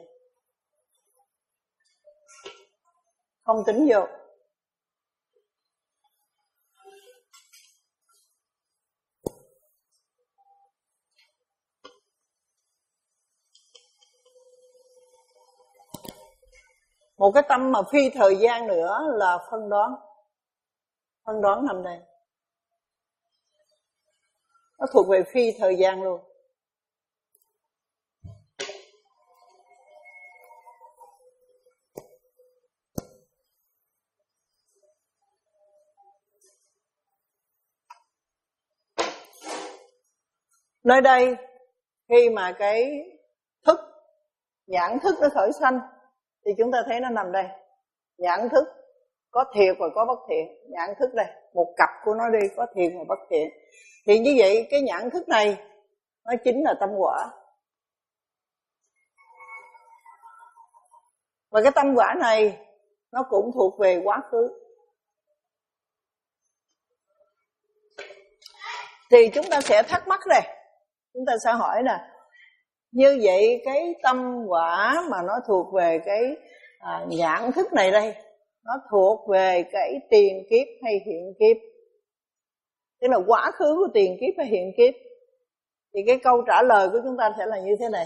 S1: Không tính vô. Một cái tâm mà phi thời gian nữa là phân đoán. Phân đoán nằm đây. Nó thuộc về phi thời gian luôn. Nơi đây khi mà cái thức, nhãn thức nó khởi sanh thì chúng ta thấy nó nằm đây. Nhãn thức có thiệt và có bất thiện. Nhãn thức đây, một cặp của nó đi, có thiện và bất thiện. Thì như vậy cái nhãn thức này nó chính là tâm quả. Và cái tâm quả này nó cũng thuộc về quá khứ. Thì chúng ta sẽ thắc mắc đây. Chúng ta sẽ hỏi nè, như vậy cái tâm quả mà nó thuộc về cái à, nhãn thức này đây, nó thuộc về cái tiền kiếp hay hiện kiếp? Tức là quá khứ của tiền kiếp hay hiện kiếp? Thì cái câu trả lời của chúng ta sẽ là như thế này.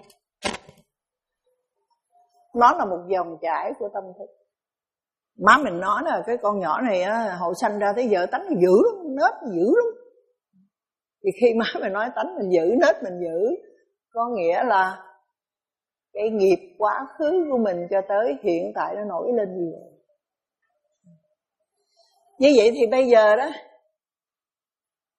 S1: Nó là một dòng chảy của tâm thức. Má mình nói là cái con nhỏ này á, hồi sanh ra tới giờ tánh nó dữ lắm, nết nó dữ lắm. Thì khi má mình nói tánh mình dữ, nết mình dữ, có nghĩa là cái nghiệp quá khứ của mình cho tới hiện tại nó nổi lên gì vậy? Như vậy thì bây giờ đó,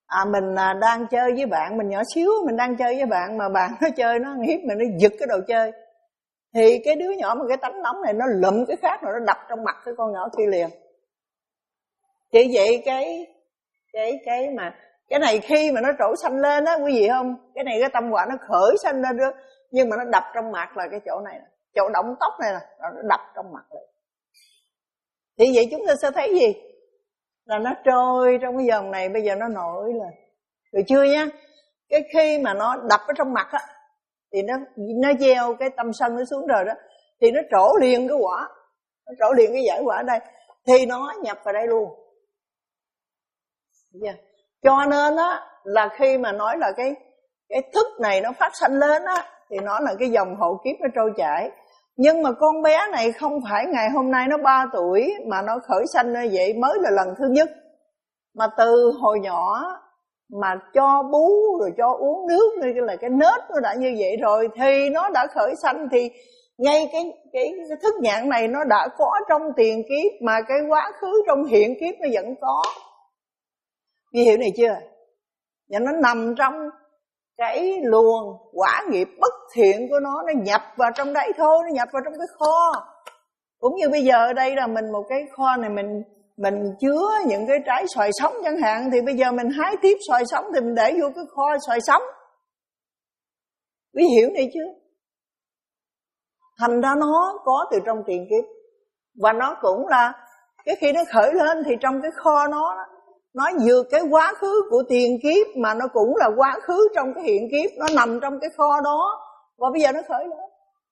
S1: À mình à, đang chơi với bạn, mình nhỏ xíu, mình đang chơi với bạn mà bạn nó chơi nó hiếp mình, nó giật cái đồ chơi, thì cái đứa nhỏ mà cái tánh nóng này nó lụm cái khác rồi nó đập trong mặt cái con nhỏ kia liền. Chỉ vậy cái cái cái mà cái này khi mà nó trổ xanh lên á quý vị không, cái này cái tâm quả nó khởi xanh lên đó, nhưng mà nó đập trong mặt là cái chỗ này, chỗ động tóc này nè, nó đập trong mặt lại. Thì vậy chúng ta sẽ thấy gì? Là nó trôi trong cái dòng này, bây giờ nó nổi lên. Được chưa nhá? Cái khi mà nó đập ở trong mặt á, thì nó nó gieo cái tâm sân nó xuống rồi đó, thì nó trổ liền cái quả, nó trổ liền cái giải quả ở đây, thì nó nhập vào đây luôn. Yeah. Cho nên á là khi mà nói là cái cái thức này nó phát sanh lên á, thì nó là cái dòng hộ kiếp nó trôi chảy. Nhưng mà con bé này không phải ngày hôm nay nó ba tuổi mà nó khởi sanh như vậy mới là lần thứ nhất, mà từ hồi nhỏ mà cho bú rồi cho uống nước, như là cái nết nó đã như vậy rồi, thì nó đã khởi sanh. Thì ngay cái, cái, cái thức nhãn này nó đã có trong tiền kiếp, mà cái quá khứ trong hiện kiếp nó vẫn có. Vì hiểu này chưa? Và nó nằm trong cái luồng quả nghiệp bất thiện của nó, nó nhập vào trong đấy thôi, nó nhập vào trong cái kho. Cũng như bây giờ ở đây là mình một cái kho này, mình mình chứa những cái trái xoài sống chẳng hạn, thì bây giờ mình hái tiếp xoài sống thì mình để vô cái kho xoài sống. Quý hiểu này chưa? Thành ra nó có từ trong tiền kiếp, và nó cũng là cái khi nó khởi lên thì trong cái kho nó nó vừa cái quá khứ của tiền kiếp, mà nó cũng là quá khứ trong cái hiện kiếp, nó nằm trong cái kho đó, và bây giờ nó khởi lên.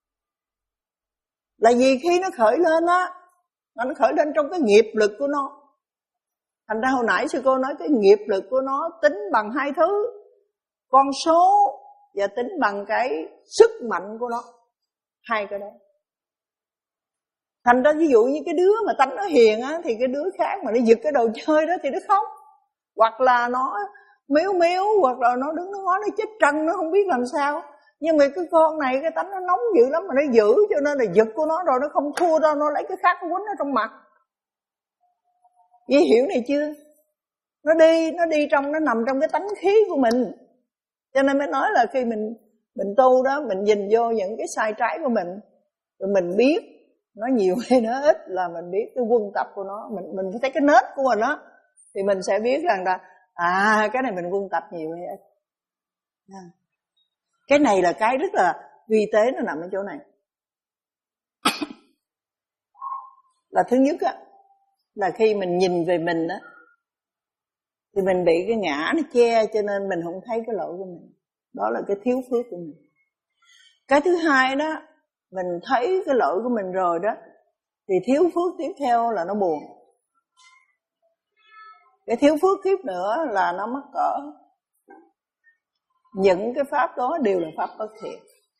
S1: Là vì khi nó khởi lên á, nó khởi lên trong cái nghiệp lực của nó. Thành ra hồi nãy sư cô nói cái nghiệp lực của nó tính bằng hai thứ, con số và tính bằng cái sức mạnh của nó, hai cái đó. Thành ra ví dụ như cái đứa mà tánh nó hiền á, thì cái đứa khác mà nó giật cái đồ chơi đó thì nó khóc, hoặc là nó méo méo, hoặc là nó đứng nó ngó nó chết trân, nó không biết làm sao. Nhưng mà cái con này cái tánh nó nóng dữ lắm mà nó giữ, cho nên là giật của nó rồi nó không thua đâu, nó lấy cái khác nó quýnh ở trong mặt. Vì hiểu này chưa? Nó đi, nó đi trong, nó nằm trong cái tánh khí của mình. Cho nên mới nói là khi mình mình tu đó, mình nhìn vô những cái sai trái của mình, rồi mình biết nó nhiều hay nó ít, là mình biết cái quân tập của nó, mình mình thấy cái nết của mình đó, thì mình sẽ biết rằng là à cái này mình quân tập nhiều hay ít. À, cái này là cái rất là vi tế, nó nằm ở chỗ này. Là thứ nhất á, là khi mình nhìn về mình á, thì mình bị cái ngã nó che, cho nên mình không thấy cái lỗi của mình. Đó là cái thiếu phước của mình. Cái thứ hai đó, mình thấy cái lỗi của mình rồi đó, thì thiếu phước tiếp theo là nó buồn. Cái thiếu phước tiếp nữa là nó mắc cỡ. Những cái pháp đó đều là pháp bất thiện.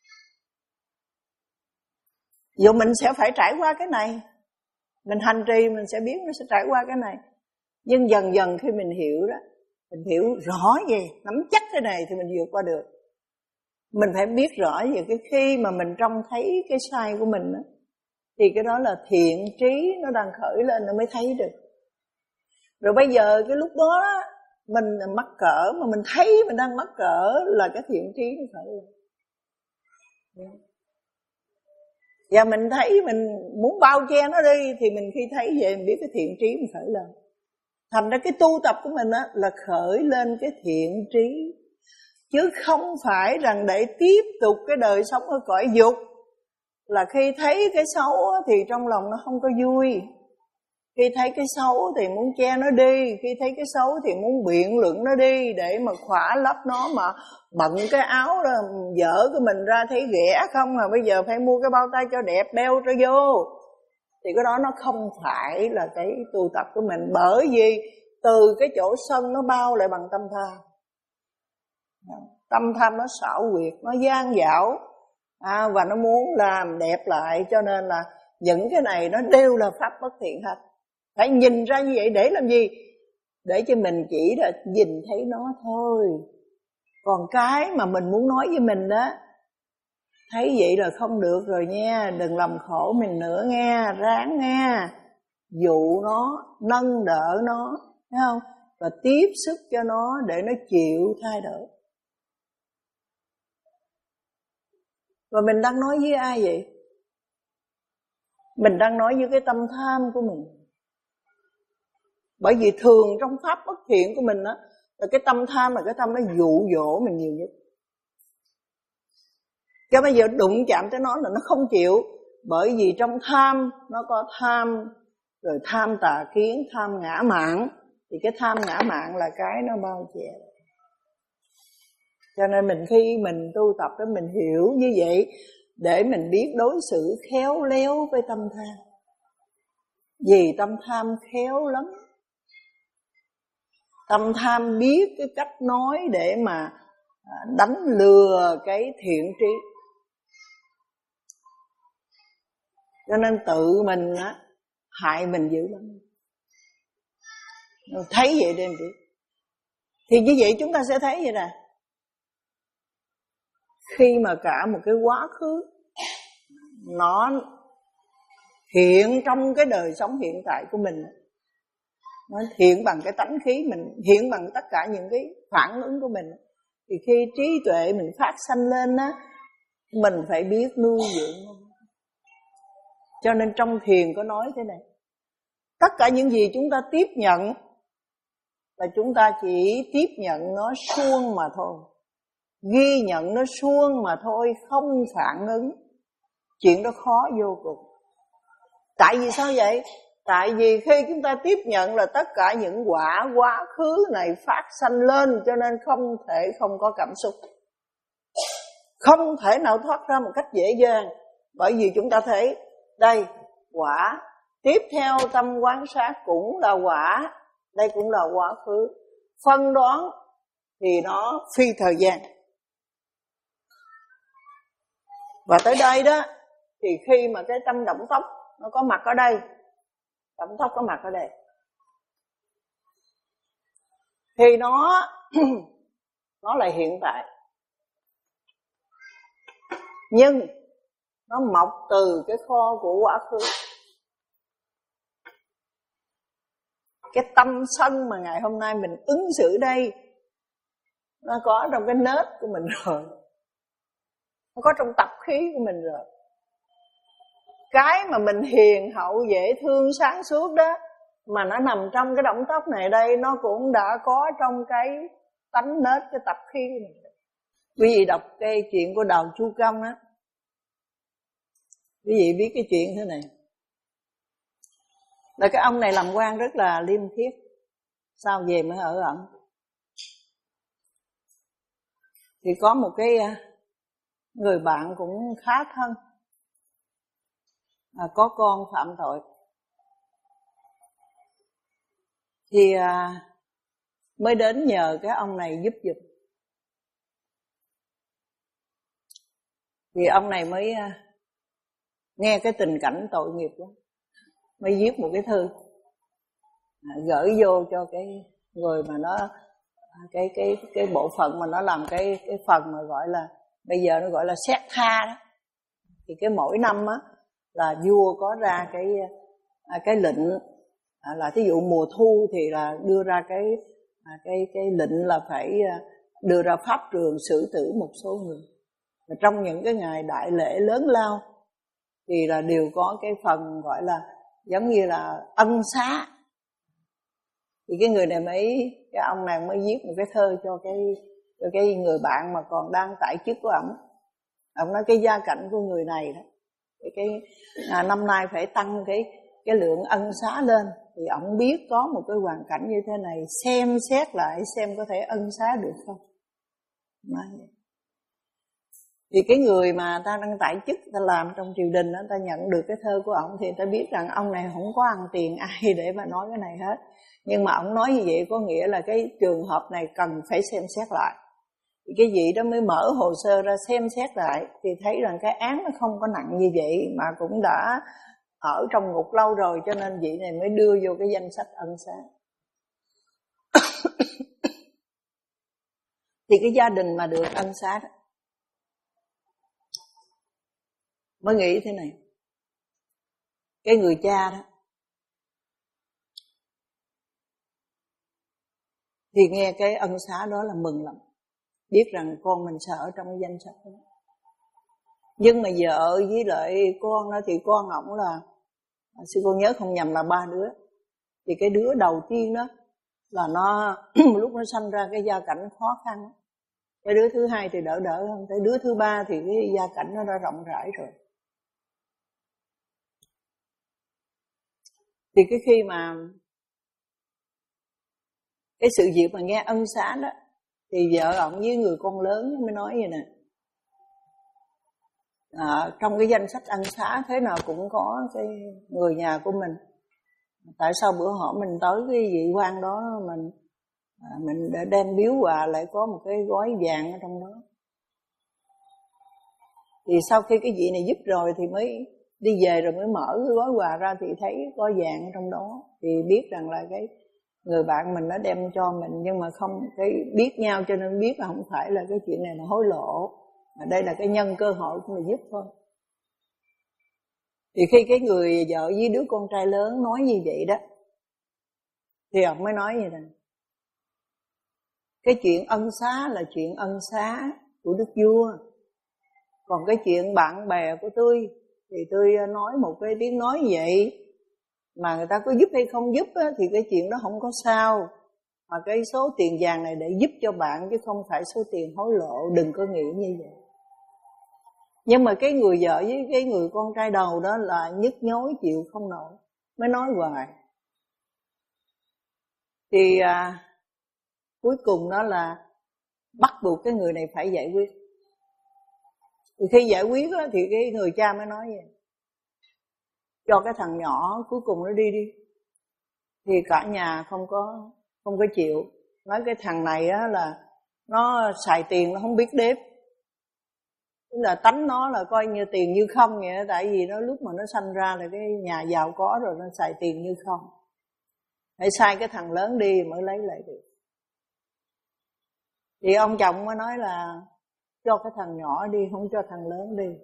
S1: Dù mình sẽ phải trải qua cái này, mình hành trì mình sẽ biết nó sẽ trải qua cái này. Nhưng dần dần khi mình hiểu đó, mình hiểu rõ về, nắm chắc cái này thì mình vượt qua được. Mình phải biết rõ về cái khi mà mình trông thấy cái sai của mình đó, thì cái đó là thiện trí nó đang khởi lên, nó mới thấy được. Rồi bây giờ cái lúc đó mình mắc cỡ, mà mình thấy mình đang mắc cỡ, là cái thiện trí nó khởi lên. Và mình thấy mình muốn bao che nó đi, thì mình khi thấy vậy mình biết cái thiện trí mình khởi lên. Thành ra cái tu tập của mình á, là khởi lên cái thiện trí, chứ không phải rằng để tiếp tục cái đời sống ở cõi dục, là khi thấy cái xấu thì trong lòng nó không có vui. Khi thấy cái xấu thì muốn che nó đi, khi thấy cái xấu thì muốn biện luận nó đi, để mà khỏa lấp nó, mà bận cái áo đó, dở cái mình ra thấy ghẻ không, mà bây giờ phải mua cái bao tay cho đẹp đeo cho vô. Thì cái đó nó không phải là cái tu tập của mình, bởi vì từ cái chỗ sân nó bao lại bằng tâm tham. Tâm tham nó xảo quyệt, nó gian dảo, à, và nó muốn làm đẹp lại, cho nên là những cái này nó đều là pháp bất thiện hết. Phải nhìn ra như vậy để làm gì? Để cho mình chỉ là nhìn thấy nó thôi. Còn cái mà mình muốn nói với mình đó, thấy vậy là không được rồi nha, đừng làm khổ mình nữa nghe, ráng nghe, dụ nó, nâng đỡ nó, thấy không? và tiếp sức cho nó để nó chịu thay đổi. Và mình đang nói với ai vậy? Mình đang nói với cái tâm tham của mình. Bởi vì thường trong pháp bất thiện của mình á, là cái tâm tham là cái tâm nó dụ dỗ mình nhiều nhất. Chứ bây giờ đụng chạm tới nó là nó không chịu. Bởi vì trong tham nó có tham, rồi tham tà kiến, tham ngã mạn. Thì cái tham ngã mạn là cái nó bao che. Cho nên mình khi mình tu tập đó, mình hiểu như vậy để mình biết đối xử khéo léo với tâm tham. Vì tâm tham khéo lắm. Tâm tham biết cái cách nói để mà đánh lừa cái thiện trí. Cho nên tự mình á, hại mình dữ lắm. Thấy vậy để mình biết. Thì như vậy chúng ta sẽ thấy vậy nè. Khi mà cả một cái quá khứ nó hiện trong cái đời sống hiện tại của mình, nó hiện bằng cái tánh khí mình, hiện bằng tất cả những cái phản ứng của mình, thì khi trí tuệ mình phát sanh lên á, mình phải biết nuôi dưỡng. Cho nên trong thiền có nói thế này: tất cả những gì chúng ta tiếp nhận là chúng ta chỉ tiếp nhận nó suông mà thôi, ghi nhận nó suông mà thôi, không phản ứng. Chuyện đó khó vô cùng. Tại vì sao vậy? Tại vì khi chúng ta tiếp nhận là tất cả những quả quá khứ này phát sanh lên, cho nên không thể không có cảm xúc, không thể nào thoát ra một cách dễ dàng. Bởi vì chúng ta thấy đây quả, tiếp theo tâm quan sát cũng là quả, đây cũng là quá khứ. Phân đoán thì nó phi thời gian. Và tới đây đó, thì khi mà cái tâm động tóc nó có mặt ở đây, động tóc có mặt ở đây, thì nó nó là hiện tại. Nhưng nó mọc từ cái kho của quá khứ. Cái tâm sân mà ngày hôm nay mình ứng xử đây, nó có trong cái nết của mình rồi, nó có trong tập khí của mình rồi. Cái mà mình hiền hậu, dễ thương, sáng suốt đó, mà nó nằm trong cái động tóc này đây, nó cũng đã có trong cái tánh nết, cái tập khí của mình. Quý vị đọc cái chuyện của Đào Chu Công á, quý vị biết cái chuyện thế này. Là cái ông này làm quan rất là liêm khiết, sao về mới ở ẩn. Thì có một cái người bạn cũng khá thân, à, có con phạm tội. Thì à, mới đến nhờ cái ông này giúp giùm. Thì ông này mới à, nghe cái tình cảnh tội nghiệp đó, mới viết một cái thư à, gửi vô cho cái người mà nó cái cái cái bộ phận mà nó làm cái cái phần mà gọi là bây giờ nó gọi là xét tha đó. Thì cái mỗi năm á là vua có ra cái à, cái lệnh à, là thí dụ mùa thu thì là đưa ra cái à, cái cái lệnh là phải đưa ra pháp trường xử tử một số người. Và trong những cái ngày đại lễ lớn lao thì là đều có cái phần gọi là giống như là ân xá. Thì cái người này mới, cái ông này mới viết một cái thơ cho cái cho cái người bạn mà còn đang tại chức của ổng. Ông nói cái gia cảnh của người này đó, cái, cái à, năm nay phải tăng cái cái lượng ân xá lên. Thì ổng biết có một cái hoàn cảnh như thế này, xem xét lại xem có thể ân xá được không. Nói. Thì cái người mà ta đang tại chức, ta làm trong triều đình đó, ta nhận được cái thơ của ổng thì ta biết rằng ông này không có ăn tiền ai để mà nói cái này hết. Nhưng mà ổng nói như vậy có nghĩa là cái trường hợp này cần phải xem xét lại. Thì cái vị đó mới mở hồ sơ ra xem xét lại, thì thấy rằng cái án nó không có nặng như vậy, mà cũng đã ở trong ngục lâu rồi, cho nên vị này mới đưa vô cái danh sách ân xá. Thì cái gia đình mà được ân xá đó mới nghĩ thế này: cái người cha đó Thì nghe cái ân xá đó là mừng lắm, biết rằng con mình sợ trong cái danh sách đó. Nhưng mà vợ với lại con đó thì con ổng là, sư cô nhớ không nhầm là ba đứa. Thì cái đứa đầu tiên đó là nó lúc nó sanh ra cái gia cảnh khó khăn. Cái đứa thứ hai thì đỡ đỡ hơn. Cái đứa thứ ba thì cái gia cảnh nó đã rộng rãi rồi. Thì cái khi mà cái sự việc mà nghe ân xá đó, thì vợ ổng với người con lớn mới nói vậy nè, à, trong cái danh sách ân xá thế nào cũng có cái người nhà của mình, tại sao bữa họ mình tới cái vị quan đó mình à, mình đã đem biếu quà lại có một cái gói vàng ở trong đó. Thì sau khi cái vị này giúp rồi thì mới đi về, rồi mới mở cái gói quà ra thì thấy có vàng ở trong đó. Thì biết rằng là cái người bạn mình nó đem cho mình, nhưng mà không cái biết nhau cho nên biết là không phải là cái chuyện này là hối lộ, mà đây là cái nhân cơ hội của người giúp thôi. Thì khi cái người vợ với đứa con trai lớn nói như vậy đó, thì ông mới nói vậy nè, cái chuyện ân xá là chuyện ân xá của đức vua, còn cái chuyện bạn bè của tôi thì tôi nói một cái tiếng nói vậy, mà người ta có giúp hay không giúp á, thì cái chuyện đó không có sao. Mà cái số tiền vàng này để giúp cho bạn chứ không phải số tiền hối lộ, đừng có nghĩ như vậy. Nhưng mà cái người vợ với cái người con trai đầu đó là nhức nhối chịu không nổi, mới nói hoài. Thì à, cuối cùng đó là bắt buộc cái người này phải giải quyết. Thì khi giải quyết đó, thì cái người cha mới nói vậy, cho cái thằng nhỏ cuối cùng nó đi đi. Thì cả nhà không có không có chịu, nói cái thằng này á là nó xài tiền nó không biết đếm, tức là tánh nó là coi như tiền như không vậy đó. Tại vì nó lúc mà nó sanh ra là cái nhà giàu có rồi, nó xài tiền như không, hãy sai cái thằng lớn đi mới lấy lại được. Thì ông chồng mới nói là cho cái thằng nhỏ đi, không cho thằng lớn đi.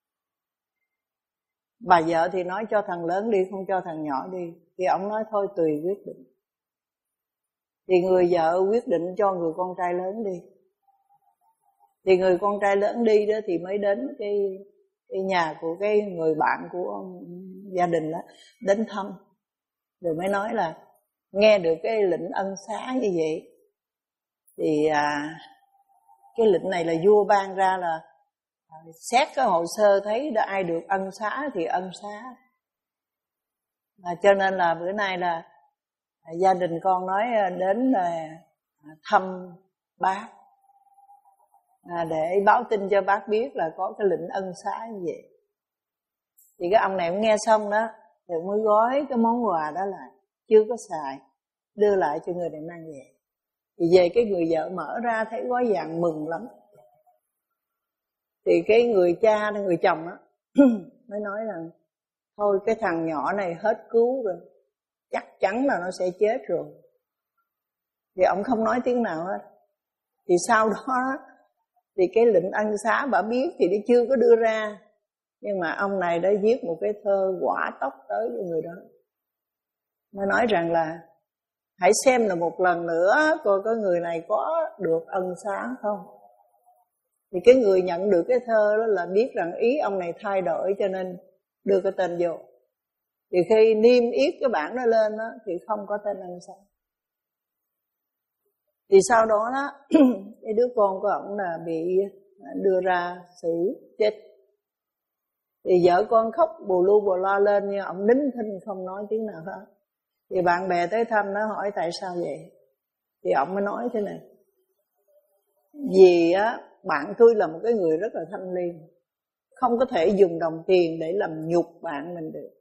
S1: Bà vợ thì nói cho thằng lớn đi, không cho thằng nhỏ đi. Thì ông nói thôi tùy quyết định. Thì người vợ quyết định cho người con trai lớn đi. Thì người con trai lớn đi đó thì mới đến cái, cái nhà của cái người bạn của ông, gia đình đó, đến thăm. Rồi mới nói là nghe được cái lệnh ân xá như vậy. Thì à, cái lệnh này là vua ban ra, là à, xét cái hồ sơ thấy đã ai được ân xá thì ân xá. À, cho nên là bữa nay là à, gia đình con nói đến là thăm bác, à, để báo tin cho bác biết là có cái lệnh ân xá như vậy. Thì cái ông này cũng nghe xong đó, thì mới gói cái món quà đó lại, chưa có xài, đưa lại cho người này mang về. Thì về cái người vợ mở ra thấy gói vàng mừng lắm. Thì cái người cha, người chồng á mới nói rằng thôi cái thằng nhỏ này hết cứu rồi, chắc chắn là nó sẽ chết rồi. Thì ông không nói tiếng nào hết. Thì sau đó thì cái lệnh ân xá bà biết thì đi chưa có đưa ra, nhưng mà ông này đã viết một cái thơ quả tốc tới cho người đó. Mới nói rằng là hãy xem là một lần nữa coi có người này có được ân xá không. Thì cái người nhận được cái thơ đó là biết rằng ý ông này thay đổi, cho nên đưa cái tên vô. Thì khi niêm yết cái bảng đó lên đó, thì không có tên ân xá. Thì sau đó đó cái đứa con của ông là bị đưa ra xử chết. Thì vợ con khóc bù lu bù loa lên, nhưng ông nín thinh không nói tiếng nào hết. Thì bạn bè tới thăm nó hỏi tại sao vậy. Thì ông mới nói thế này, vì á bạn tôi là một cái người rất là thanh liêm, không có thể dùng đồng tiền để làm nhục bạn mình được.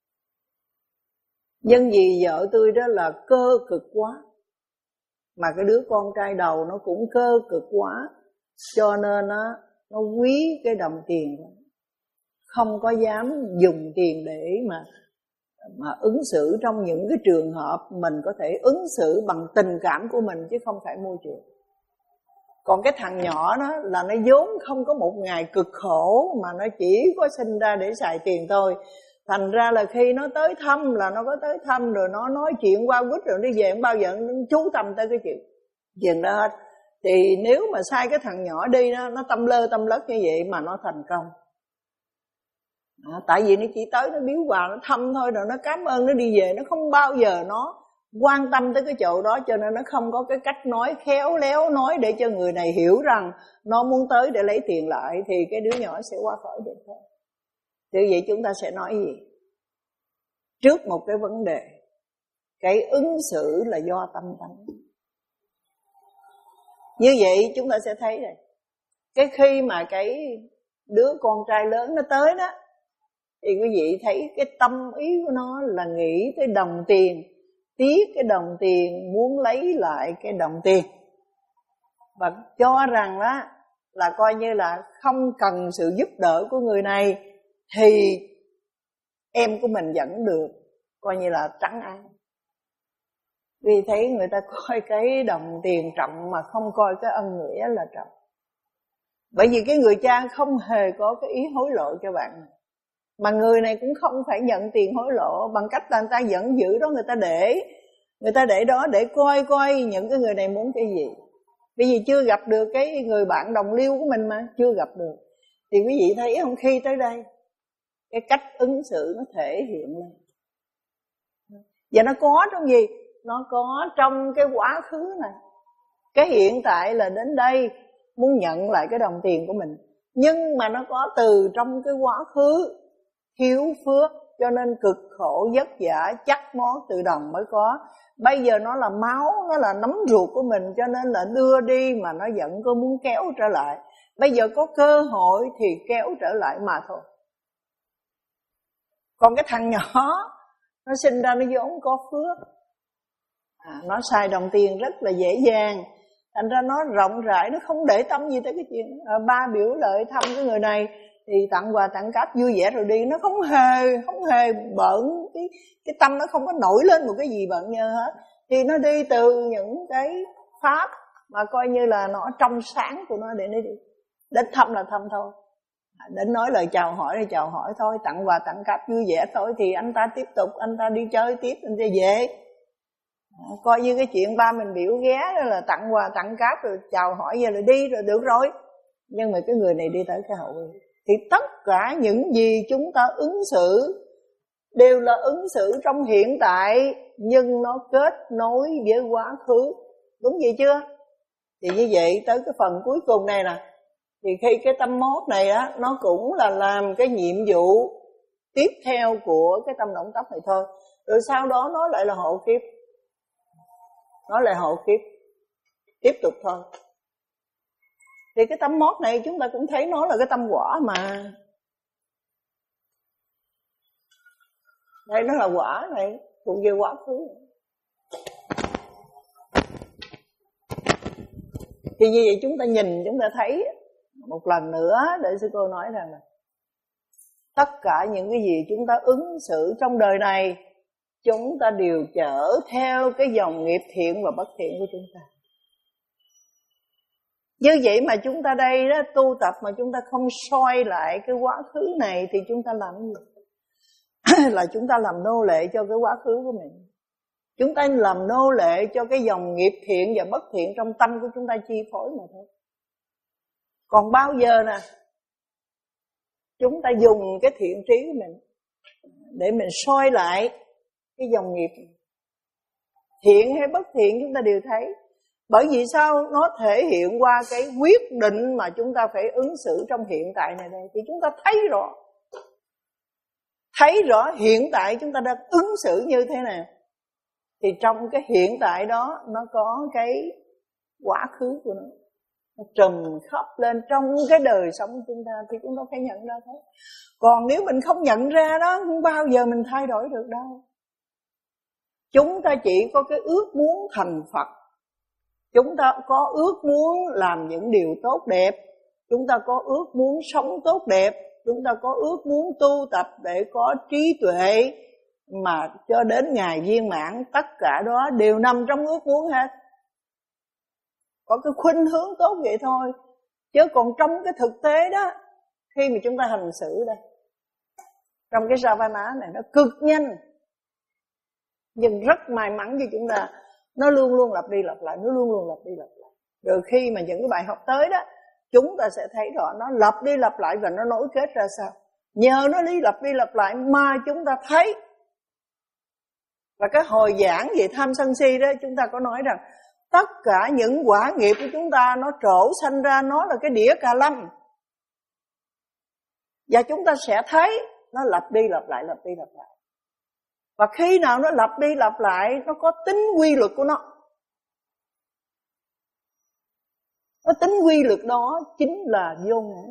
S1: Nhưng vì vợ tôi đó là cơ cực quá, mà cái đứa con trai đầu nó cũng cơ cực quá, cho nên nó, nó quý cái đồng tiền, không có dám dùng tiền để mà mà ứng xử trong những cái trường hợp mình có thể ứng xử bằng tình cảm của mình chứ không phải môi trường. Còn cái thằng nhỏ đó là nó vốn không có một ngày cực khổ, mà nó chỉ có sinh ra để xài tiền thôi. Thành ra là khi nó tới thăm là nó có tới thăm, rồi nó nói chuyện qua quýt rồi đi về, không bao giờ nó chú tâm tới cái chuyện. Chừng đó hết. Thì nếu mà sai cái thằng nhỏ đi đó, nó tâm lơ tâm lất như vậy mà nó thành công. À, tại vì nó chỉ tới nó biếu quà, nó thăm thôi, rồi nó cảm ơn, nó đi về. Nó không bao giờ nó quan tâm tới cái chỗ đó, cho nên nó không có cái cách nói khéo léo, nói để cho người này hiểu rằng nó muốn tới để lấy tiền lại, thì cái đứa nhỏ sẽ qua khỏi được thôi. Thì vậy chúng ta sẽ nói gì? Trước một cái vấn đề, cái ứng xử là do tâm tánh. Như vậy chúng ta sẽ thấy này, cái khi mà cái đứa con trai lớn nó tới đó, thì quý vị thấy cái tâm ý của nó là nghĩ tới đồng tiền, tiếc cái đồng tiền, muốn lấy lại cái đồng tiền, và cho rằng đó là coi như là không cần sự giúp đỡ của người này thì em của mình vẫn được, coi như là trắng ăn. Vì thấy người ta coi cái đồng tiền trọng mà không coi cái ân nghĩa là trọng. Bởi vì cái người cha không hề có cái ý hối lộ cho bạn, mà người này cũng không phải nhận tiền hối lộ, bằng cách là người ta vẫn giữ đó, người ta để người ta để đó để coi coi những cái người này muốn cái gì. Bởi vì chưa gặp được cái người bạn đồng liêu của mình mà, chưa gặp được. Thì quý vị thấy không, khi tới đây cái cách ứng xử nó thể hiện lên. Và nó có trong gì? Nó có trong cái quá khứ này. Cái hiện tại là đến đây muốn nhận lại cái đồng tiền của mình, nhưng mà nó có từ trong cái quá khứ thiếu phước, cho nên cực khổ vất vả chắc món từ đồng mới có. Bây giờ nó là máu, nó là nấm ruột của mình, cho nên là đưa đi mà nó vẫn có muốn kéo trở lại. Bây giờ có cơ hội thì kéo trở lại mà thôi. Còn cái thằng nhỏ, nó sinh ra nó vốn có phước, à, nó xài đồng tiền rất là dễ dàng, thành ra nó rộng rãi, nó không để tâm gì tới cái chuyện à, ba biểu lợi thăm cái người này thì tặng quà tặng cáp vui vẻ rồi đi. Nó không hề không hề bận, cái cái tâm nó không có nổi lên một cái gì bận nhơ hết. Thì nó đi từ những cái pháp mà coi như là nó trong sáng của nó để nó đi. Đến thăm là thăm thôi, đến nói lời chào hỏi là chào hỏi thôi, tặng quà tặng cáp vui vẻ thôi, thì anh ta tiếp tục, anh ta đi chơi tiếp, anh ta về. À, coi như cái chuyện ba mình biểu ghé đó là tặng quà tặng cáp rồi chào hỏi giờ rồi đi rồi được rồi. Nhưng mà cái người này đi tới cái hậu vi, thì tất cả những gì chúng ta ứng xử đều là ứng xử trong hiện tại, nhưng nó kết nối với quá khứ. Đúng vậy chưa? Thì như vậy tới cái phần cuối cùng này nè, thì khi cái tâm mốt này á, nó cũng là làm cái nhiệm vụ tiếp theo của cái tâm động tóc này thôi. Rồi sau đó nó lại là hộ kiếp, nó lại hộ kiếp tiếp tục thôi. Thì cái tâm mốt này chúng ta cũng thấy nó là cái tâm quả mà. Đây nó là quả này, thuộc về quá khứ. Thì như vậy chúng ta nhìn, chúng ta thấy một lần nữa, để sư cô nói rằng là tất cả những cái gì chúng ta ứng xử trong đời này, chúng ta đều chở theo cái dòng nghiệp thiện và bất thiện của chúng ta. Như vậy mà chúng ta đây đó, tu tập mà chúng ta không soi lại cái quá khứ này thì chúng ta làm gì? Là chúng ta làm nô lệ cho cái quá khứ của mình. Chúng ta làm nô lệ cho cái dòng nghiệp thiện và bất thiện trong tâm của chúng ta chi phối mà thôi. Còn bao giờ nè, chúng ta dùng cái thiện trí của mình để mình soi lại cái dòng nghiệp thiện hay bất thiện, chúng ta đều thấy. Bởi vì sao? Nó thể hiện qua cái quyết định mà chúng ta phải ứng xử trong hiện tại này đây. Thì chúng ta thấy rõ, thấy rõ hiện tại chúng ta đang ứng xử như thế nào. Thì trong cái hiện tại đó, nó có cái quá khứ của nó, nó trùm khắp lên trong cái đời sống của chúng ta, thì chúng ta phải nhận ra thôi. Còn nếu mình không nhận ra đó, không bao giờ mình thay đổi được đâu. Chúng ta chỉ có cái ước muốn thành Phật, chúng ta có ước muốn làm những điều tốt đẹp, chúng ta có ước muốn sống tốt đẹp, chúng ta có ước muốn tu tập để có trí tuệ mà cho đến ngày viên mãn. Tất cả đó đều nằm trong ước muốn hết. Có cái khuynh hướng tốt vậy thôi. Chứ còn trong cái thực tế đó, khi mà chúng ta hành xử đây, trong cái Savana này nó cực nhanh, nhưng rất may mắn cho chúng ta Nó luôn luôn lặp đi lặp lại, nó luôn luôn lặp đi lặp lại. Rồi khi mà những cái bài học tới đó, chúng ta sẽ thấy rõ nó lặp đi lặp lại và nó nối kết ra sao. Nhờ nó đi lặp đi lặp lại mà chúng ta thấy. Và cái hồi giảng về tham sân si đó, chúng ta có nói rằng tất cả những quả nghiệp của chúng ta nó trổ sanh ra, nó là cái đĩa cà lâm. Và chúng ta sẽ thấy nó lặp đi lặp lại, lặp đi lặp lại. Và khi nào nó lặp đi lặp lại, nó có tính quy luật của nó. Cái tính quy luật đó chính là vô ngã.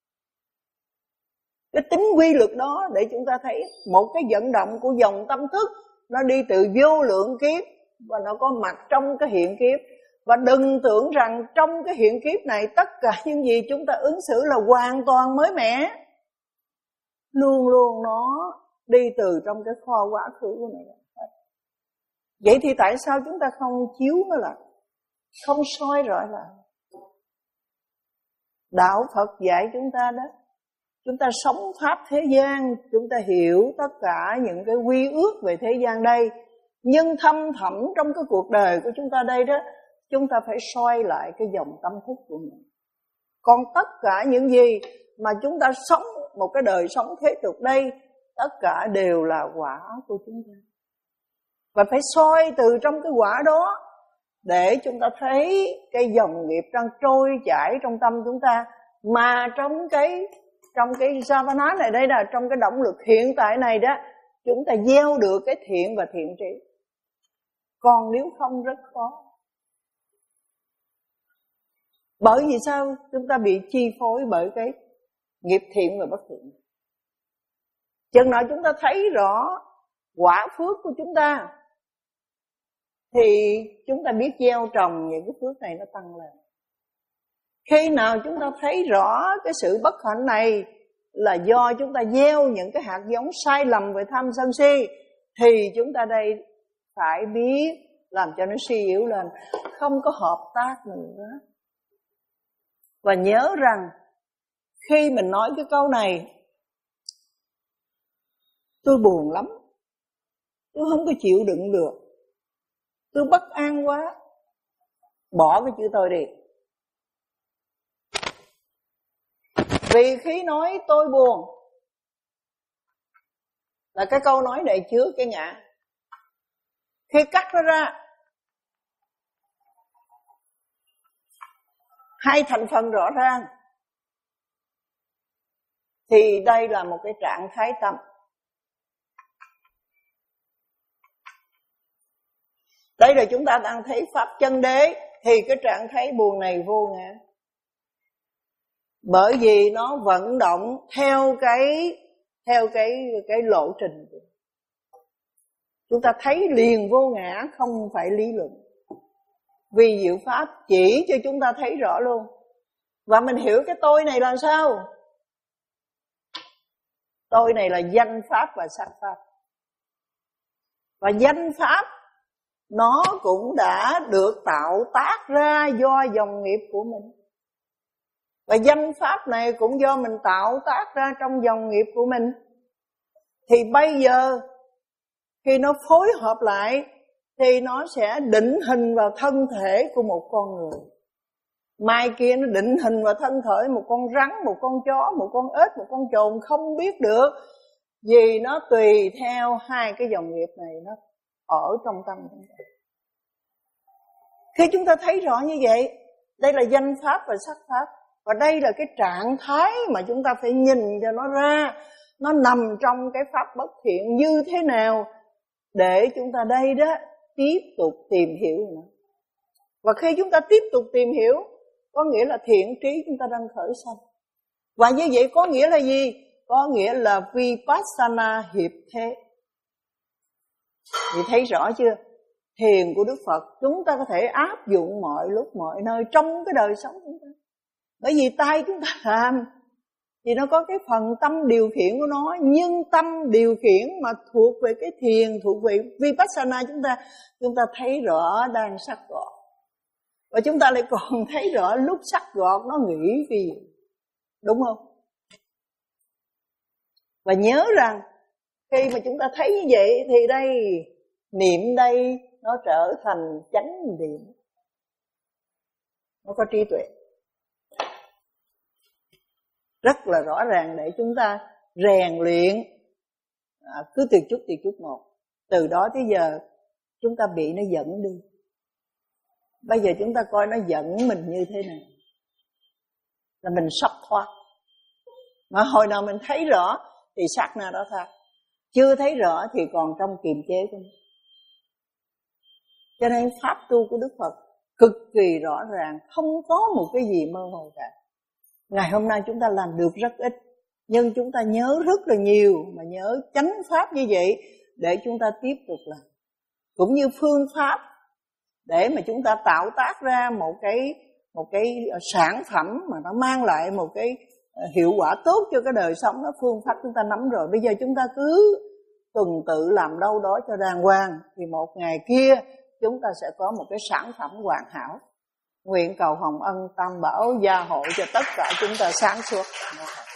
S1: Cái tính quy luật đó để chúng ta thấy một cái vận động của dòng tâm thức, nó đi từ vô lượng kiếp và nó có mặt trong cái hiện kiếp. Và đừng tưởng rằng trong cái hiện kiếp này tất cả những gì chúng ta ứng xử là hoàn toàn mới mẻ. Luôn luôn nó đi từ trong cái kho quá khứ của này. Vậy thì tại sao chúng ta không chiếu nó lại, không soi rõ lại? Đạo Phật dạy chúng ta đó, chúng ta sống pháp thế gian, chúng ta hiểu tất cả những cái quy ước về thế gian đây. Nhưng thâm thẳm trong cái cuộc đời của chúng ta đây đó, chúng ta phải soi lại cái dòng tâm thức của mình. Còn tất cả những gì mà chúng ta sống một cái đời sống thế tục đây, tất cả đều là quả của chúng ta. Và phải soi từ trong cái quả đó để chúng ta thấy cái dòng nghiệp đang trôi chảy trong tâm chúng ta. Mà trong cái trong cái Javana này đây là trong cái động lực hiện tại này đó, chúng ta gieo được cái thiện và thiện trí. Còn nếu không rất khó. Bởi vì sao? Chúng ta bị chi phối bởi cái nghiệp thiện và bất thiện. Chừng nào chúng ta thấy rõ quả phước của chúng ta thì chúng ta biết gieo trồng những cái phước này nó tăng lên. Khi nào chúng ta thấy rõ cái sự bất hạnh này là do chúng ta gieo những cái hạt giống sai lầm về tham sân si, thì chúng ta đây phải biết làm cho nó suy yếu lên, không có hợp tác nữa. Và nhớ rằng khi mình nói cái câu này, tôi buồn lắm, tôi không có chịu đựng được, tôi bất an quá, bỏ cái chữ tôi đi. Vì khi nói tôi buồn là cái câu nói này chứa cái ngã. Khi cắt nó ra, hai thành phần rõ ràng, thì đây là một cái trạng thái tâm. Đây là chúng ta đang thấy pháp chân đế, thì cái trạng thái buồn này vô ngã. Bởi vì nó vận động theo cái theo cái cái lộ trình. Chúng ta thấy liền vô ngã, không phải lý luận. Vì diệu pháp chỉ cho chúng ta thấy rõ luôn. Và mình hiểu cái tôi này là sao? Tôi này là danh pháp và sắc pháp. Và danh pháp nó cũng đã được tạo tác ra do dòng nghiệp của mình. Và danh pháp này cũng do mình tạo tác ra trong dòng nghiệp của mình. Thì bây giờ khi nó phối hợp lại thì nó sẽ định hình vào thân thể của một con người. Mai kia nó định hình vào thân thể một con rắn, một con chó, một con ếch, một con chồn, không biết được. Vì nó tùy theo hai cái dòng nghiệp này nó ở trong tâm chúng ta. Khi chúng ta thấy rõ như vậy, đây là danh pháp và sắc pháp. Và đây là cái trạng thái mà chúng ta phải nhìn cho nó ra. Nó nằm trong cái pháp bất thiện như thế nào để chúng ta đây đó tiếp tục tìm hiểu nó. Và khi chúng ta tiếp tục tìm hiểu, có nghĩa là thiện trí chúng ta đang khởi sanh. Và như vậy có nghĩa là gì? Có nghĩa là Vipassana hiệp thế. Thì thấy rõ chưa? Thiền của Đức Phật chúng ta có thể áp dụng mọi lúc mọi nơi trong cái đời sống chúng ta. Bởi vì tay chúng ta làm thì nó có cái phần tâm điều khiển của nó. Nhưng tâm điều khiển mà thuộc về cái thiền, thuộc về Vipassana chúng ta, chúng ta thấy rõ đang sắc gọt. Và chúng ta lại còn thấy rõ lúc sắc gọt nó nghĩ vì, đúng không? Và nhớ rằng khi mà chúng ta thấy như vậy thì đây, niệm đây, nó trở thành chánh niệm. Nó có trí tuệ. Rất là rõ ràng để chúng ta rèn luyện, à, cứ từ chút từ chút một. Từ đó tới giờ chúng ta bị nó dẫn đi. Bây giờ chúng ta coi nó dẫn mình như thế nào là mình sắp thoát. Mà hồi nào mình thấy rõ thì sát na đó thoát. Chưa thấy rõ thì còn trong kiềm chế của nó. Cho nên pháp tu của Đức Phật cực kỳ rõ ràng, không có một cái gì mơ hồ cả. Ngày hôm nay chúng ta làm được rất ít, nhưng chúng ta nhớ rất là nhiều, mà nhớ chánh pháp như vậy để chúng ta tiếp tục làm. Cũng như phương pháp để mà chúng ta tạo tác ra một cái một cái sản phẩm mà nó mang lại một cái hiệu quả tốt cho cái đời sống đó, phương pháp chúng ta nắm rồi. Bây giờ chúng ta cứ tuần tự làm đâu đó cho đàng hoàng, thì một ngày kia chúng ta sẽ có một cái sản phẩm hoàn hảo. Nguyện cầu Hồng Ân Tam Bảo gia hộ cho tất cả chúng ta sáng suốt.